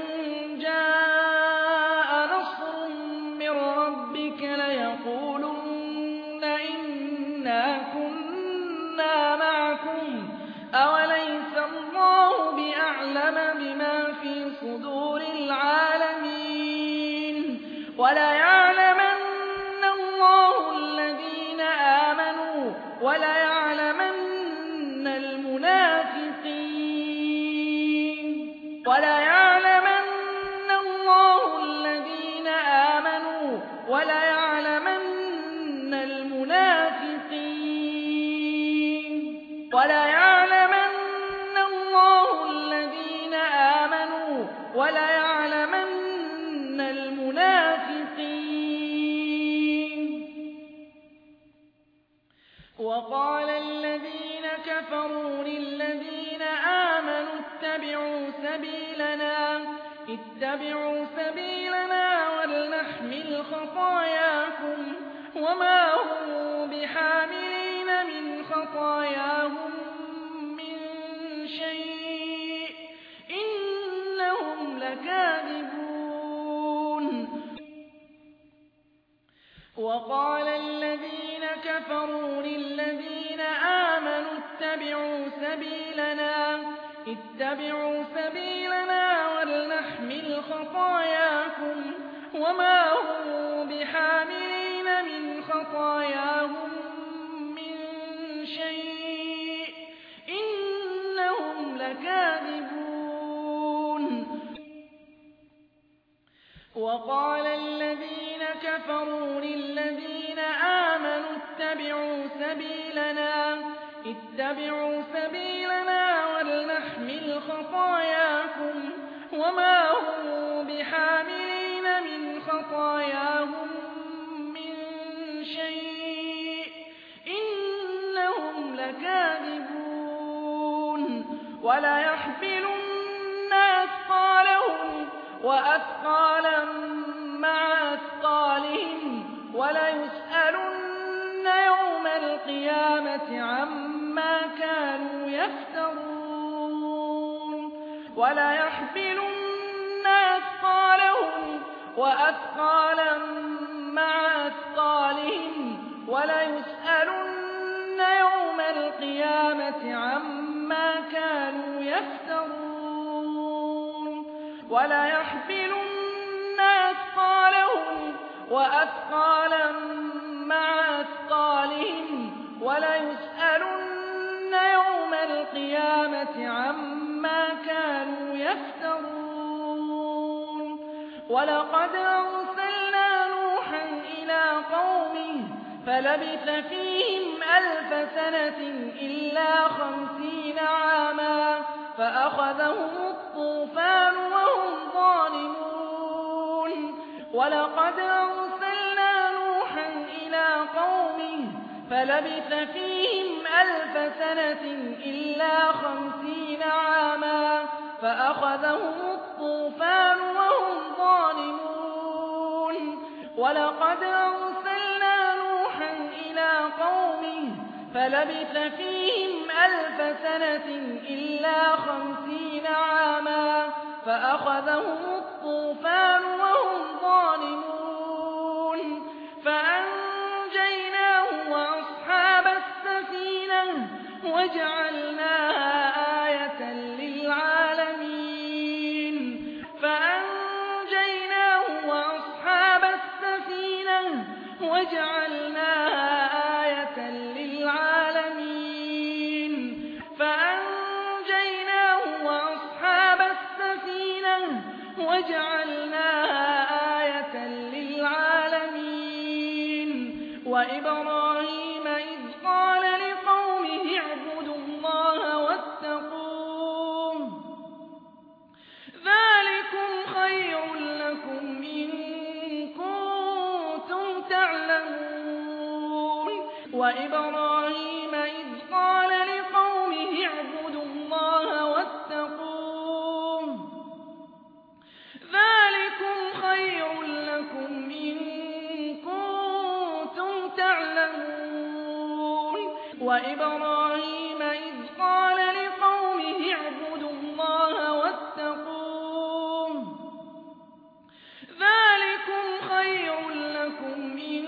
جاء نصر من ربك ليقولن إنا كنا معكم أوليس الله بأعلم بما في صدور العالمين وليعلمن الله الذين آمنوا وليعلمن المنافقين وليعلمن الله الذين آمنوا وليعلمن المنافقين وليعلمن الله الذين آمنوا وليعلمن المنافقين وقال الذين كفروا للذين آمنوا اتبعوا اتبعوا سبيلنا ولنحمل خطاياكم وما هم بحاملين من خطاياهم من شيء إنهم لكاذبون. وقال الذين كفروا للذين آمنوا اتبعوا سبيلنا ولنحمل خطاياكم وما هم بحاملين من خطاياهم من شيء إنهم لكاذبون. وقال الذين كفروا للذين آمنوا اتبعوا سبيلنا ولنحمل خطاياكم وما هم بحاملين من خطاياهم من شيء إنهم لكاذبون. وليحملن أثقالهم وأثقالا مع أثقالهم وليسألن يوم القيامة عما كانوا يفترون. وليحملن أثقالهم وأثقالا مع أثقالهم وليسألن يوم القيامة عما كانوا يفترون. وليحملن أثقالهم وأثقالا مع أثقالهم وليسألن يوم القيامة عما كانوا يفترون. ولقد أرسلنا نوحا إلى قومه فلبث فيهم 1000 سنة إلا 50 عاما فأخذهم الطوفان وهم ظالمون. ولقد أرسلنا نوحا إلى قومه فلبث فيهم 1000 سنة إلا 50 عاما فأخذهم الطوفان وهم ظالمون. ولقد أرسلنا نوحا إلى قومه فلبث فيهم 1000 سنة إلا 50 عاما فأخذهم الطوفان وهم ظالمون. فأنجيناه وأصحاب السفينة وجعلناها آية للعالمين. فأنجيناه وأصحاب السفينة وجعلناها آية للعالمين. فأنجيناه وأصحاب السفينة وجعلناها آية للعالمين. وإبراهيم إذ قال لقومه اعبدوا الله واتقوه ذلكم خير لكم إن كنتم تعلمون. وإبراهيم إذ قال لقومه اعبدوا الله واتقوه ذلكم خير لكم إن كنتم تعلمون. وإبراهيم إذ قال لقومه اعبدوا الله واتقوه ذلكم خير لكم إن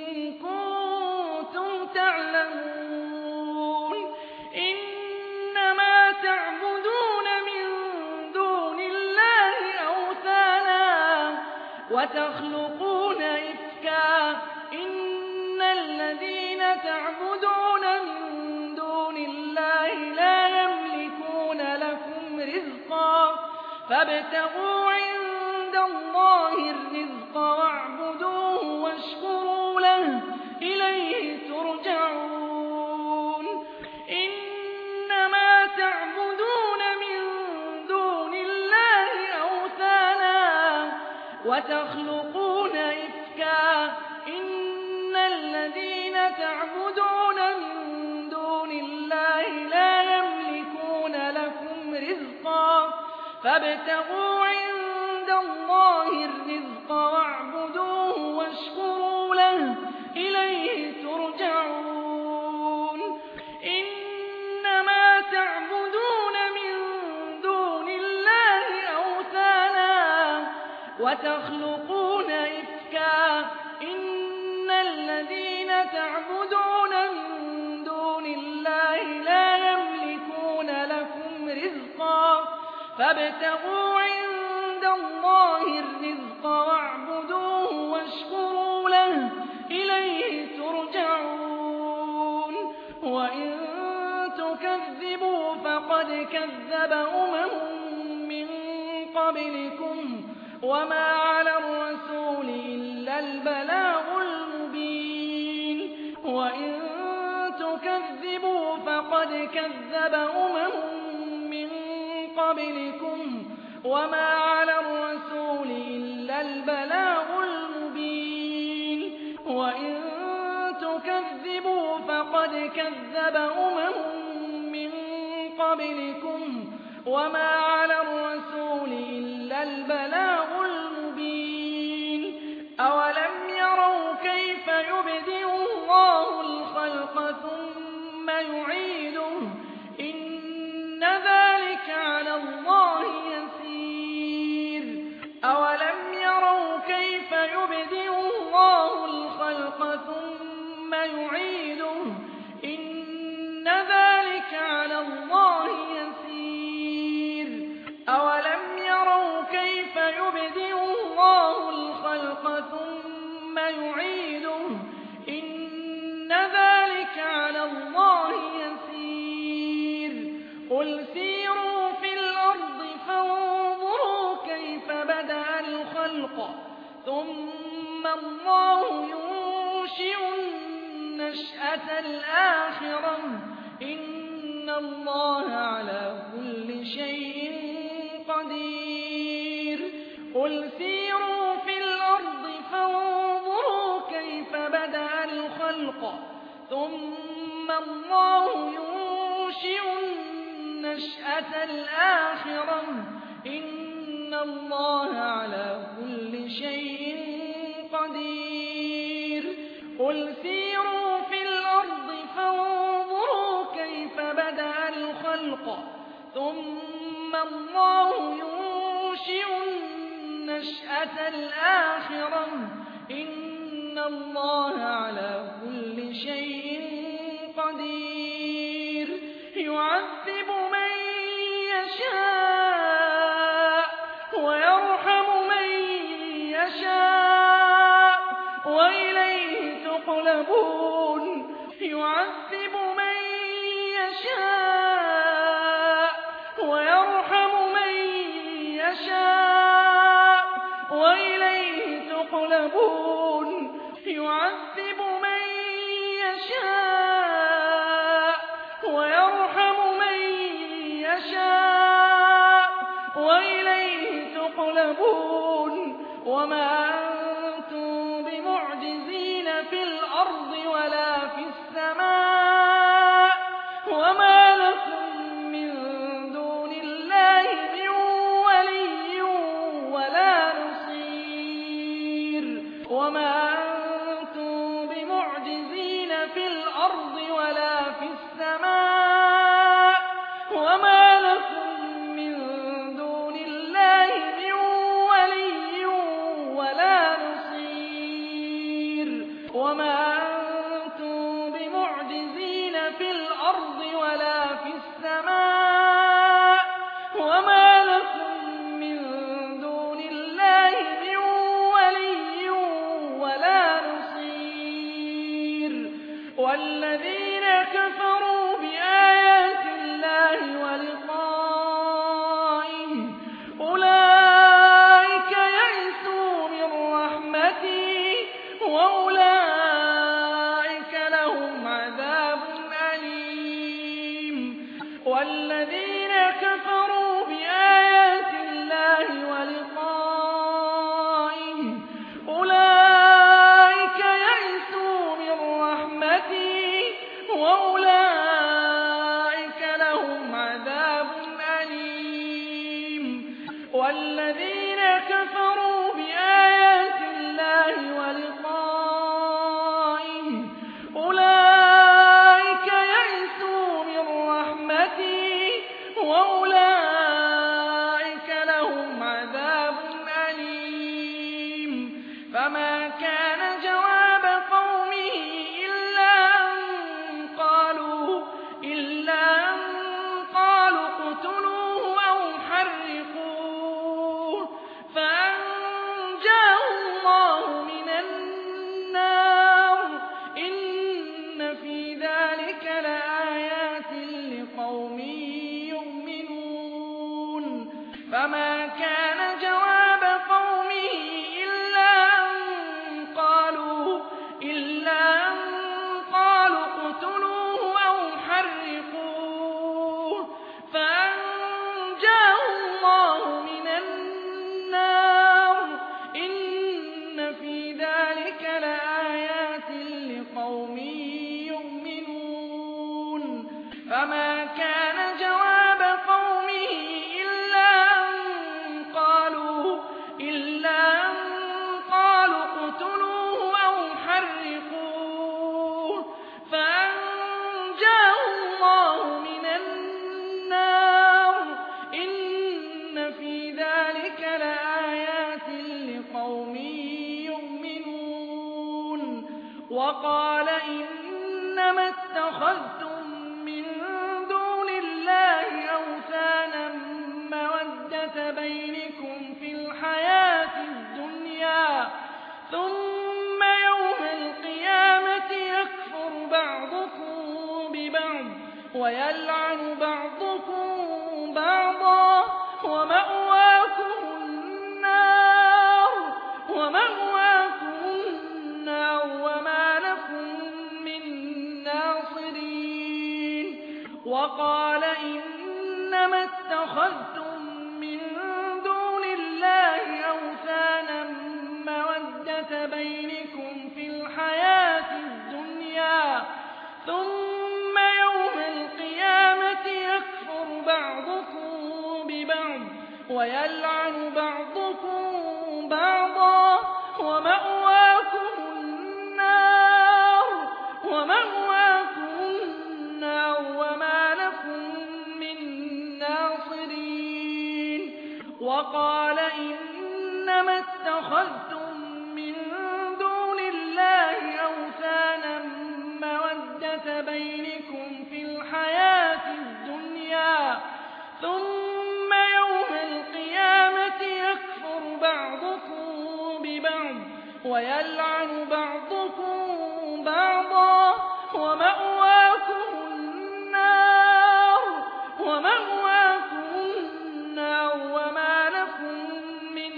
كنتم تعلمون. إنما تعبدون من دون الله أوثانا وتخلقون إفكا إن الذين تعبدون من دون الله لا يملكون لكم رزقا فابتغوا عند الله الرزق واعبدوه واشكروا له إليه ترجعون. إنما تعبدون من دون الله أوثانا وتخلقون إفكا إن الذين تعبدون من دون الله لا يملكون لكم رزقا فابتغوا عند الله الرزق واعبدوه واشكروا له إليه ترجعون إنما تعبدون من دون الله أوثانا وتخلقون إفكا إن الذين تعبدون من دون الله لا يملكون لكم رزقا فابتغوا عند الله الرزق واعبدوه واشكروا له إليه ترجعون وإن تكذبوا فقد كذب من قبلكم وما على الرسول إلا البلاغ المبين وإن تكذبوا فقد كذب من قبلكم وما على الرسول إلا البلاغ المبين وإن تكذبوا فقد كذب من قبلكم وما على الرسول إلا البلاغ المبين أولم يروا كيف يبدئ الله الخلق ثم يعيده إن ذلك على الله يسير أولم يروا كيف يبدئ الله الخلق ثم يعيده إن ذلك على الله يسير أولم يروا كيف يبدئ الله الخلق ثم يعيده إن ذلك على الله يسير قل سيروا في الأرض فانظروا كيف بدأ الخلق ثم الله ينشئ النشأة الآخرة إن الله على كل شيء قدير قل سيروا في الأرض فانظروا كيف بدأ الخلق ثم الله ينشئ النشأة الآخرة إن الله على كل شيء قدير قل سيروا في الأرض فانظروا كيف بدأ الخلق ثم الله ينشئ النشأة الآخرة إن الله على كل شيء قدير يعذب من يشاء ويرحم من يشاء وإليه تقلبون يعذب من يشاء ويرحم من يشاء وإليه تقلبون يعذب من يشاء ويرحم من يشاء وإليه تقلبون وما أنتم بمعجزين في الأرض ولا في السماء وما لكم من دون الله من ولي ولا نصير وما أنتم بمعجزين في الأرض ولا في السماء وما لكم من دون الله من ولي ولا نصير وما أنتم بمعجزين والذين كفروا بآيات الله ولقائه أولئك يئسوا من رحمتي وأولئك لهم عذاب أليم فما كان جواب قومه إلا أن قالوا اقتلوه أو حرقوه فأنجاه الله من النار إن في ذلك لآيات لقوم يؤمنون فما كان جواب قومه إلا أن قالوا اقتلوه أو حرقوه فأنجاه الله من النار إن في ذلك لآيات لقوم يؤمنون فما كان جواب قومه إلا أن قالوا اقتلوه أو حرقوه فأنجاه الله من النار إن في ذلك لآيات لقوم يؤمنون وقال إنما اتخذتم من دون الله أوثانا مودة بينكم في الحياة الدنيا ثم يوم القيامة يكفر بعضكم ببعض ويلعن بعضكم بعضا ومأواكم النار وما لكم من ناصرين وقال إنما اتخذتم من دون الله أوثانا مودة بينكم في الحياة الدنيا ثم يوم القيامة يكفر بعضكم ببعض ويلعن بعضكم بعضا ومأواكم النار وما لكم من ناصرين وقال إنما اتخذتم من دون الله أوثانا مودة بينكم في الحياة الدنيا ثم يوم القيامة يكفر بعضكم ببعض ويلعن بعضكم بعضا ومأواكم النار وما لكم من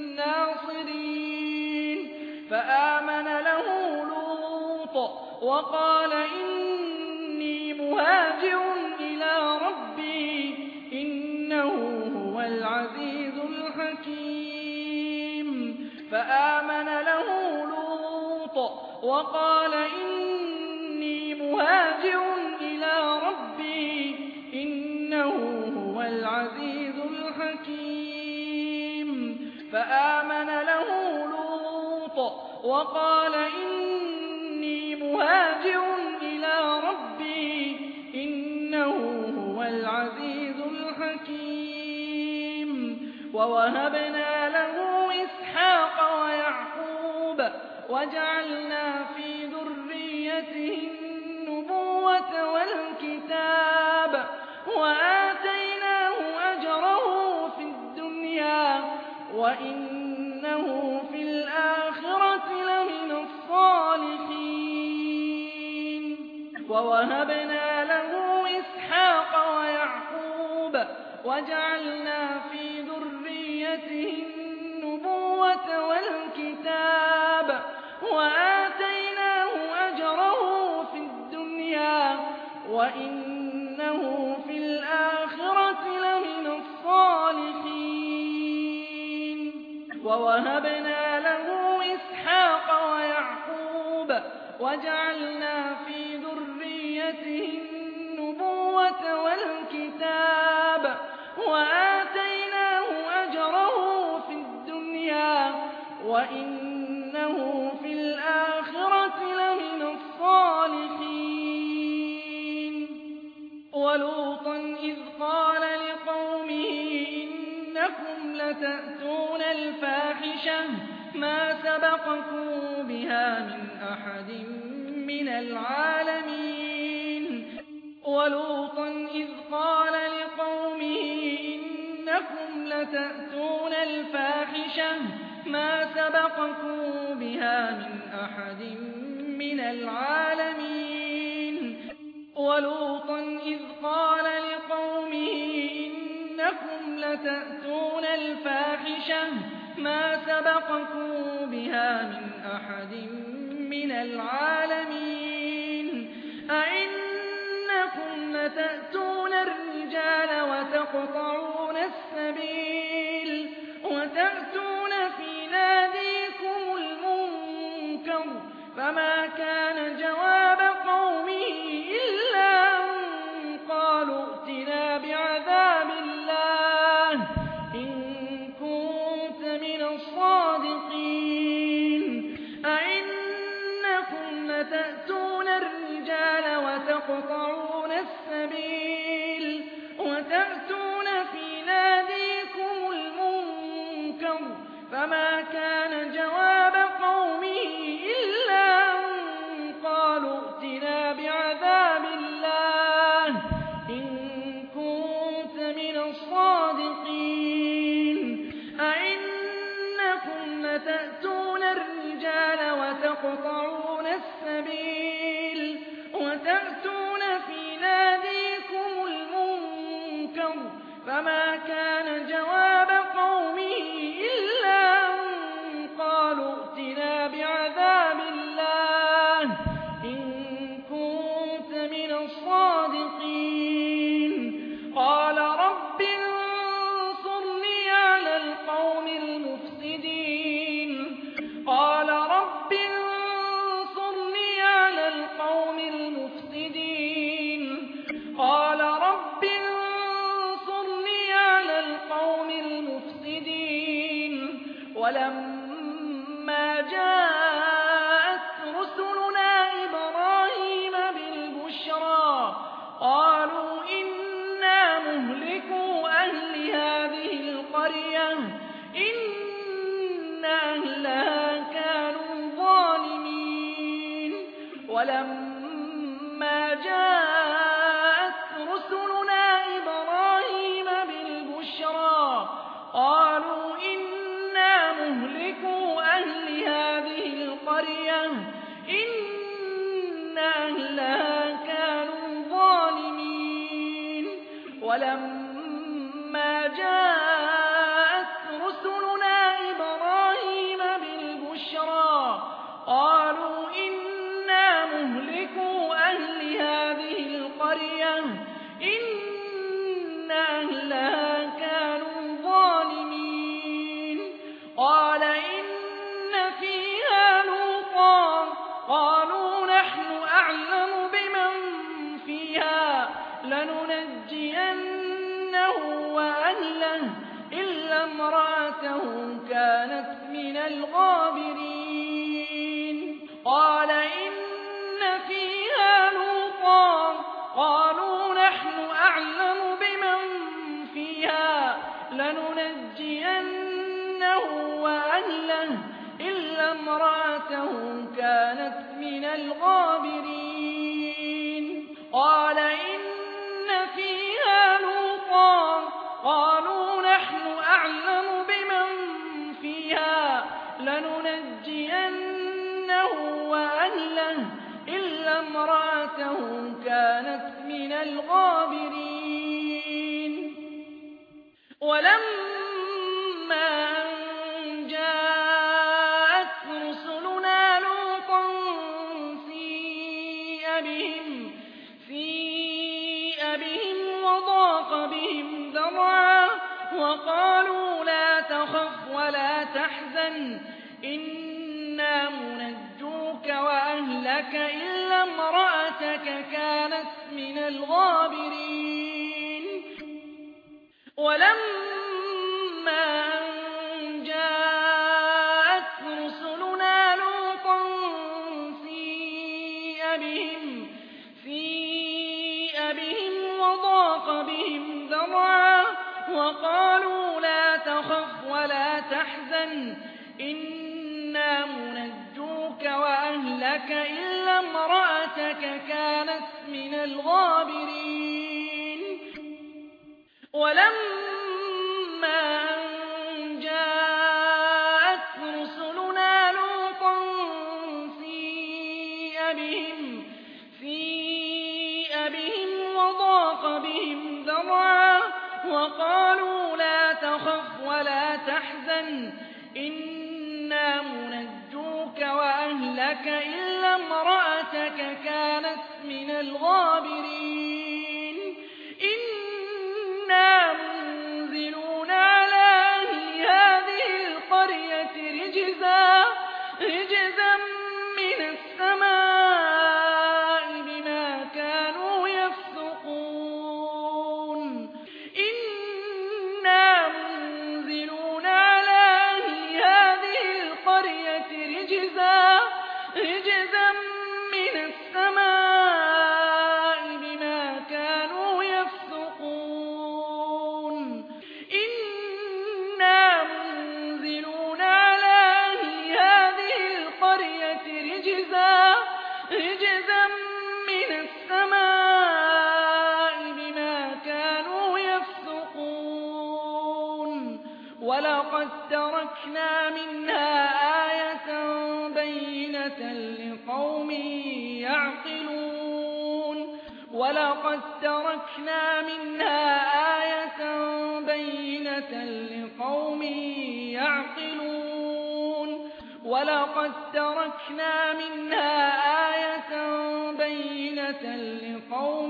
ناصرين فآمن له لوط وقال إني مهاجر إلى ربي إنه هو العزيز الحكيم فآمن له لوط وقال إني مهاجر إلى ربي إنه هو العزيز الحكيم فآمن له لوط وقال إني مهاجر إلى ربي إنه هو العزيز الحكيم ووهبنا له إسحاق ويعقوب وجعلنا في ذريته النبوة والكتاب وآتيناه أجره في الدنيا وإنه في الآخرة لمن الصالحين ووهبنا له إسحاق ويعقوب وجعلنا في ذريته النبوة والكتاب وآتيناه أجره في الدنيا وإنه في الآخرة لمن الصالحين ووهبنا له إسحاق ويعقوب وجعلنا في ذريته النبوة والكتاب وآتيناه أجره وَإِنَّهُ فِي الْآخِرَةِ لَمِنَ الصَّالِحِينَ وَلُوطًا إِذْ قَالَ لِقَوْمِهِ إِنَّكُمْ لَتَأْتُونَ الْفَاحِشَةَ مَا سَبَقَكُم بِهَا مِنْ أَحَدٍ مِّنَ الْعَالَمِينَ وَلُوطًا إِذْ قَالَ لِقَوْمِهِ إِنَّكُمْ لَتَأْتُونَ الْفَاحِشَةَ مَا سَبَقَكُم بِهَا مِنْ أَحَدٍ مِّنَ الْعَالَمِينَ وَلُوطًا إِذْ قَالَ لِقَوْمِهِ إِنَّكُمْ لَتَأْتُونَ الْفَاحِشَةَ مَا سَبَقَكُم بِهَا مِنْ أَحَدٍ مِّنَ الْعَالَمِينَ أَئِنَّكُمْ لَتَأْتُونَ الرِّجَالَ وَتَقْطَعُونَ السَّبِيلَ وَتَأْتُونَ فِي نَادِيكُمُ الْمُنكَرَ فَمَا كَانَ جَوَابَ قَوْمِهِ إِلَّا أَن قَالُوا ائْتِنَا بِعَذَابِ اللَّهِ إِن كُنتَ مِنَ الصَّادِقِينَ أَئِنَّكُمْ لَتَأْتُونَ الرِّجَالَ وَتَقْطَعُونَ السَّبِيلَ وَتَأْتُونَ فِي نَادِيكُمُ الْمُنكَرَ فَمَا كَانَ جَوَابَ قَوْمِهِ إِلَّا أَن قَالُوا ائْتِنَا بِعَذَابِ اللَّهِ إِن كُنتَ مِنَ الصَّادِقِينَ أَئِنَّكُمْ لَتَأْتُونَ الرِّجَالَ وَتَقْطَعُونَ السَّبِيلَ وَتَأْتُونَ فِي نَادِيكُمُ الْمُنكَرَ فَمَا كَانَ جَوَابَ قَوْمِهِ إِلَّا أَن قَالُوا ائْتِنَا بِعَذَابِ اللَّهِ إِن كُنتَ مِنَ الصَّادِقِينَ قَالَ رَبِّ انصُرْنِي عَلَى الْقَوْمِ الْمُفْسِدِينَ قَالَ رَبِّ انصُرْنِي عَلَى الْقَوْمِ الْمُفْسِدِينَ قَالَ رَبِّ انصُرْنِي عَلَى الْقَوْمِ الْمُفْسِدِينَ وَلَمَّا جَاءَتْ رُسُلُنَا إِبْرَاهِيمَ بِالْبُشْرَىٰ قَالُوا إِنَّا مُهْلِكُو أَهْلِ هَٰذِهِ الْقَرْيَةِ إِنَّ أَهْلَهَا كَانُوا ظَالِمِينَ وَلَمَّا جَاءَتْ رُسُلُنَا إِبْرَاهِيمَ بِالْبُشْرَىٰ قَالُوا إِنَّا مُهْلِكُو أَهْلِ هَٰذِهِ الْقَرْيَةِ إِنَّ أَهْلَهَا كَانُوا ظَالِمِينَ وَلَمَّا جَاءَتْ رُسُلُنَا إِبْرَاهِيمَ بِالْبُشْرَىٰ قَالُوا إِنَّا مُهْلِكُو أَهْلِ هَٰذِهِ الْقَرْيَةِ إِنَّ أَهْلَهَا كَانُوا ظَالِمِينَ قَالَ إِنَّ فِيهَا لُوطًا قَالُوا نَحْنُ أَعْلَمُ بِمَن فِيهَا لَنُنَجِّيَنَّهُ وَأَهْلَهُ إِلَّا امْرَأَتَهُ كَانَتْ مِنَ الْغَابِرِينَ قَالَ إِنَّ فِيهَا لُوطًا قَالُوا نَحْنُ أَعْلَمُ بِمَن فِيهَا لَنُنَجِّيَنَّهُ وَأَهْلَهُ إِلَّا امْرَأَتَهُ كَانَتْ مِنَ الْغَابِرِينَ قَالَ إِنَّ فِيهَا لُوطًا قَالُوا نَحْنُ أَعْلَمُ بِمَن فِيهَا لَنُنَجِّيَنَّهُ وَأَهْلَهُ إِلَّا امْرَأَتَهُ كَانَتْ مِنَ الْغَابِرِينَ وَلَمَّا أَن جَاءَتْ رُسُلُنَا لُوطًا سِيءَ بِهِمْ وَضَاقَ بِهِمْ ذَرْعًا وَقَالُوا لَا تَخَفْ وَلَا تَحْزَنْ إِنَّا مُنَجُّوكَ وَأَهْلَكَ إِلَّا امْرَأَتَكَ كَانَتْ مِنَ الْغَابِرِينَ ولما أن جاءت وقالوا لا تخف ولا تحزن إنا منجوك وأهلك إلا امرأتك كانت من الغابرين ولما أن جاءت رسلنا لوطا سيء بهم وضاق بهم ذرعا وقالوا لا تخف ولا تحزن إنا منجوك وأهلك إلا امرأتك كانت من الغابرين إنا منزلون على أهل هذه القرية رجزا من السماء بما كانوا يفسقون إنا منزلون على أهل هذه القرية رجزا من السماء بما كانوا يفسقون إنا منزلون على أهل هذه القرية رجزا من السماء بما كانوا يفسقون ولقد تركنا منها آية بينة لقوم يعقلون ولقد تركنا منها آية بينة لقوم يعقلون ولقد تركنا منها آية بينة لقوم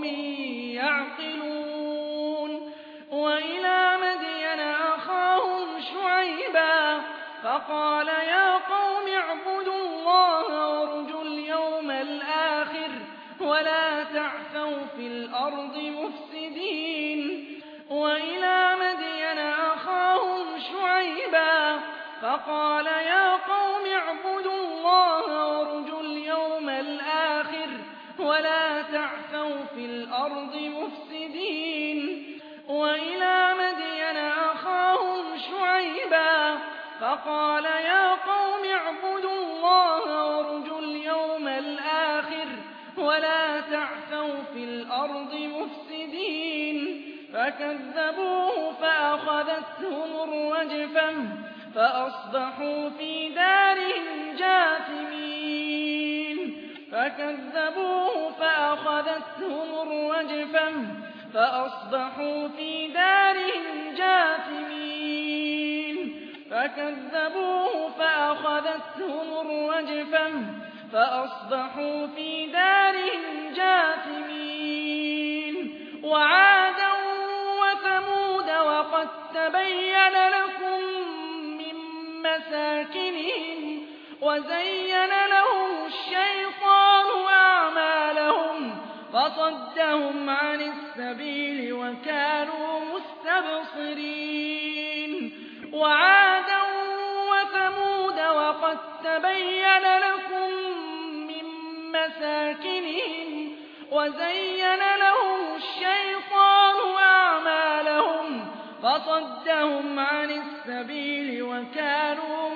يعقلون وإلى مدين أخاهم شعيبا فقال يا قوم اعبدوا الله وارجوا اليوم الآخر ولا تعثوا في الأرض مفسدين وإلى مدين أخاهم شعيبا فقال يا قوم اعبدوا الله وارجوا اليوم الآخر ولا تعثوا في الأرض مفسدين وإلى مدين أخاهم شعيبا فقال يا قوم اعبدوا الله وارجوا اليوم الآخر ولا تعثوا في الأرض مفسدين فكذبوه فأخذتهم الرجفة فأصبحوا في دارهم جاثمين فكذبوه فأخذتهم الرجفة فأصبحوا في دارهم جاثمين فكذبوه فأخذتهم الرجفة فأصبحوا في دارهم جاثمين وعادا وثمود وقد تبين لكم من مساكنهم وزين لهم الشيطان أعمالهم فصدهم عن السبيل وكانوا مستبصرين وعادا وثمود وقد تبين لكم من مساكنهم وزين لهم الشيطان أعمالهم فصدهم عن السبيل وكانوا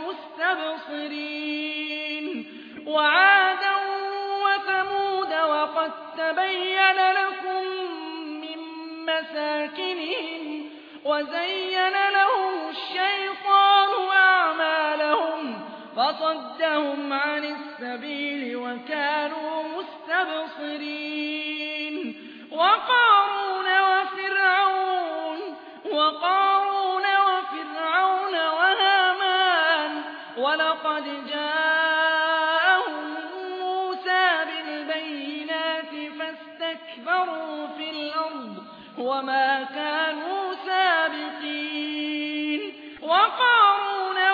مستبصرين وعادا وثمود وقد تبين لكم من مساكنهم وزين لهم الشيطان أعمالهم فصدهم عن السبيل وكانوا مستبصرين وقارون وفرعون وهامان ولقد جاءهم موسى بالبينات فاستكبروا في الأرض وما كانوا سابقين وقارون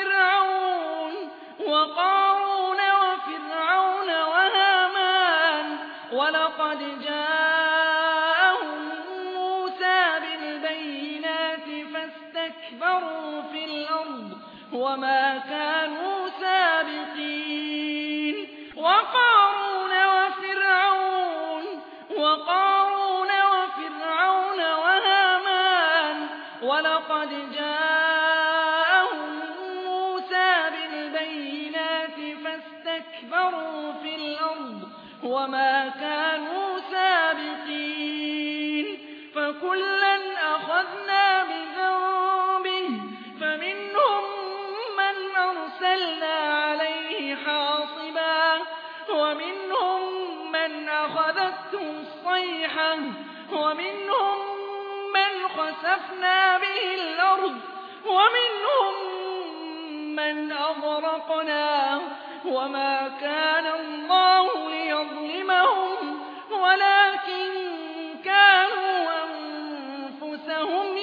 وفرعون وهامان ولقد جاءهم موسى بالبينات فاستكبروا في الأرض وما كانوا سابقين وقارون وفرعون وهامان ولقد وَلَقَدْ جَاءَهُم مُّوسَىٰ بِالْبَيِّنَاتِ فَاسْتَكْبَرُوا فِي الْأَرْضِ وَمَا كَانُوا سَابِقِينَ فَكُلًّا أَخَذْنَا بِذَنبِهِ فَمِنْهُم مَّنْ أَرْسَلْنَا عَلَيْهِ حَاصِبًا وَمِنْهُم مَّنْ أَخَذَتْهُ الصَّيْحَةُ وَمِنْهُم مَّنْ خَسَفْنَا بِهِ الْأَرْضَ وَمِنْهُم مَّنْ أَغْرَقْنَا وَمَا كَانَ اللَّهُ لِيَظْلِمَهُمْ وَلَٰكِن كَانُوا أَنفُسَهُمْ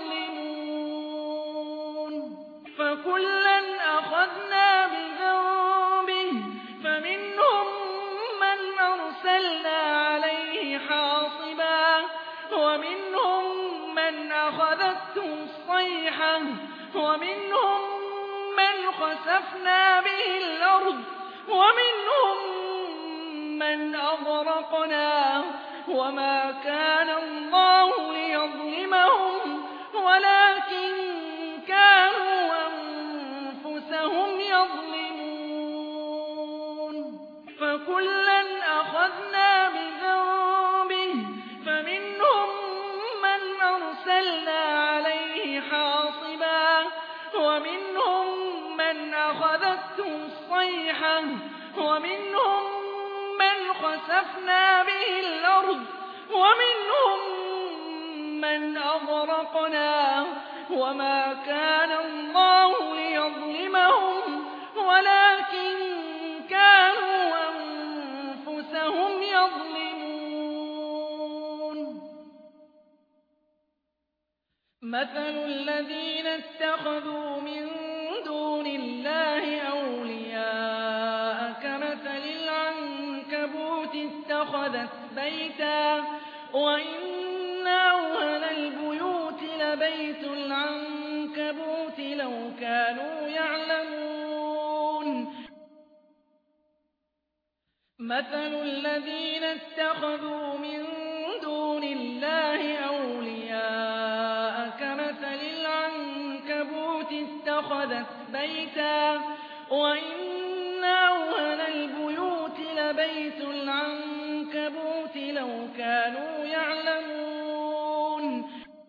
يَظْلِمُونَ فَكُلًّا أَخَذْنَا بِذَنبِهِ فَمِنْهُم مَّنْ أَرْسَلْنَا عَلَيْهِ حَاصِبًا وَمِنْهُم مَّنْ أَخَذَتْهُ الصَّيْحَةُ وَمِنْهُم مَّنْ خَسَفْنَا بِهِ الْأَرْضَ وَمِنْهُم مَّنْ أَغْرَقْنَا وَمَا كَانَ اللَّهُ لِيَظْلِمَهُمْ وَلَٰكِن كَانُوا أَنفُسَهُمْ يَظْلِمُونَ فَكُلًّا أَخَذْنَا بِذَنبِهِ فَمِنْهُم مَّنْ أَرْسَلْنَا عَلَيْهِ حَاصِبًا وَمِنْهُم مَّنْ أَخَذَتْهُ الصَّيْحَةُ وَمِنْهُم مَّنْ خَسَفْنَا بِهِ الْأَرْضَ وَمِنْهُم مَّنْ أَغْرَقْنَا وَمَا كَانَ اللَّهُ لِيَظْلِمَهُمْ وَلَٰكِن كَانُوا أَنفُسَهُمْ يَظْلِمُونَ مَثَلُ الَّذِينَ اتَّخَذُوا مِن دُونِ اللَّهِ أَوْلِيَاءَ كَمَثَلِ الْعَنكَبُوتِ اتَّخَذَتْ بَيْتًا وَإِنَّ أَوْهَنَ الْبُيُوتِ لَبَيْتُ الْعَنكَبُوتِ لَوْ كَانُوا يَعْلَمُونَ مَثَلُ الَّذِينَ اتَّخَذُوا مِن دُونِ اللَّهِ أَوْلِيَاءَ كَمَثَلِ الْعَنكَبُوتِ اتَّخَذَتْ بَيْتًا وَإِنَّ أَوْهَنَ الْبُيُوتِ لَبَيْتُ الْعَنكَبُوتِ لَوْ كَانُوا يَعْلَمُونَ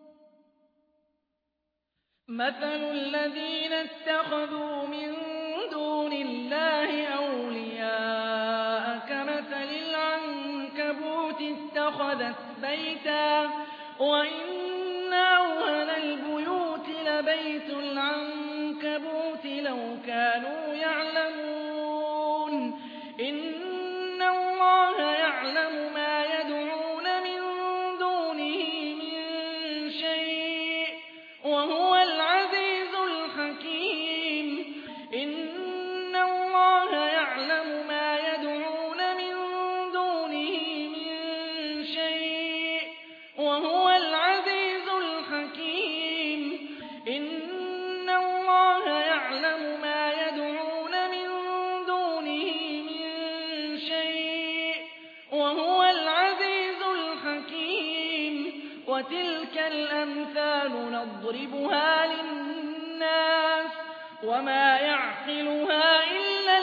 مَثَلُ الَّذِينَ اتَّخَذُوا مِن دُونِ اللَّهِ أَوْلِيَاءَ كَمَثَلِ الْعَنكَبُوتِ اتَّخَذَتْ بَيْتًا وَإِنَّ أَوْهَنَ الْبُيُوتِ لَبَيْتُ الْعَنكَبُوتِ لَوْ كَانُوا يَعْلَمُونَ إِنَّ اللَّهَ يَعْلَمُ مَا يَدْعُونَ مِن دُونِهِ مِن شَيْءٍ وَهُوَ الْعَزِيزُ الْحَكِيمُ إِنَّ اللَّهَ يَعْلَمُ مَا يَدْعُونَ مِن دُونِهِ مِن شَيْءٍ وَهُوَ الْعَزِيزُ الْحَكِيمُ إِنَّ اللَّهَ يَعْلَمُ مَا يَدْعُونَ مِن دُونِهِ مِن شَيْءٍ وَهُوَ الْعَزِيزُ الْحَكِيمُ وَتِلْكَ الْأَمْثَالُ نَضْرِبُهَا لِلنَّاسِ وَمَا يَعْقِلُهَا إِلَّا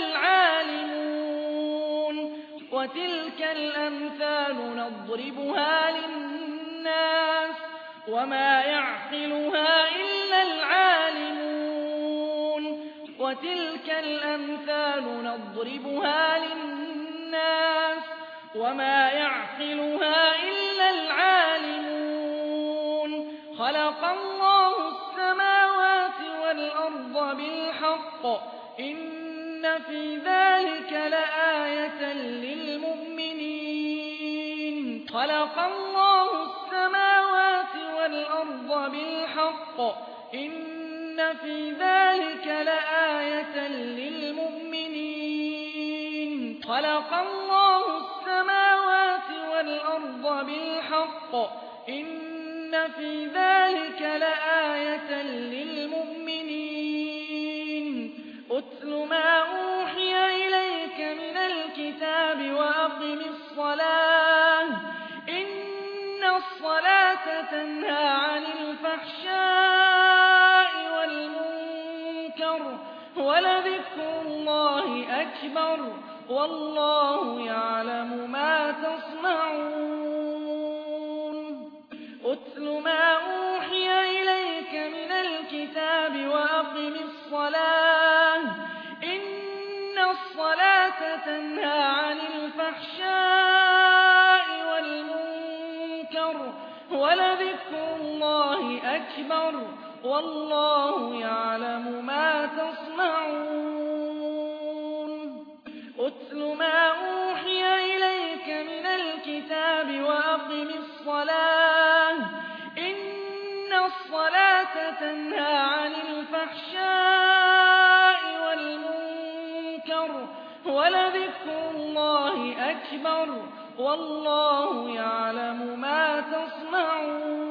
الْعَالِمُونَ وَتِلْكَ الْأَمْثَالُ نَضْرِبُهَا لِلنَّاسِ وَمَا يَعْقِلُهَا إِلَّا الْعَالِمُونَ وَتِلْكَ الْأَمْثَالُ نَضْرِبُهَا لِلنَّاسِ وَمَا يَعْقِلُهَا إِلَّا الْعَالِمُونَ خَلَقَ اللَّهُ السَّمَاوَاتِ وَالْأَرْضَ بِالْحَقِّ إِنَّ فِي ذَلِكَ لَآيَةً لِّلْمُؤْمِنِينَ خَلَقَ اللَّهُ السَّمَاوَاتِ وَالْأَرْضَ بِالْحَقِّ إِنَّ فِي ذَلِكَ لَآيَةً لِّلْمُؤْمِنِينَ خَلَقَ اللَّهُ السَّمَاوَاتِ وَالْأَرْضَ بِالْحَقِّ إِنَّ فِي ذَلِكَ لَآيَةً لِّلْمُؤْمِنِينَ أُتْلُ مَا أُوحِيَ إِلَيْكَ مِنَ الْكِتَابِ وَأَقِمِ الصَّلَاةَ إِنَّ الصَّلَاةَ تَنْهَىٰ عَنِ الْفَحْشَاءِ أكبر والله يعلم ما تصنعون أتل ما أوحي إليك من الكتاب وأقم الصلاة إن الصلاة تنهى عن الفحشاء والمنكر ولذكر الله أكبر والله يعلم ما تصنعون أتل ما أوحي إليك من الكتاب وأقم الصلاة إن الصلاة تنهى عن الفحشاء والمنكر ولذكر الله أكبر والله يعلم ما تصنعون